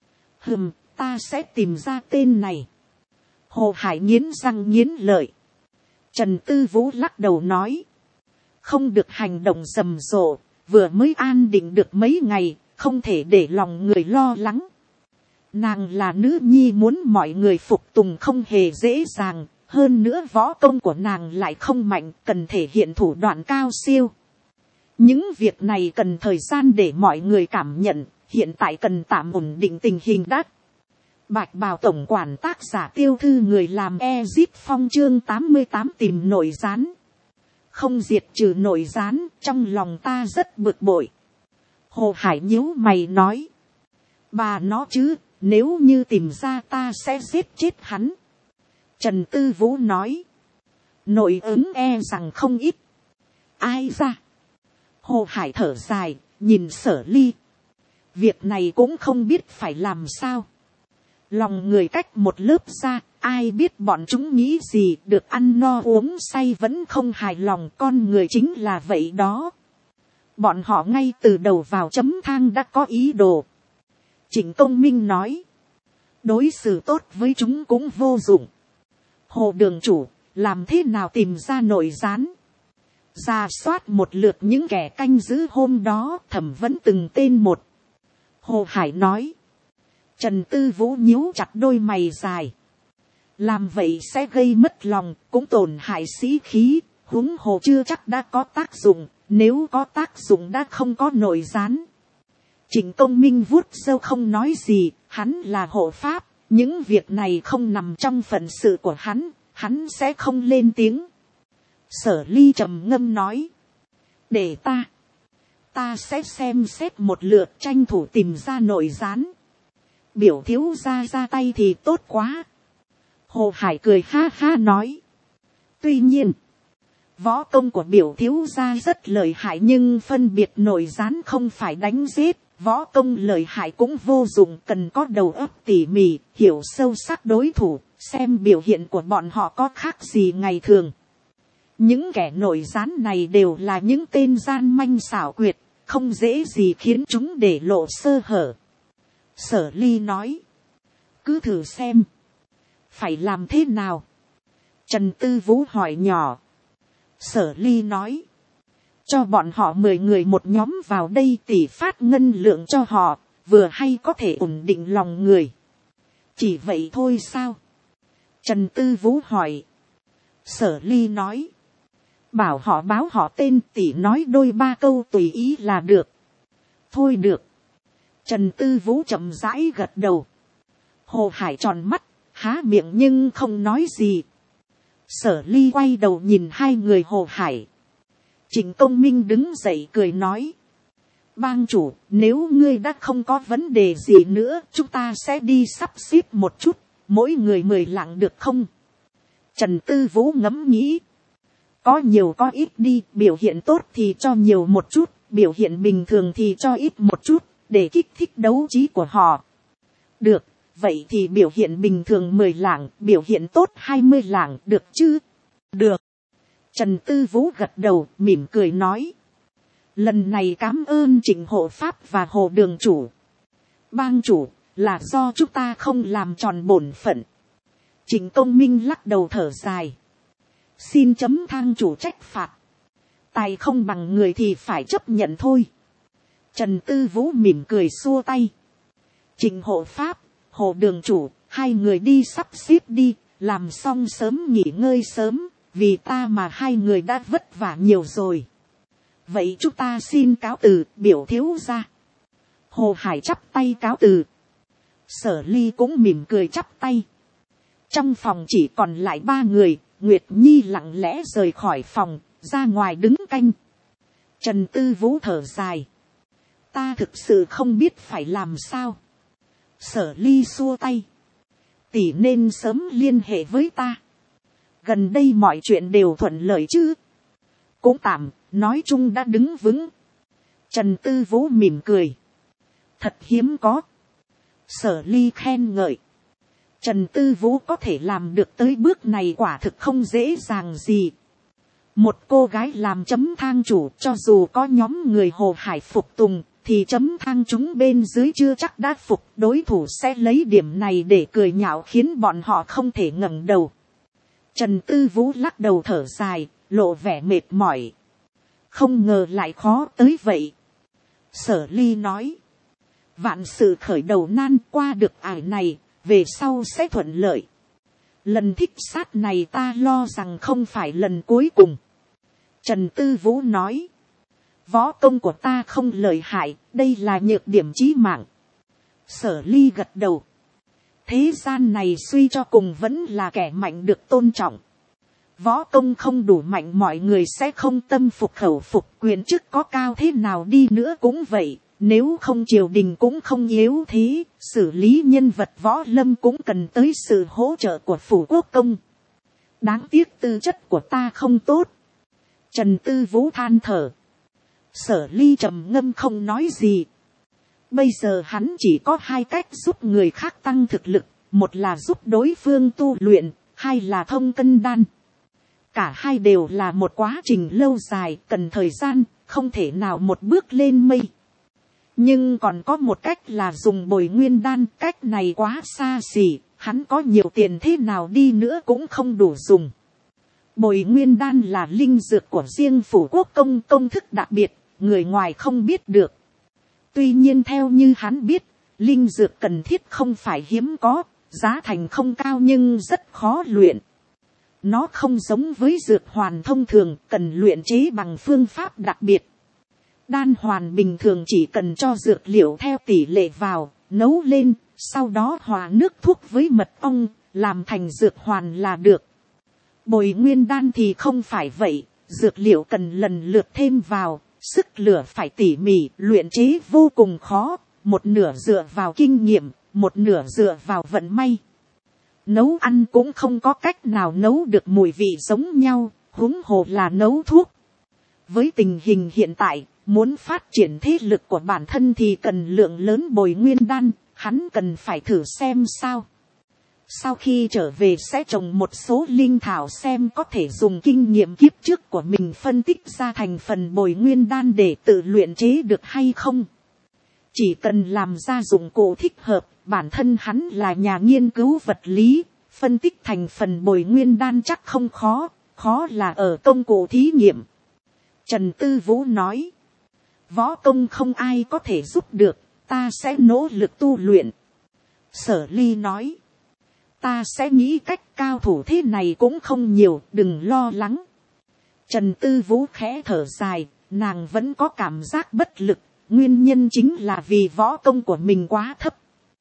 Ta sẽ tìm ra tên này. Hồ Hải nghiến răng nghiến lợi. Trần Tư Vũ lắc đầu nói. Không được hành động rầm rộ, vừa mới an định được mấy ngày, không thể để lòng người lo lắng. Nàng là nữ nhi, muốn mọi người phục tùng không hề dễ dàng. Hơn nữa võ công của nàng lại không mạnh, cần thể hiện thủ đoạn cao siêu. Những việc này cần thời gian để mọi người cảm nhận, hiện tại cần tạm ổn định tình hình đã. Bạch Bào tổng quản tác giả Tiêu Thư người làm Ezip Phong chương 88 tìm nội gián. Không diệt trừ nội gián, trong lòng ta rất bực bội. Hồ Hải nhíu mày nói. Bà nó chứ, nếu như tìm ra ta sẽ giết chết hắn. Trần Tư Vũ nói. Nội ứng e rằng không ít. Ai ra? Hồ Hải thở dài, nhìn Sở Ly. Việc này cũng không biết phải làm sao. Lòng người cách một lớp ra, ai biết bọn chúng nghĩ gì, được ăn no uống say vẫn không hài lòng, con người chính là vậy đó. Bọn họ ngay từ đầu vào chấm thang đã có ý đồ. Trịnh Công Minh nói. Đối xử tốt với chúng cũng vô dụng. Hồ đường chủ, làm thế nào tìm ra nội gián? Rà soát một lượt những kẻ canh giữ hôm đó, thẩm vấn từng tên một. Hồ Hải nói. Trần Tư Vũ nhíu chặt đôi mày dài. Làm vậy sẽ gây mất lòng, cũng tổn hại sĩ khí, huống hồ chưa chắc đã có tác dụng, nếu có tác dụng đã không có nội gián. Trịnh Công Minh vuốt râu không nói gì, hắn là hộ pháp, những việc này không nằm trong phận sự của hắn sẽ không lên tiếng. Sở Ly trầm ngâm nói. Để ta sẽ xem xét một lượt, tranh thủ tìm ra nội gián. Biểu thiếu gia ra tay thì tốt quá. Hồ Hải cười ha ha nói. Tuy nhiên, võ công của biểu thiếu gia rất lợi hại, nhưng phân biệt nội gián không phải đánh giết. Võ công lợi hại cũng vô dụng, cần có đầu óc tỉ mỉ, hiểu sâu sắc đối thủ, xem biểu hiện của bọn họ có khác gì ngày thường. Những kẻ nội gián này đều là những tên gian manh xảo quyệt, không dễ gì khiến chúng để lộ sơ hở. Sở Ly nói. Cứ thử xem. Phải làm thế nào? Trần Tư Vũ hỏi nhỏ. Sở Ly nói. Cho bọn họ 10 người một nhóm vào đây, tỷ phát ngân lượng cho họ, vừa hay có thể ổn định lòng người. Chỉ vậy thôi sao? Trần Tư Vũ hỏi. Sở Ly nói. Bảo họ báo họ tên, tỷ nói đôi ba câu tùy ý là được. Thôi được. Trần Tư Vũ chậm rãi gật đầu. Hồ Hải tròn mắt, há miệng nhưng không nói gì. Sở Ly quay đầu nhìn 2 người Hồ Hải. Trịnh Công Minh đứng dậy cười nói. Bang chủ, nếu ngươi đã không có vấn đề gì nữa, chúng ta sẽ đi sắp xếp một chút, mỗi người 10 lạng được không? Trần Tư Vũ ngẫm nghĩ. Có nhiều có ít đi, biểu hiện tốt thì cho nhiều một chút, biểu hiện bình thường thì cho ít một chút, để kích thích đấu trí của họ. Được, vậy thì biểu hiện bình thường 10 lạng, biểu hiện tốt 20 lạng, được chứ? Được. Trần Tư Vũ gật đầu, mỉm cười nói. Lần này cám ơn Trịnh hộ pháp và Hồ đường chủ. Bang chủ, là do chúng ta không làm tròn bổn phận. Trịnh Công Minh lắc đầu thở dài. Xin chấm thang chủ trách phạt. Tài không bằng người thì phải chấp nhận thôi. Trần Tư Vũ mỉm cười xua tay. Trịnh hộ pháp, Hồ đường chủ, hai người đi sắp xếp đi, làm xong sớm nghỉ ngơi sớm, vì ta mà hai người đã vất vả nhiều rồi. Vậy chúng ta xin cáo từ, biểu thiếu gia. Hồ Hải chắp tay cáo từ. Sở Ly cũng mỉm cười chắp tay. Trong phòng chỉ còn lại 3 người, Nguyệt Nhi lặng lẽ rời khỏi phòng, ra ngoài đứng canh. Trần Tư Vũ thở dài. Ta thực sự không biết phải làm sao. Sở Ly xua tay. Tỷ nên sớm liên hệ với ta. Gần đây mọi chuyện đều thuận lợi chứ. Cũng tạm, nói chung đã đứng vững. Trần Tư Vũ mỉm cười. Thật hiếm có. Sở Ly khen ngợi. Trần Tư Vũ có thể làm được tới bước này quả thực không dễ dàng gì. Một cô gái làm chấm thang chủ, cho dù có nhóm người Hồ Hải phục tùng, thì chấm thang chúng bên dưới chưa chắc đã phục. Đối thủ sẽ lấy điểm này để cười nhạo khiến bọn họ không thể ngẩng đầu. Trần Tư Vũ lắc đầu thở dài, lộ vẻ mệt mỏi. Không ngờ lại khó tới vậy. Sở Ly nói. Vạn sự khởi đầu nan, qua được ải này, về sau sẽ thuận lợi. Lần thích sát này ta lo rằng không phải lần cuối cùng. Trần Tư Vũ nói. Võ công của ta không lợi hại, đây là nhược điểm chí mạng. Sở Ly gật đầu. Thế gian này suy cho cùng vẫn là kẻ mạnh được tôn trọng. Võ công không đủ mạnh mọi người sẽ không tâm phục khẩu phục, quyền chức có cao thế nào đi nữa cũng vậy. Nếu không triều đình cũng không yếu thế, xử lý nhân vật võ lâm cũng cần tới sự hỗ trợ của phủ quốc công. Đáng tiếc tư chất của ta không tốt. Trần Tư Vũ than thở. Sở Ly trầm ngâm không nói gì. Bây giờ hắn chỉ có 2 cách giúp người khác tăng thực lực. Một là giúp đối phương tu luyện, 2 là thông cân đan. Cả hai đều là một quá trình lâu dài, cần thời gian, không thể nào một bước lên mây. Nhưng còn có một cách là dùng bồi nguyên đan, cách này quá xa xỉ, hắn có nhiều tiền thế nào đi nữa cũng không đủ dùng. Bồi nguyên đan là linh dược của riêng phủ quốc công, công thức đặc biệt, người ngoài không biết được. Tuy nhiên theo như hắn biết, linh dược cần thiết không phải hiếm có, giá thành không cao nhưng rất khó luyện. Nó không giống với dược hoàn thông thường, cần luyện chế bằng phương pháp đặc biệt. Đan hoàn bình thường chỉ cần cho dược liệu theo tỷ lệ vào, nấu lên, sau đó hòa nước thuốc với mật ong, làm thành dược hoàn là được. Bồi nguyên đan thì không phải vậy, dược liệu cần lần lượt thêm vào, sức lửa phải tỉ mỉ, luyện chế vô cùng khó, một nửa dựa vào kinh nghiệm, một nửa dựa vào vận may. Nấu ăn cũng không có cách nào nấu được mùi vị giống nhau, huống hồ là nấu thuốc. Với tình hình hiện tại, muốn phát triển thế lực của bản thân thì cần lượng lớn bồi nguyên đan, hắn cần phải thử xem sao. Sau khi trở về sẽ trồng một số linh thảo xem có thể dùng kinh nghiệm kiếp trước của mình phân tích ra thành phần bồi nguyên đan để tự luyện chế được hay không. Chỉ cần làm ra dụng cụ thích hợp, bản thân hắn là nhà nghiên cứu vật lý, phân tích thành phần bồi nguyên đan chắc không khó, khó là ở công cụ thí nghiệm. Trần Tư Vũ nói. Võ công không ai có thể giúp được, ta sẽ nỗ lực tu luyện. Sở Ly nói. Ta sẽ nghĩ cách, cao thủ thế này cũng không nhiều, đừng lo lắng. Trần Tư Vũ khẽ thở dài, nàng vẫn có cảm giác bất lực, nguyên nhân chính là vì võ công của mình quá thấp.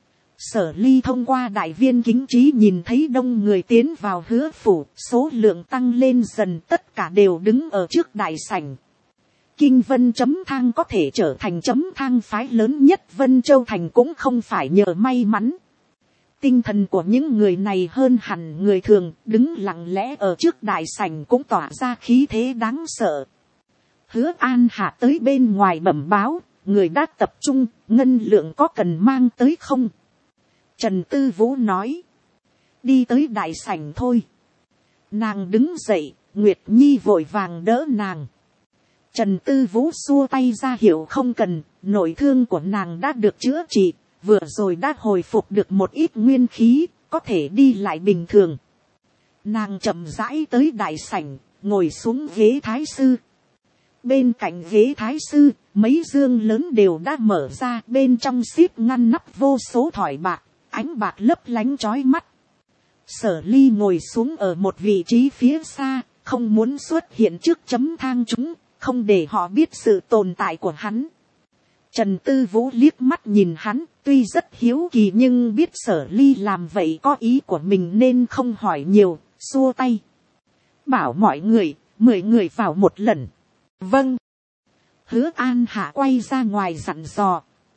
Sở Ly thông qua đại viên kính trí nhìn thấy đông người tiến vào Hứa phủ, số lượng tăng lên dần, tất cả đều đứng ở trước đại sảnh. Kinh Vân chấm thang có thể trở thành chấm thang phái lớn nhất Vân Châu Thành cũng không phải nhờ may mắn. Tinh thần của những người này hơn hẳn người thường, đứng lặng lẽ ở trước đại sảnh cũng tỏa ra khí thế đáng sợ. Hứa An Hạ tới bên ngoài bẩm báo, người đã tập trung, ngân lượng có cần mang tới không? Trần Tư Vũ nói, đi tới đại sảnh thôi. Nàng đứng dậy, Nguyệt Nhi vội vàng đỡ nàng. Trần Tư Vũ xua tay ra hiệu không cần, nội thương của nàng đã được chữa trị, vừa rồi đã hồi phục được một ít nguyên khí, có thể đi lại bình thường. Nàng chậm rãi tới đại sảnh, ngồi xuống ghế thái sư. Bên cạnh ghế thái sư, mấy dương lớn đều đã mở ra, bên trong xíp ngăn nắp vô số thỏi bạc, ánh bạc lấp lánh chói mắt. Sở Ly ngồi xuống ở một vị trí phía xa, không muốn xuất hiện trước chấm thang chúng, không để họ biết sự tồn tại của hắn. Trần Tư Vũ liếc mắt nhìn hắn, tuy rất hiếu kỳ nhưng biết Sở Ly làm vậy có ý của mình nên không hỏi nhiều, xua tay. Bảo mọi người, 10 người vào một lần. Vâng. Hứa An Hạ quay ra ngoài dặn dò.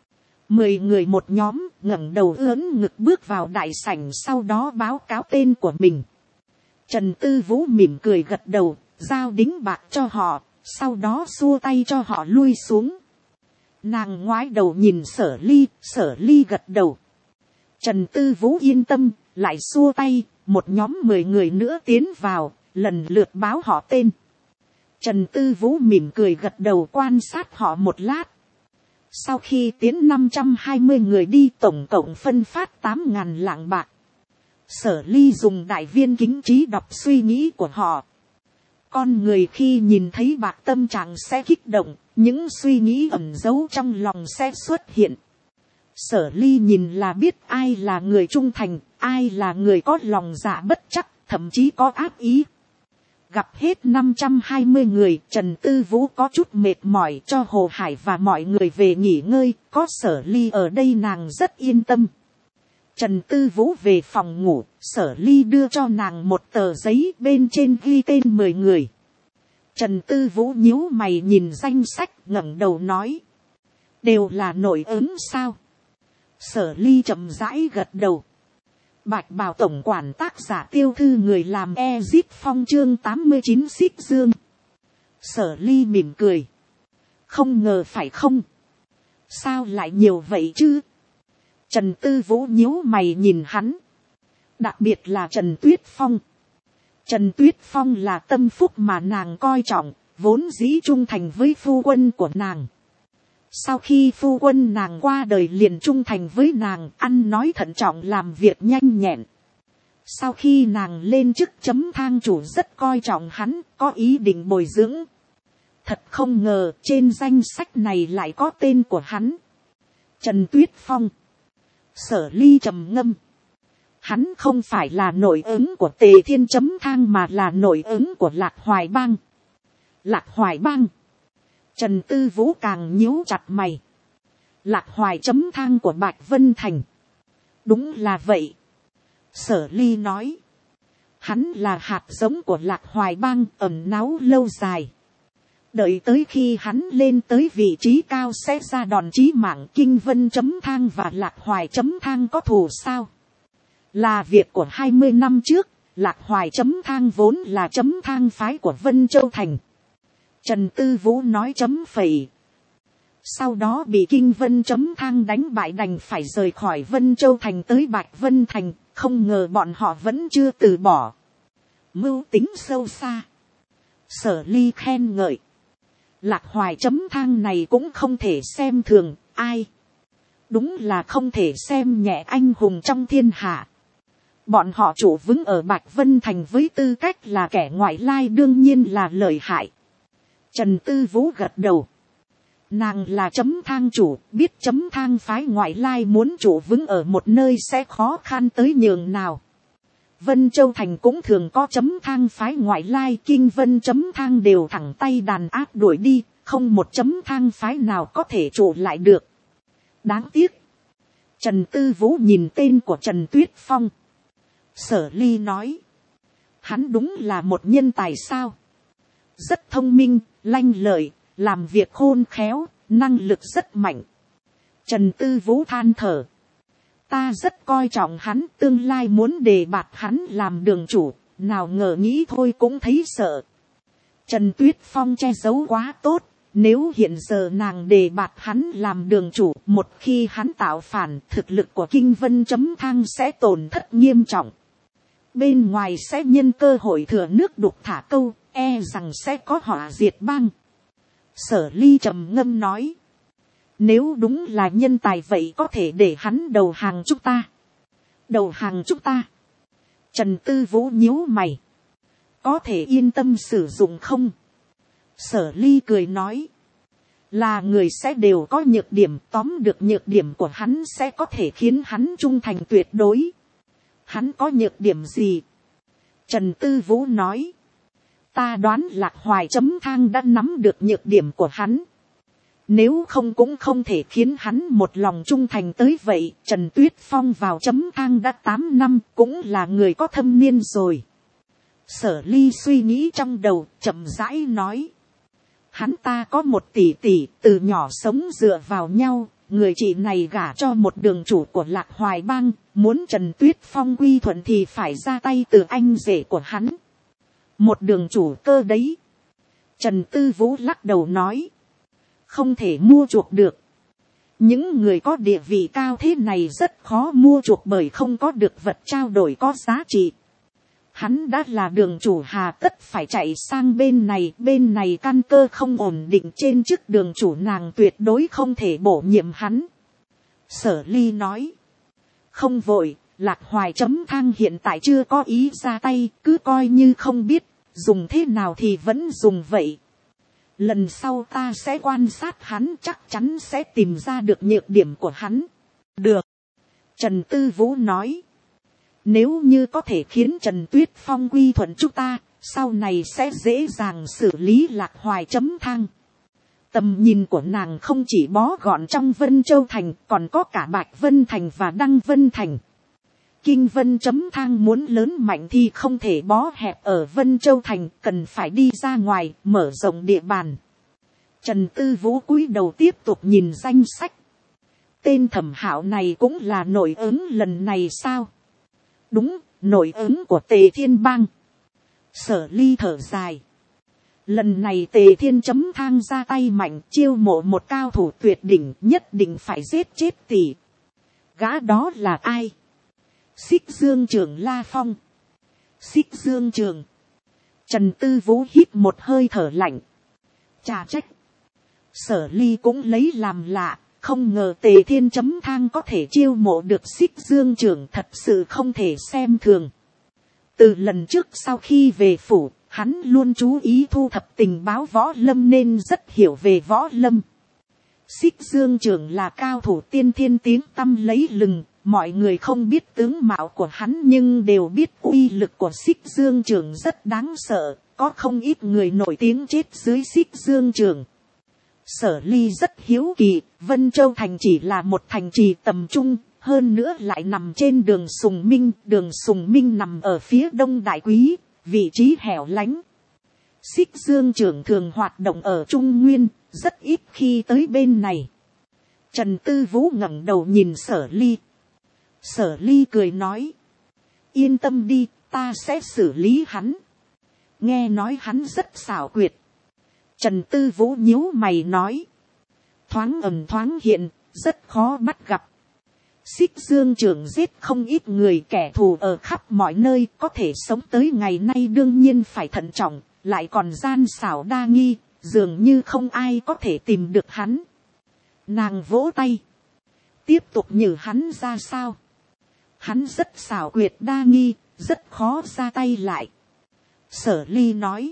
10 người một nhóm, ngẩng đầu ưỡn ngực bước vào đại sảnh, sau đó báo cáo tên của mình. Trần Tư Vũ mỉm cười gật đầu, giao đính bạc cho họ, sau đó xua tay cho họ lui xuống. Nàng ngoái đầu nhìn Sở Ly gật đầu. Trần Tư Vũ yên tâm, lại xua tay, một nhóm 10 người nữa tiến vào, lần lượt báo họ tên. Trần Tư Vũ mỉm cười gật đầu, quan sát họ một lát. Sau khi tiến 520 người đi, tổng cộng phân phát 8.000 lạng bạc. Sở Ly dùng đại viên kính trí đọc suy nghĩ của họ. Con người khi nhìn thấy bạc tâm trạng sẽ kích động, những suy nghĩ ẩn giấu trong lòng sẽ xuất hiện. Sở Ly nhìn là biết ai là người trung thành, ai là người có lòng dạ bất chắc, thậm chí có ác ý. Gặp hết 520 người, Trần Tư Vũ có chút mệt mỏi, cho Hồ Hải và mọi người về nghỉ ngơi, có Sở Ly ở đây nàng rất yên tâm. Trần Tư Vũ về phòng ngủ, Sở Ly đưa cho nàng một tờ giấy, bên trên ghi tên 10 người. Trần Tư Vũ nhíu mày nhìn danh sách, ngẩng đầu nói. Đều là nội ứng sao? Sở Ly chậm rãi gật đầu. Bạch Bào tổng quản tác giả Tiêu Thư người làm Ezip Phong chương 89 Xích Dương. Sở Ly mỉm cười. Không ngờ phải không? Sao lại nhiều vậy chứ? Trần Tư Vũ nhíu mày nhìn hắn. Đặc biệt là Trần Tuyết Phong. Trần Tuyết Phong là tâm phúc mà nàng coi trọng, vốn dĩ trung thành với phu quân của nàng. Sau khi phu quân nàng qua đời liền trung thành với nàng, ăn nói thận trọng, làm việc nhanh nhẹn. Sau khi nàng lên chức chấm thang chủ rất coi trọng hắn, có ý định bồi dưỡng. Thật không ngờ trên danh sách này lại có tên của hắn. Trần Tuyết Phong. Sở Ly trầm ngâm. Hắn không phải là nội ứng của Tề Thiên chấm thang mà là nội ứng của Lạc Hoài Bang. Lạc Hoài Bang. Trần Tư Vũ càng nhíu chặt mày. Lạc Hoài chấm thang của Bạch Vân Thành. Đúng là vậy. Sở Ly nói. Hắn là hạt giống của Lạc Hoài Bang, ẩn náu lâu dài. Đợi tới khi hắn lên tới vị trí cao sẽ ra đòn chí mạng. Kinh Vân chấm thang và Lạc Hoài chấm thang có thù sao? Là việc của 20 năm trước. Lạc Hoài chấm thang vốn là chấm thang phái của Vân Châu Thành. Trần Tư Vũ nói chấm phẩy. Sau đó bị Kinh Vân chấm thang đánh bại, đành phải rời khỏi Vân Châu Thành tới Bạch Vân Thành. Không ngờ bọn họ vẫn chưa từ bỏ. Mưu tính sâu xa. Sở Ly khen ngợi. Lạc Hoài chấm thang này cũng không thể xem thường ai. Đúng là không thể xem nhẹ anh hùng trong thiên hạ. Bọn họ trụ vững ở Bạch Vân Thành với tư cách là kẻ ngoại lai đương nhiên là lợi hại. Trần Tư Vũ gật đầu. Nàng là chấm thang chủ, biết chấm thang phái ngoại lai muốn trụ vững ở một nơi sẽ khó khăn tới nhường nào. Vân Châu Thành cũng thường có chấm thang phái ngoại lai, Kinh Vân chấm thang đều thẳng tay đàn áp đuổi đi, không một chấm thang phái nào có thể trụ lại được. Đáng tiếc. Trần Tư Vũ nhìn tên của Trần Tuyết Phong. Sở Ly nói. Hắn đúng là một nhân tài sao. Rất thông minh, lanh lợi, làm việc khôn khéo, năng lực rất mạnh. Trần Tư Vũ than thở. Ta rất coi trọng hắn, tương lai muốn đề bạt hắn làm đường chủ, nào ngờ nghĩ thôi cũng thấy sợ. Trần Tuyết Phong che giấu quá tốt, nếu hiện giờ nàng đề bạt hắn làm đường chủ, một khi hắn tạo phản, thực lực của Kinh Vân chấm thang sẽ tổn thất nghiêm trọng. Bên ngoài sẽ nhân cơ hội thừa nước đục thả câu, e rằng sẽ có họa diệt bang. Sở Ly trầm ngâm nói. Nếu đúng là nhân tài vậy có thể để hắn đầu hàng chúng ta. Đầu hàng chúng ta. Trần Tư Vũ nhíu mày. Có thể yên tâm sử dụng không? Sở Ly cười nói. Là người sẽ đều có nhược điểm, tóm được nhược điểm của hắn sẽ có thể khiến hắn trung thành tuyệt đối. Hắn có nhược điểm gì? Trần Tư Vũ nói. Ta đoán Lạc Hoài chấm thang đã nắm được nhược điểm của hắn. Nếu không cũng không thể khiến hắn một lòng trung thành tới vậy. Trần Tuyết Phong vào chấm thang đã 8 năm, cũng là người có thâm niên rồi. Sở Ly suy nghĩ trong đầu, chậm rãi nói. Hắn ta có một tỷ tỷ, từ nhỏ sống dựa vào nhau. Người chị này gả cho một đường chủ của Lạc Hoài Bang. Muốn Trần Tuyết Phong quy thuận thì phải ra tay từ anh rể của hắn. Một đường chủ cơ đấy. Trần Tư Vũ lắc đầu nói. Không thể mua chuộc được. Những người có địa vị cao thế này rất khó mua chuộc bởi không có được vật trao đổi có giá trị. Hắn đã là đường chủ hà tất phải chạy sang bên này căn cơ không ổn định trên chức đường chủ nàng tuyệt đối không thể bổ nhiệm hắn. Sở Ly nói. Không vội, Lạc Hoài chấm thang hiện tại chưa có ý ra tay, cứ coi như không biết, dùng thế nào thì vẫn dùng vậy. Lần sau ta sẽ quan sát hắn, chắc chắn sẽ tìm ra được nhược điểm của hắn. Được. Trần Tư Vũ nói. Nếu như có thể khiến Trần Tuyết Phong quy thuận chúng ta, sau này sẽ dễ dàng xử lý Lạc Hoài chấm thang. Tầm nhìn của nàng không chỉ bó gọn trong Vân Châu Thành, còn có cả Bạch Vân Thành và Đăng Vân Thành. Kinh Vân chấm thang muốn lớn mạnh thì không thể bó hẹp ở Vân Châu Thành, cần phải đi ra ngoài, mở rộng địa bàn. Trần Tư Vũ cúi đầu tiếp tục nhìn danh sách. Tên Thẩm Hạo này cũng là nội ứng lần này sao? Đúng, nội ứng của Tề Thiên Bang. Sở Ly thở dài. Lần này Tề Thiên chấm thang ra tay mạnh, chiêu mộ một cao thủ tuyệt đỉnh, nhất định phải giết chết tỷ. Gã đó là ai? Xích Dương Trường La Phong. Xích Dương Trường. Trần Tư Vũ hít một hơi thở lạnh. Chà trách. Sở Ly cũng lấy làm lạ, không ngờ Tề Thiên chấm thang có thể chiêu mộ được Xích Dương Trường, thật sự không thể xem thường. Từ lần trước sau khi về phủ, hắn luôn chú ý thu thập tình báo võ lâm nên rất hiểu về võ lâm. Xích Dương Trường là cao thủ tiên thiên tiếng tăm lấy lừng, mọi người không biết tướng mạo của hắn nhưng đều biết uy lực của Xích Dương Trường rất đáng sợ, có không ít người nổi tiếng chết dưới Xích Dương Trường. Sở Ly rất hiếu kỳ, Vân Châu Thành chỉ là một thành trì tầm trung, hơn nữa lại nằm trên đường Sùng Minh. Đường Sùng Minh nằm ở phía đông Đại Quý, vị trí hẻo lánh. Xích Dương Trường thường hoạt động ở Trung Nguyên, rất ít khi tới bên này. Trần Tư Vũ ngẩng đầu nhìn Sở Ly. Sở Ly cười nói. Yên tâm đi, ta sẽ xử lý hắn. Nghe nói hắn rất xảo quyệt. Trần Tư Vũ nhíu mày nói. Thoáng ẩn thoáng hiện, rất khó bắt gặp. Xích Dương Trường giết không ít người, kẻ thù ở khắp mọi nơi, có thể sống tới ngày nay đương nhiên phải thận trọng, lại còn gian xảo đa nghi, dường như không ai có thể tìm được hắn. Nàng vỗ tay. Tiếp tục nhử hắn ra sao? Hắn rất xảo quyệt đa nghi, rất khó ra tay lại. Sở Ly nói.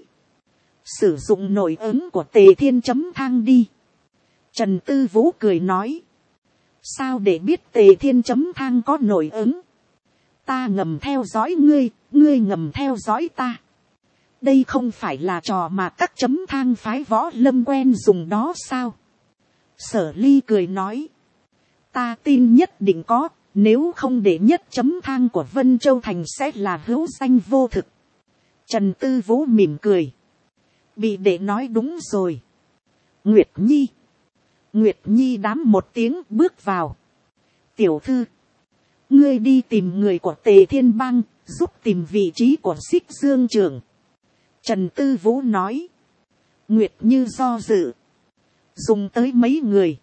Sử dụng nội ứng của Tề Thiên chấm thang đi. Trần Tư Vũ cười nói. Sao để biết Tề Thiên chấm thang có nội ứng? Ta ngầm theo dõi ngươi, ngươi ngầm theo dõi ta. Đây không phải là trò mà các chấm thang phái võ lâm quen dùng đó sao? Sở Ly cười nói. Ta tin nhất định có, nếu không để nhất chấm thang của Vân Châu Thành sẽ là hữu danh vô thực. Trần Tư Vũ mỉm cười. Bị đệ nói đúng rồi. Nguyệt Nhi. Nguyệt Nhi đám một tiếng bước vào. Tiểu thư. Ngươi đi tìm người của Tề Thiên Bang, giúp tìm vị trí của Xích Dương Trường. Trần Tư Vũ nói. Nguyệt Như do dự. Dùng tới mấy người.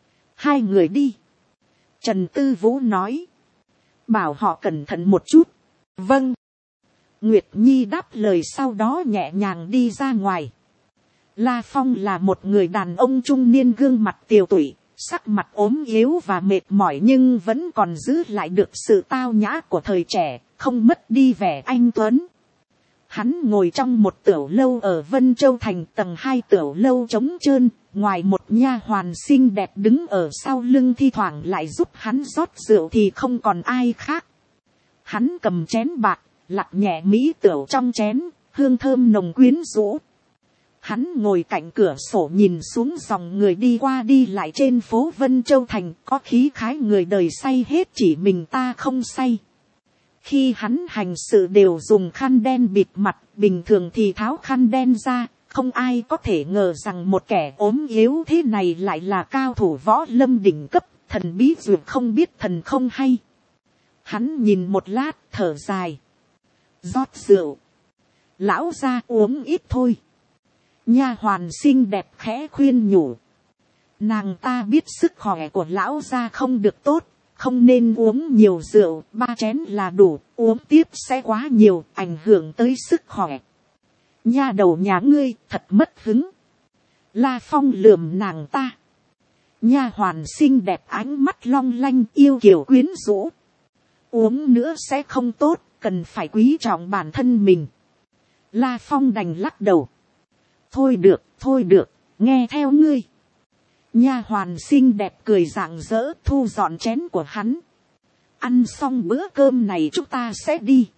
2 người đi. Trần Tư Vũ nói. Bảo họ cẩn thận một chút. Vâng. Nguyệt Nhi đáp lời sau đó nhẹ nhàng đi ra ngoài. La Phong là một người đàn ông trung niên, gương mặt tiều tụy, sắc mặt ốm yếu và mệt mỏi, nhưng vẫn còn giữ lại được sự tao nhã của thời trẻ, không mất đi vẻ anh tuấn. Hắn ngồi trong một tiểu lâu ở Vân Châu Thành, tầng 2 tiểu lâu trống trơn, ngoài một nha hoàn xinh đẹp đứng ở sau lưng thi thoảng lại giúp hắn rót rượu thì không còn ai khác. Hắn cầm chén bạc, lặt nhẹ mỹ tiểu trong chén, hương thơm nồng quyến rũ. Hắn ngồi cạnh cửa sổ nhìn xuống dòng người đi qua đi lại trên phố Vân Châu Thành, có khí khái người đời say hết, chỉ mình ta không say. Khi hắn hành sự đều dùng khăn đen bịt mặt, bình thường thì tháo khăn đen ra, không ai có thể ngờ rằng một kẻ ốm yếu thế này lại là cao thủ võ lâm đỉnh cấp, thần bí dược không biết thần không hay. Hắn nhìn một lát, thở dài. Rót rượu. Lão gia uống ít thôi. Nha hoàn xinh đẹp khẽ khuyên nhủ. Nàng ta biết sức khỏe của lão gia không được tốt, không nên uống nhiều rượu, 3 chén là đủ, uống tiếp sẽ quá nhiều, ảnh hưởng tới sức khỏe. Nha đầu nhà ngươi thật mất hứng. La Phong lườm nàng ta. Nha hoàn xinh đẹp ánh mắt long lanh yêu kiều quyến rũ. Uống nữa sẽ không tốt, cần phải quý trọng bản thân mình. La Phong đành lắc đầu. Thôi được, nghe theo ngươi. Nha hoàn xinh đẹp cười rạng rỡ thu dọn chén của hắn. Ăn xong bữa cơm này chúng ta sẽ đi.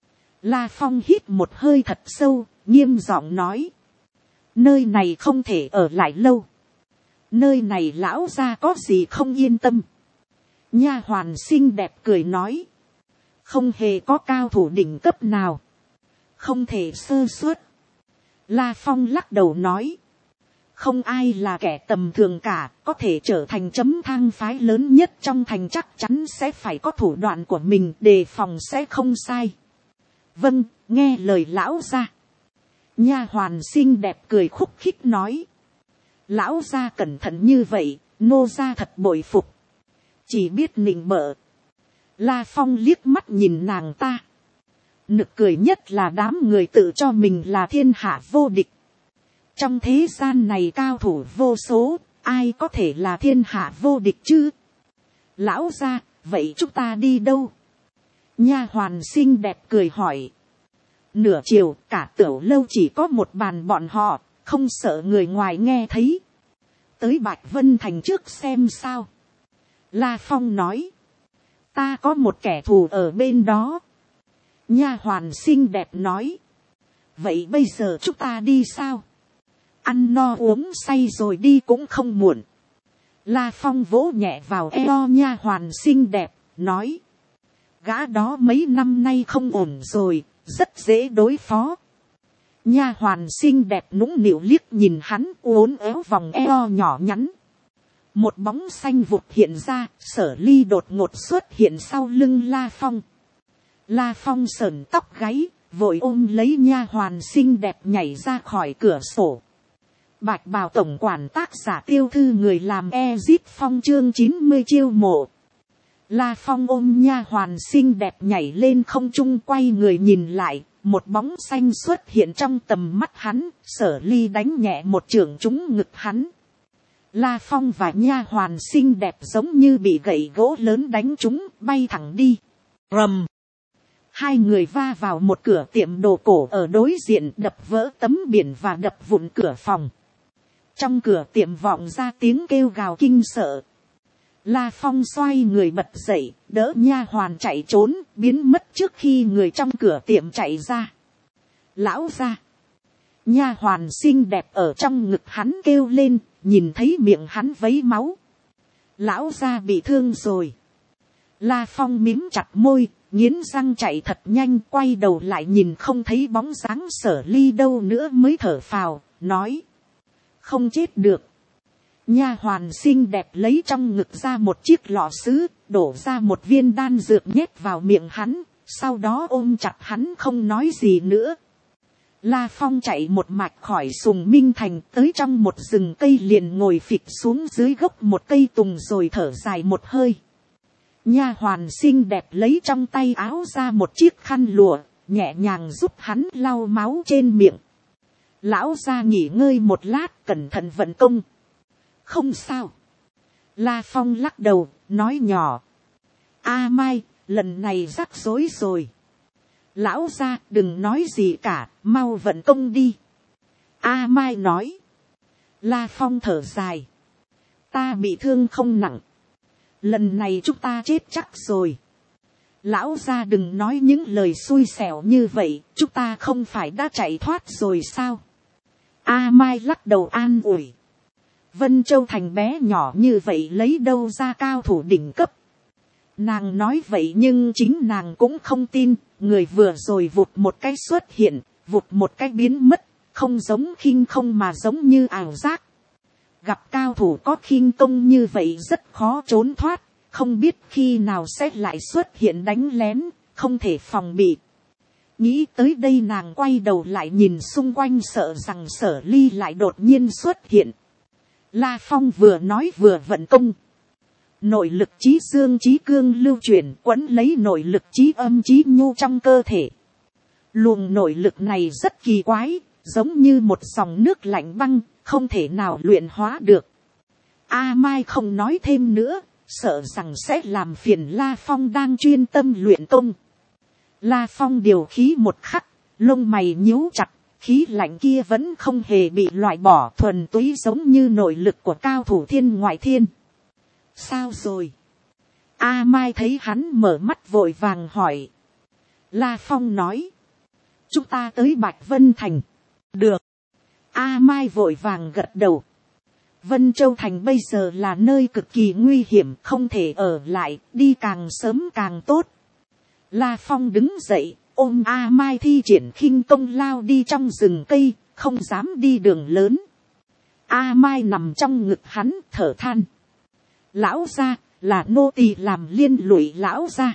La Phong hít một hơi thật sâu, nghiêm giọng nói. Nơi này không thể ở lại lâu. Nơi này lão gia có gì không yên tâm. Nha hoàn xinh đẹp cười nói. Không hề có cao thủ đỉnh cấp nào. Không thể sơ suất. La Phong lắc đầu nói. Không ai là kẻ tầm thường cả, có thể trở thành chấm thang phái lớn nhất trong thành chắc chắn sẽ phải có thủ đoạn của mình, đề phòng sẽ không sai. Vâng, nghe lời lão gia. Nha hoàn xinh đẹp cười khúc khích nói. Lão gia cẩn thận như vậy, nô gia thật bội phục. Chỉ biết nịnh bợ. La Phong liếc mắt nhìn nàng ta. Nực cười nhất là đám người tự cho mình là thiên hạ vô địch. Trong thế gian này cao thủ vô số, ai có thể là thiên hạ vô địch chứ? Lão gia, vậy chúng ta đi đâu? Nha hoàn xinh đẹp cười hỏi. Nửa chiều cả tiểu lâu chỉ có một bàn bọn họ, không sợ người ngoài nghe thấy. Tới Bạch Vân Thành trước xem sao. La Phong nói. Ta có một kẻ thù ở bên đó. Nha hoàn xinh đẹp nói. Vậy bây giờ chúng ta đi sao? Ăn no uống say rồi đi cũng không muộn. La Phong vỗ nhẹ vào eo nha hoàn xinh đẹp, nói. Gã đó mấy năm nay không ổn rồi, rất dễ đối phó. Nha hoàn xinh đẹp nũng nịu liếc nhìn hắn, uốn éo vòng eo nhỏ nhắn. Một bóng xanh vụt hiện ra, Sở Ly đột ngột xuất hiện sau lưng La Phong. La Phong sởn tóc gáy, vội ôm lấy nha hoàn xinh đẹp nhảy ra khỏi cửa sổ. Bạch Bào tổng quản tác giả tiêu thư người làm Ezit Phong chương 90 chiêu mộ. La Phong ôm nha hoàn xinh đẹp nhảy lên không trung, quay người nhìn lại, một bóng xanh xuất hiện trong tầm mắt hắn, Sở Ly đánh nhẹ một chưởng trúng ngực hắn. La Phong và nha hoàn xinh đẹp giống như bị gậy gỗ lớn đánh trúng, bay thẳng đi. Rầm. Hai người va vào một cửa tiệm đồ cổ ở đối diện, đập vỡ tấm biển và đập vụn cửa phòng. Trong cửa tiệm vọng ra tiếng kêu gào kinh sợ. La Phong xoay người bật dậy, đỡ nha hoàn chạy trốn, biến mất trước khi người trong cửa tiệm chạy ra. Lão gia. Nha hoàn xinh đẹp ở trong ngực hắn kêu lên, nhìn thấy miệng hắn vấy máu. Lão gia bị thương rồi. La Phong mím chặt môi, nghiến răng chạy thật nhanh, quay đầu lại nhìn không thấy bóng dáng Sở Ly đâu nữa mới thở phào, nói. Không chết được. Nha hoàn xinh đẹp lấy trong ngực ra một chiếc lọ sứ, đổ ra một viên đan dược nhét vào miệng hắn, sau đó ôm chặt hắn không nói gì nữa. La Phong chạy một mạch khỏi Sùng Minh Thành tới trong một rừng cây, liền ngồi phịch xuống dưới gốc một cây tùng rồi thở dài một hơi. Nha hoàn xinh đẹp lấy trong tay áo ra một chiếc khăn lụa, nhẹ nhàng giúp hắn lau máu trên miệng. Lão gia nghỉ ngơi một lát, cẩn thận vận công. Không sao. La Phong lắc đầu, nói nhỏ. A Mai, lần này rắc rối rồi. Lão gia đừng nói gì cả, mau vận công đi. A Mai nói. La Phong thở dài. Ta bị thương không nặng. Lần này chúng ta chết chắc rồi. Lão gia đừng nói những lời xui xẻo như vậy, chúng ta không phải đã chạy thoát rồi sao? A Mai lắc đầu an ủi. Vân Châu Thành bé nhỏ như vậy lấy đâu ra cao thủ đỉnh cấp? Nàng nói vậy nhưng chính nàng cũng không tin, người vừa rồi vụt một cái xuất hiện, vụt một cái biến mất, không giống khinh không mà giống như ảo giác. Gặp cao thủ có khinh công như vậy rất khó trốn thoát, không biết khi nào sẽ lại xuất hiện đánh lén, không thể phòng bị. Nghĩ tới đây nàng quay đầu lại nhìn xung quanh, sợ rằng Sở Ly lại đột nhiên xuất hiện. La Phong vừa nói vừa vận công. Nội lực chí dương chí cương lưu chuyển quấn lấy nội lực chí âm chí nhu trong cơ thể. Luồng nội lực này rất kỳ quái, giống như một dòng nước lạnh băng, không thể nào luyện hóa được. A Mai không nói thêm nữa, sợ rằng sẽ làm phiền La Phong đang chuyên tâm luyện công. La Phong điều khí một khắc, lông mày nhíu chặt, khí lạnh kia vẫn không hề bị loại bỏ, thuần túy giống như nội lực của cao thủ thiên ngoại thiên. Sao rồi? A Mai thấy hắn mở mắt vội vàng hỏi. La Phong nói. Chúng ta tới Bạch Vân Thành. Được. A Mai vội vàng gật đầu. Vân Châu Thành bây giờ là nơi cực kỳ nguy hiểm, không thể ở lại, đi càng sớm càng tốt. La Phong đứng dậy, ôm A Mai thi triển khinh công lao đi trong rừng cây, không dám đi đường lớn. A Mai nằm trong ngực hắn, thở than. Lão gia, là nô tỳ làm liên lụy lão gia.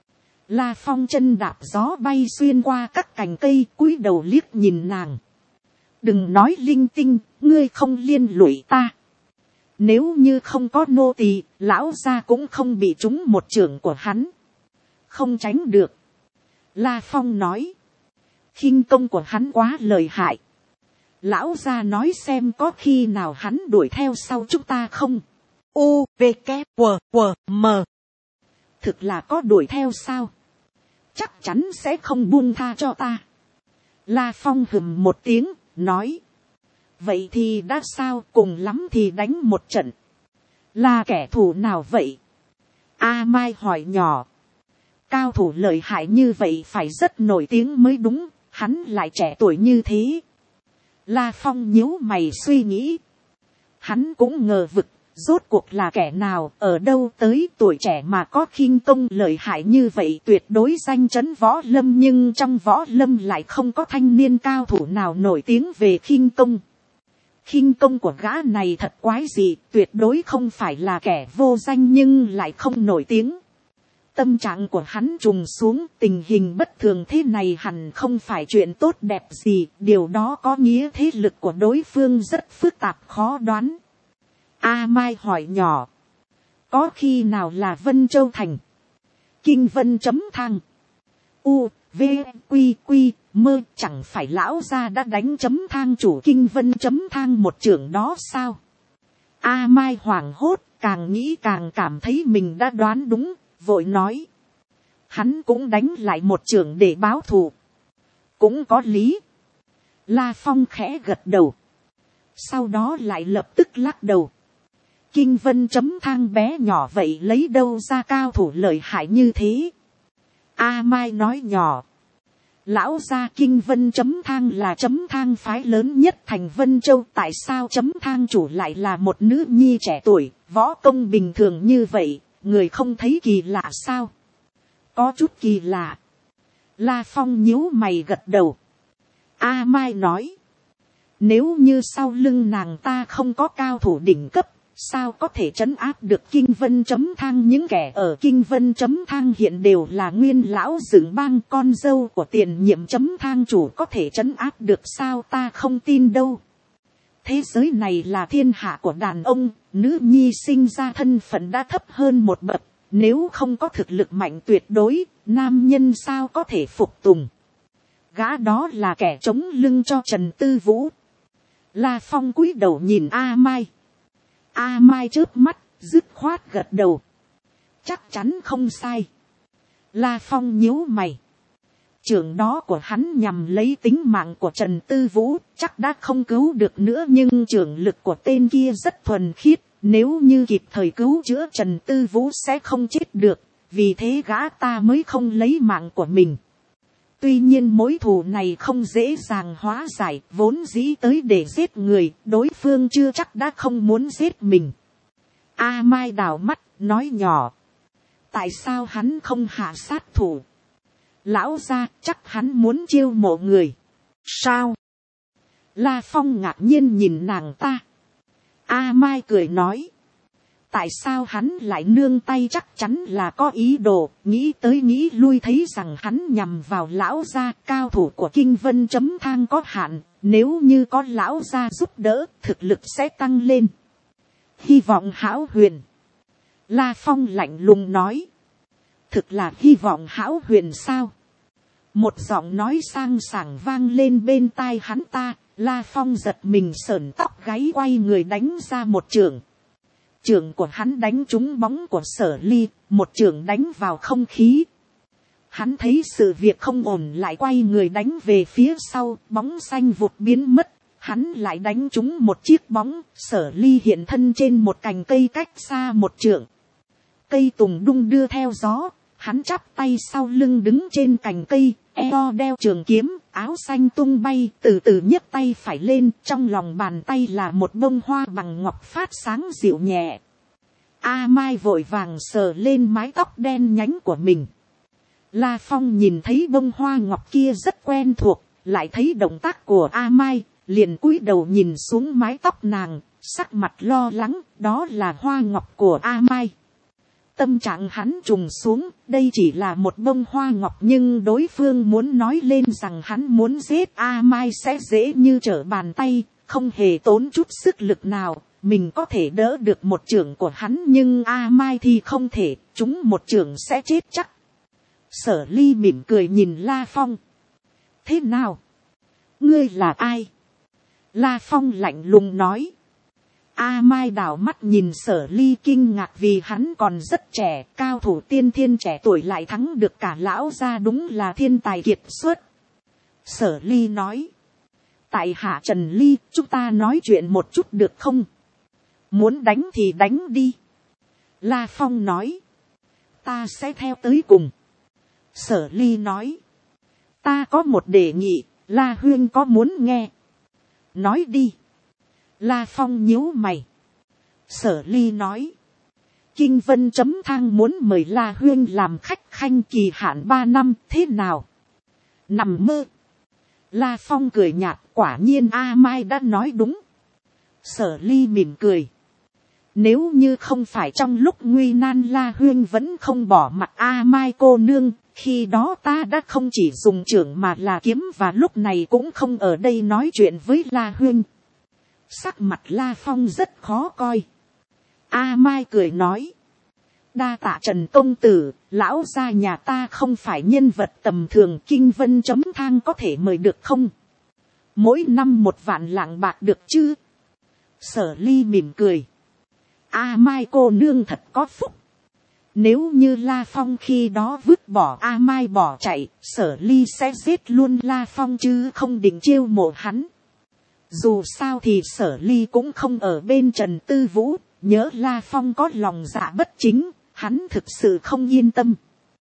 La Phong chân đạp gió bay xuyên qua các cành cây, cúi đầu liếc nhìn nàng. Đừng nói linh tinh, ngươi không liên lụy ta. Nếu như không có nô tỳ, lão gia cũng không bị trúng một chưởng của hắn. Không tránh được. La Phong nói. Khinh công của hắn quá lợi hại. Lão gia nói xem có khi nào hắn đuổi theo sau chúng ta không? U, V, K, W, W, M. Thực là có đuổi theo sao? Chắc chắn sẽ không buông tha cho ta. La Phong hừm một tiếng, nói. Vậy thì đã sao, cùng lắm thì đánh một trận. Là kẻ thù nào vậy? A Mai hỏi nhỏ. Cao thủ lợi hại như vậy phải rất nổi tiếng mới đúng, hắn lại trẻ tuổi như thế. La Phong nhíu mày suy nghĩ. Hắn cũng ngờ vực, rốt cuộc là kẻ nào, ở đâu tới tuổi trẻ mà có khinh công lợi hại như vậy, tuyệt đối danh chấn võ lâm, nhưng trong võ lâm lại không có thanh niên cao thủ nào nổi tiếng về khinh công. Khinh công của gã này thật quái dị, tuyệt đối không phải là kẻ vô danh nhưng lại không nổi tiếng. Tâm trạng của hắn trùng xuống, tình hình bất thường thế này hẳn không phải chuyện tốt đẹp gì, điều đó có nghĩa thế lực của đối phương rất phức tạp khó đoán. A Mai hỏi nhỏ. Có khi nào là Vân Châu Thành? Kinh Vân chấm thang. U, V, Quy, Quy, Mơ, chẳng phải lão gia đã đánh chấm thang chủ Kinh Vân chấm thang một chưởng đó sao? A Mai hoảng hốt, càng nghĩ càng cảm thấy mình đã đoán đúng, vội nói. Hắn cũng đánh lại một chưởng để báo thù. Cũng có lý. La Phong khẽ gật đầu. Sau đó lại lập tức lắc đầu. Kinh Vân chấm thang bé nhỏ vậy lấy đâu ra cao thủ lợi hại như thế? A Mai nói nhỏ. Lão gia Kinh Vân chấm thang là chấm thang phái lớn nhất thành Vân Châu. Tại sao chấm thang chủ lại là một nữ nhi trẻ tuổi, võ công bình thường như vậy, người không thấy kỳ lạ sao? Có chút kỳ lạ. La Phong nhíu mày gật đầu. A Mai nói. Nếu như sau lưng nàng ta không có cao thủ đỉnh cấp, sao có thể trấn áp được Kinh Vân chấm thang? Những kẻ ở Kinh Vân chấm thang hiện đều là nguyên lão dựng bang, con dâu của tiền nhiệm chấm thang chủ, có thể trấn áp được sao? Ta không tin đâu. Thế giới này là thiên hạ của đàn ông, nữ nhi sinh ra thân phận đã thấp hơn một bậc, nếu không có thực lực mạnh tuyệt đối, nam nhân sao có thể phục tùng? Gã đó là kẻ chống lưng cho Trần Tư Vũ. La Phong cúi đầu nhìn A Mai. A Mai chớp mắt, dứt khoát gật đầu. Chắc chắn không sai. La Phong nhíu mày. Trưởng đó của hắn nhằm lấy tính mạng của Trần Tư Vũ, chắc đã không cứu được nữa, nhưng trưởng lực của tên kia rất thuần khiết. Nếu như kịp thời cứu chữa Trần Tư Vũ sẽ không chết được, vì thế gã ta mới không lấy mạng của mình. Tuy nhiên mối thù này không dễ dàng hóa giải, vốn dĩ tới để giết người, đối phương chưa chắc đã không muốn giết mình. A Mai đảo mắt, nói nhỏ. Tại sao hắn không hạ sát thủ? Lão gia, chắc hắn muốn chiêu mộ người. Sao? La Phong ngạc nhiên nhìn nàng ta. A Mai cười nói. Tại sao hắn lại nương tay, chắc chắn là có ý đồ, nghĩ tới nghĩ lui thấy rằng hắn nhằm vào lão gia. Cao thủ của Kinh Vân chấm thang có hạn, nếu như có lão gia giúp đỡ, thực lực sẽ tăng lên. Hy vọng hão huyền. La Phong lạnh lùng nói. Thực là hy vọng hão huyền sao? Một giọng nói sang sảng vang lên bên tai hắn ta. La Phong giật mình sởn tóc gáy, quay người đánh ra một chưởng. Chưởng của hắn đánh trúng bóng của Sở Ly, một chưởng đánh vào không khí. Hắn thấy sự việc không ổn, lại quay người đánh về phía sau, bóng xanh vụt biến mất. Hắn lại đánh trúng một chiếc bóng, Sở Ly hiện thân trên một cành cây cách xa một trượng. Cây tùng đung đưa theo gió, hắn chắp tay sau lưng đứng trên cành cây, eo đeo trường kiếm, áo xanh tung bay, từ từ nhấc tay phải lên, trong lòng bàn tay là một bông hoa bằng ngọc phát sáng dịu nhẹ. A Mai vội vàng sờ lên mái tóc đen nhánh của mình. La Phong nhìn thấy bông hoa ngọc kia rất quen thuộc, lại thấy động tác của A Mai, liền cúi đầu nhìn xuống mái tóc nàng, sắc mặt lo lắng, đó là hoa ngọc của A Mai. Tâm trạng hắn trùng xuống, đây chỉ là một bông hoa ngọc, nhưng đối phương muốn nói lên rằng hắn muốn giết A Mai sẽ dễ như trở bàn tay, không hề tốn chút sức lực nào. Mình có thể đỡ được một chưởng của hắn, nhưng A Mai thì không thể, chúng một chưởng sẽ chết chắc. Sở Ly mỉm cười nhìn La Phong. Thế nào? Ngươi là ai? La Phong lạnh lùng nói. A Mai đảo mắt nhìn Sở Ly kinh ngạc, vì hắn còn rất trẻ, cao thủ tiên thiên trẻ tuổi lại thắng được cả lão gia, đúng là thiên tài kiệt xuất. Sở Ly nói. Tại hạ Trần Ly, chúng ta nói chuyện một chút được không? Muốn đánh thì đánh đi. La Phong nói. Ta sẽ theo tới cùng. Sở Ly nói. Ta có một đề nghị, La Huyên có muốn nghe? Nói đi. La Phong nhíu mày. Sở Ly nói. Kinh Vân chấm thang muốn mời La Huyên làm khách khanh, kỳ hạn 3 năm, thế nào? Nằm mơ. La Phong cười nhạt, quả nhiên A Mai đã nói đúng. Sở Ly mỉm cười. Nếu như không phải trong lúc nguy nan La Huyên vẫn không bỏ mặc A Mai cô nương, khi đó ta đã không chỉ dùng chưởng mà là kiếm, và lúc này cũng không ở đây nói chuyện với La Huyên. Sắc mặt La Phong rất khó coi. A Mai cười nói. Đa tạ Trần công tử, lão gia nhà ta không phải nhân vật tầm thường, Kinh Vân chấm thang có thể mời được không? Mỗi năm 1 vạn lạng bạc được chứ? Sở Ly mỉm cười. A Mai cô nương thật có phúc. Nếu như La Phong khi đó vứt bỏ A Mai bỏ chạy, Sở Ly sẽ giết luôn La Phong chứ không định chiêu mộ hắn. Dù sao thì Sở Ly cũng không ở bên Trần Tư Vũ, nhớ La Phong có lòng dạ bất chính, hắn thực sự không yên tâm.